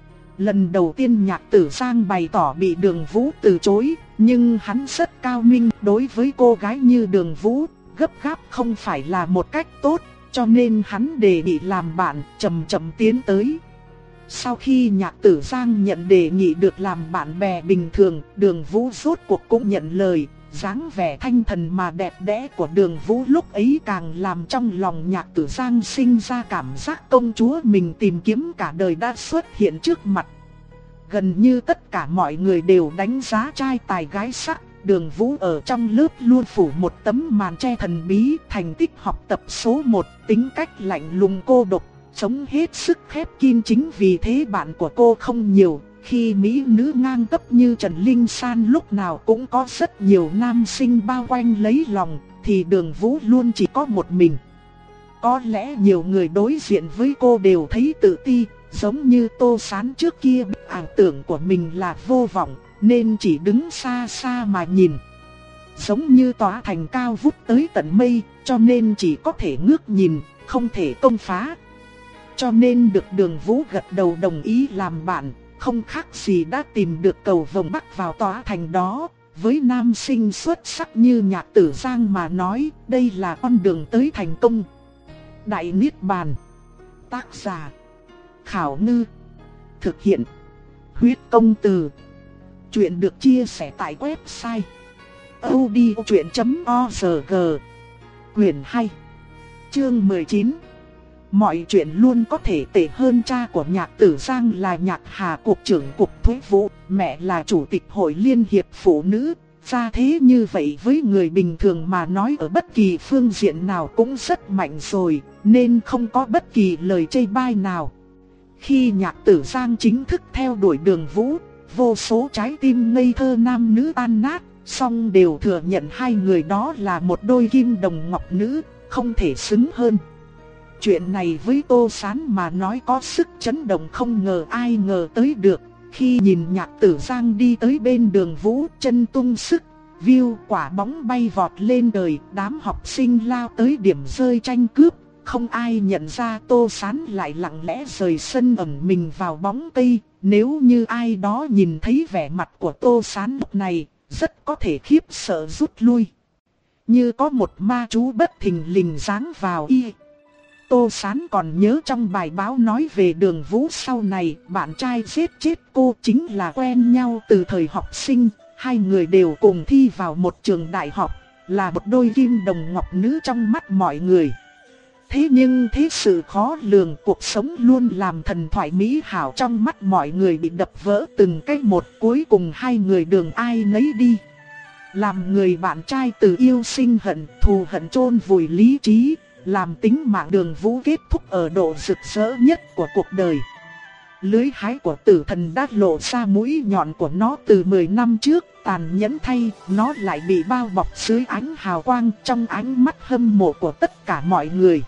Lần đầu tiên Nhạc Tử Giang bày tỏ bị Đường Vũ từ chối, nhưng hắn rất cao minh, đối với cô gái như Đường Vũ, gấp gáp không phải là một cách tốt, cho nên hắn đề nghị làm bạn, chậm chậm tiến tới. Sau khi Nhạc Tử Giang nhận đề nghị được làm bạn bè bình thường, Đường Vũ rốt cuộc cũng nhận lời. Dáng vẻ thanh thần mà đẹp đẽ của Đường Vũ lúc ấy càng làm trong lòng Nhạc Tử Giang sinh ra cảm giác công chúa mình tìm kiếm cả đời đã xuất hiện trước mặt. Gần như tất cả mọi người đều đánh giá trai tài gái sắc. Đường Vũ ở trong lớp luôn phủ một tấm màn che thần bí, thành tích học tập số một, tính cách lạnh lùng cô độc, sống hết sức khép kín. Chính vì thế bạn của cô không nhiều. Khi mỹ nữ ngang cấp như Trần Linh San lúc nào cũng có rất nhiều nam sinh bao quanh lấy lòng, thì Đường Vũ luôn chỉ có một mình. Có lẽ nhiều người đối diện với cô đều thấy tự ti, giống như Tô Sán trước kia bị ảo tưởng của mình là vô vọng, nên chỉ đứng xa xa mà nhìn. Giống như tòa thành cao vút tới tận mây, cho nên chỉ có thể ngước nhìn, không thể công phá. Cho nên được Đường Vũ gật đầu đồng ý làm bạn, không khác gì đã tìm được cầu vồng bắc vào tòa thành đó. Với nam sinh xuất sắc như Nhạc Tử Giang mà nói, đây là con đường tới thành công. Đại Niết Bàn. Tác giả Khảo Ngư. Thực hiện Huyết Công Từ. Chuyện được chia sẻ tại website audiochuyện chấm org. Quyền hai. Chương mười chín. Mọi chuyện luôn có thể tệ hơn. Cha của Nhạc Tử Giang là Nhạc Hà, cục trưởng cục thuế vụ, mẹ là chủ tịch hội liên hiệp phụ nữ. Gia thế như vậy với người bình thường mà nói ở bất kỳ phương diện nào cũng rất mạnh rồi, nên không có bất kỳ lời chê bai nào. Khi Nhạc Tử Giang chính thức theo đuổi Đường Vũ, vô số trái tim ngây thơ nam nữ tan nát, song đều thừa nhận hai người đó là một đôi kim đồng ngọc nữ, không thể xứng hơn. Chuyện này với Tô Sán mà nói có sức chấn động không ngờ ai ngờ tới được. Khi nhìn Nhạc Tử Giang đi tới bên Đường Vũ, chân tung sức, view quả bóng bay vọt lên đời, đám học sinh lao tới điểm rơi tranh cướp. Không ai nhận ra Tô Sán lại lặng lẽ rời sân ẩn mình vào bóng cây. Nếu như ai đó nhìn thấy vẻ mặt của Tô Sán lúc này, rất có thể khiếp sợ rút lui. Như có một ma chú bất thình lình giáng vào y. Tô Sán còn nhớ trong bài báo nói về Đường Vũ sau này, bạn trai giết chết cô chính là quen nhau từ thời học sinh. Hai người đều cùng thi vào một trường đại học, là một đôi kim đồng ngọc nữ trong mắt mọi người. Thế nhưng thế sự khó lường, cuộc sống luôn làm thần thoại mỹ hảo trong mắt mọi người bị đập vỡ từng cái một. Cuối cùng hai người đường ai nấy đi. Làm người bạn trai từ yêu sinh hận, thù hận chôn vùi lý trí. Làm tính mạng Đường Vũ kết thúc ở độ rực rỡ nhất của cuộc đời. Lưới hái của tử thần đã lộ ra mũi nhọn của nó từ mười năm trước. Tàn nhẫn thay, nó lại bị bao bọc dưới ánh hào quang trong ánh mắt hâm mộ của tất cả mọi người.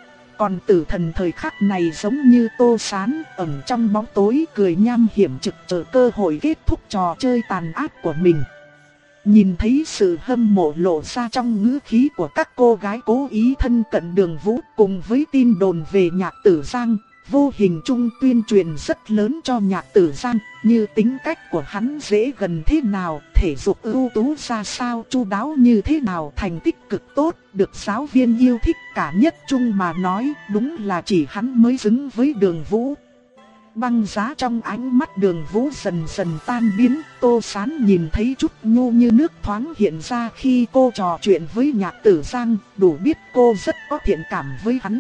Còn tử thần thời khắc này giống như Tô Sán, ẩn trong bóng tối cười nham hiểm trực chờ cơ hội kết thúc trò chơi tàn ác của mình. Nhìn thấy sự hâm mộ lộ ra trong ngữ khí của các cô gái cố ý thân cận Đường Vũ, cùng với tin đồn về Nhạc Tử Giang, vô hình chung tuyên truyền rất lớn cho Nhạc Tử Giang, như tính cách của hắn dễ gần thế nào, thể dục ưu tú ra sao, chu đáo như thế nào, thành tích cực tốt, được giáo viên yêu thích. Cả nhất chung mà nói, đúng là chỉ hắn mới xứng với Đường Vũ. Băng giá trong ánh mắt Đường Vũ dần dần tan biến. Tô Sán nhìn thấy chút nhu như nước thoáng hiện ra khi cô trò chuyện với Nhạc Tử Giang, đủ biết cô rất có thiện cảm với hắn.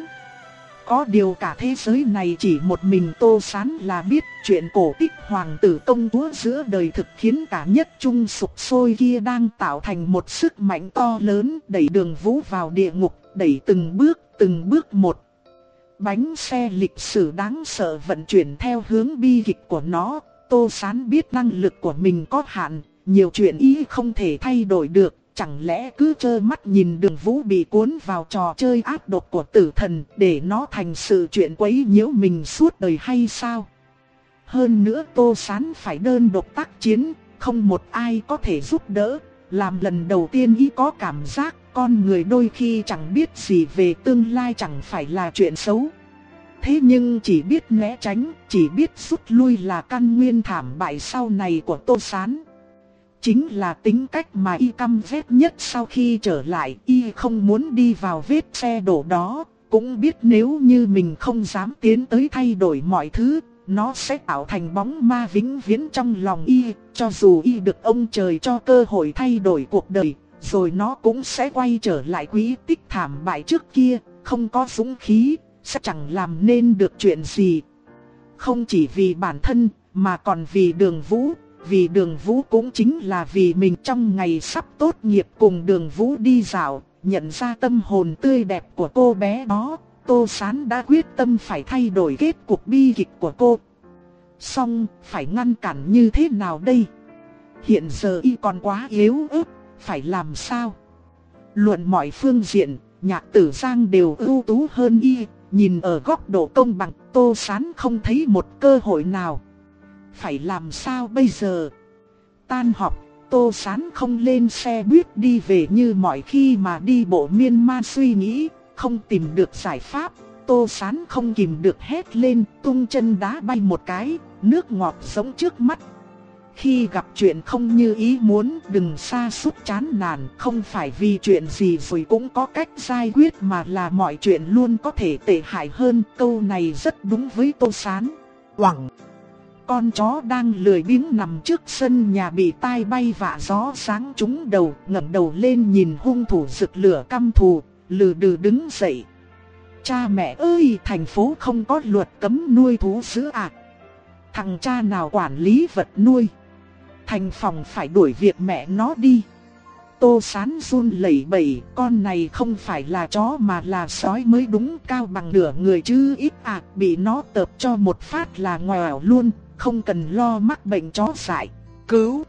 Có điều cả thế giới này chỉ một mình Tô Sán là biết chuyện cổ tích hoàng tử công chúa giữa đời thực khiến cả nhất trung sục sôi kia đang tạo thành một sức mạnh to lớn đẩy Đường Vũ vào địa ngục, đẩy từng bước, từng bước một. Bánh xe lịch sử đáng sợ vận chuyển theo hướng bi kịch của nó. Tô Sán biết năng lực của mình có hạn, nhiều chuyện ý không thể thay đổi được, chẳng lẽ cứ trơ mắt nhìn Đường Vũ bị cuốn vào trò chơi ác độc của tử thần để nó thành sự chuyện quấy nhiễu mình suốt đời hay sao? Hơn nữa Tô Sán phải đơn độc tác chiến, không một ai có thể giúp đỡ. Làm lần đầu tiên y có cảm giác con người đôi khi chẳng biết gì về tương lai chẳng phải là chuyện xấu. Thế nhưng chỉ biết né tránh, chỉ biết rút lui là căn nguyên thảm bại sau này của Tô Sán. Chính là tính cách mà y căm ghét nhất sau khi trở lại, y không muốn đi vào vết xe đổ đó, cũng biết nếu như mình không dám tiến tới thay đổi mọi thứ, nó sẽ tạo thành bóng ma vĩnh viễn trong lòng y, cho dù y được ông trời cho cơ hội thay đổi cuộc đời, rồi nó cũng sẽ quay trở lại quỹ tích thảm bại trước kia, không có dũng khí, sẽ chẳng làm nên được chuyện gì. Không chỉ vì bản thân, mà còn vì Đường Vũ, vì Đường Vũ cũng chính là vì mình. Trong ngày sắp tốt nghiệp cùng Đường Vũ đi dạo, nhận ra tâm hồn tươi đẹp của cô bé đó, Tô Sán đã quyết tâm phải thay đổi kết cục bi kịch của cô. Song, phải ngăn cản như thế nào đây? Hiện giờ y còn quá yếu ớt, phải làm sao? Luận mọi phương diện, Nhạc Tử Giang đều ưu tú hơn y. Nhìn ở góc độ công bằng, Tô Sán không thấy một cơ hội nào. Phải làm sao bây giờ? Tan học, Tô Sán không lên xe buýt đi về như mọi khi mà đi bộ miên man suy nghĩ, không tìm được giải pháp. Tô Sán không kìm được hét lên, tung chân đá bay một cái, nước ngọt giống trước mắt. Khi gặp chuyện không như ý muốn, đừng sa sút chán nản, không phải vì chuyện gì rồi cũng có cách giải quyết, mà là mọi chuyện luôn có thể tệ hại hơn. Câu này rất đúng với Tô Sán. Oằng! Con chó đang lười biếng nằm trước sân nhà bị tai bay vạ gió sáng trúng đầu, ngẩng đầu lên nhìn hung thủ rực lửa căm thù, lừ đừ đứng dậy. Cha mẹ ơi, thành phố không có luật cấm nuôi thú dữ à? Thằng cha nào quản lý vật nuôi? Thành phòng phải đuổi việc mẹ nó đi. Tô Sán run lẩy bẩy, con này không phải là chó mà là sói mới đúng, cao bằng nửa người chứ ít à, bị nó tợp cho một phát là ngoèo luôn, không cần lo mắc bệnh chó dại. Cứu!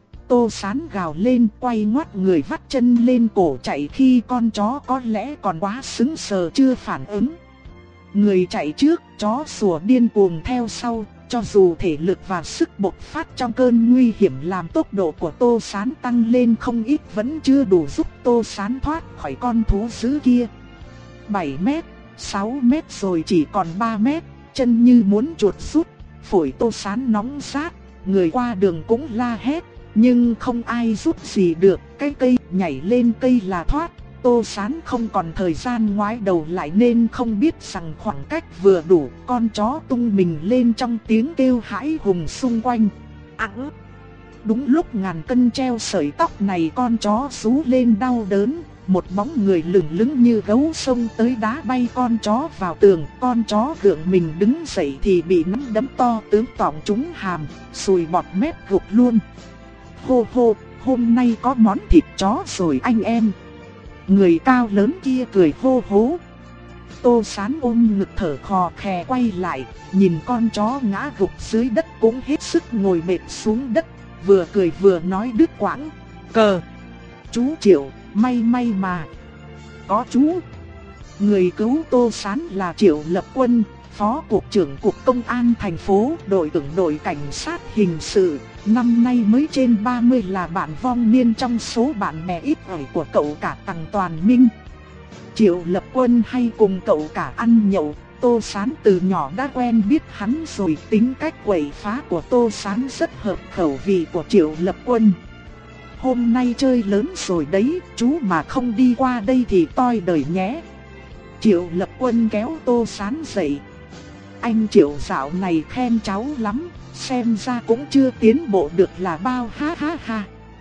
Tô Sán gào lên, quay ngoắt người vắt chân lên cổ chạy, khi con chó có lẽ còn quá sững sờ chưa phản ứng. Người chạy trước, chó sủa điên cuồng theo sau. Cho dù thể lực và sức bộc phát trong cơn nguy hiểm làm tốc độ của Tô Sán tăng lên không ít, vẫn chưa đủ giúp Tô Sán thoát khỏi con thú dữ kia. bảy mét, sáu mét rồi chỉ còn ba mét, chân như muốn chuột rút, phổi Tô Sán nóng rát, người qua đường cũng la hét, nhưng không ai giúp gì được, cái cây nhảy lên cây là thoát. Tô Sán không còn thời gian ngoái đầu lại nên không biết rằng khoảng cách vừa đủ, con chó tung mình lên trong tiếng kêu hãi hùng xung quanh. Ẵng! Đúng lúc ngàn cân treo sợi tóc này, con chó rú lên đau đớn, một bóng người lửng lững như gấu xông tới đá bay con chó vào tường. Con chó gượng mình đứng dậy thì bị nắm đấm to tướng tỏng trúng hàm, sùi bọt mép gục luôn. Hô hô, hôm nay có món thịt chó rồi anh em. Người cao lớn kia cười hô hố. Tô Sán ôm ngực thở khò khè quay lại, nhìn con chó ngã gục dưới đất cũng hết sức ngồi bệt xuống đất, vừa cười vừa nói đứt quãng. Cờ! Chú Triệu, may may mà. Có chú! Người cứu Tô Sán là Triệu Lập Quân, Phó Cục trưởng Cục Công an thành phố, đội trưởng đội cảnh sát hình sự. Năm nay mới trên ba mươi, là bạn vong niên trong số bạn bè ít ỏi của cậu cả Tằng Toàn Minh. Triệu Lập Quân hay cùng cậu cả ăn nhậu, Tô Sán từ nhỏ đã quen biết hắn rồi. Tính cách quậy phá của Tô Sán rất hợp khẩu vị của Triệu Lập Quân. Hôm nay chơi lớn rồi đấy, chú mà không đi qua đây thì toi đời nhé. Triệu Lập Quân kéo Tô Sán dậy. Anh Triệu dạo này khen cháu lắm, xem ra cũng chưa tiến bộ được là bao, ha ha ha.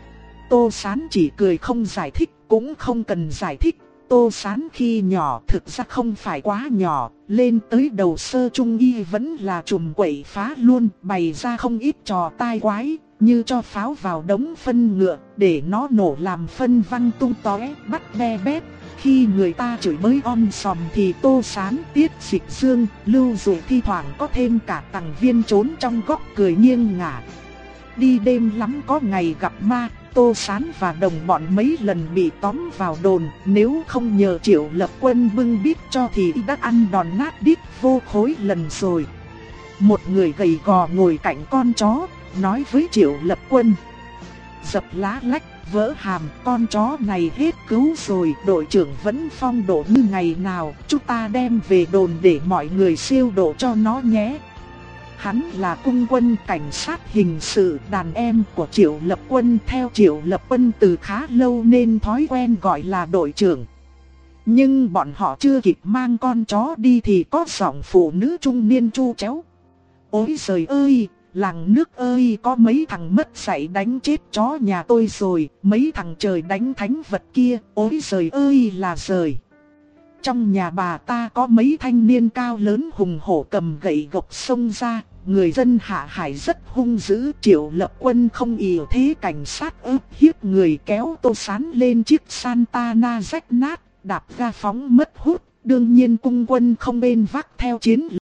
Tô Sán chỉ cười không giải thích, cũng không cần giải thích. Tô Sán khi nhỏ thực ra không phải quá nhỏ, lên tới đầu sơ trung y vẫn là trùm quậy phá luôn, bày ra không ít trò tai quái, như cho pháo vào đống phân ngựa, để nó nổ làm phân văng tung tóe, bắt be bét. Khi người ta chửi bới om sòm thì Tô Sán, Tiết Dịch Dương, Lưu Dụ thi thoảng có thêm cả Tằng Viên trốn trong góc cười nghiêng ngả. Đi đêm lắm có ngày gặp ma, Tô Sán và đồng bọn mấy lần bị tóm vào đồn, nếu không nhờ Triệu Lập Quân bưng bít cho thì đã ăn đòn nát đít vô khối lần rồi. Một người gầy gò ngồi cạnh con chó, nói với Triệu Lập Quân: "Dập lá lách, vỡ hàm, con chó này hết cứu rồi, đội trưởng vẫn phong độ như ngày nào, chúng ta đem về đồn để mọi người siêu độ cho nó nhé." Hắn là cung quân cảnh sát hình sự, đàn em của Triệu Lập Quân, theo Triệu Lập Quân từ khá lâu nên thói quen gọi là đội trưởng. Nhưng bọn họ chưa kịp mang con chó đi thì có giọng phụ nữ trung niên chu chéo: "Ôi trời ơi, làng nước ơi, có mấy thằng mất dạy đánh chết chó nhà tôi rồi, mấy thằng trời đánh thánh vật kia, ôi trời ơi là trời." Trong nhà bà ta có mấy thanh niên cao lớn hùng hổ cầm gậy gộc xông ra, người dân Hạ Hải rất hung dữ. Triệu Lập Quân không ỷ thế cảnh sát ức hiếp người, kéo Tô Sán lên chiếc Santana rách nát, đạp ga phóng mất hút. Đương nhiên cung quân không bên vác theo chiến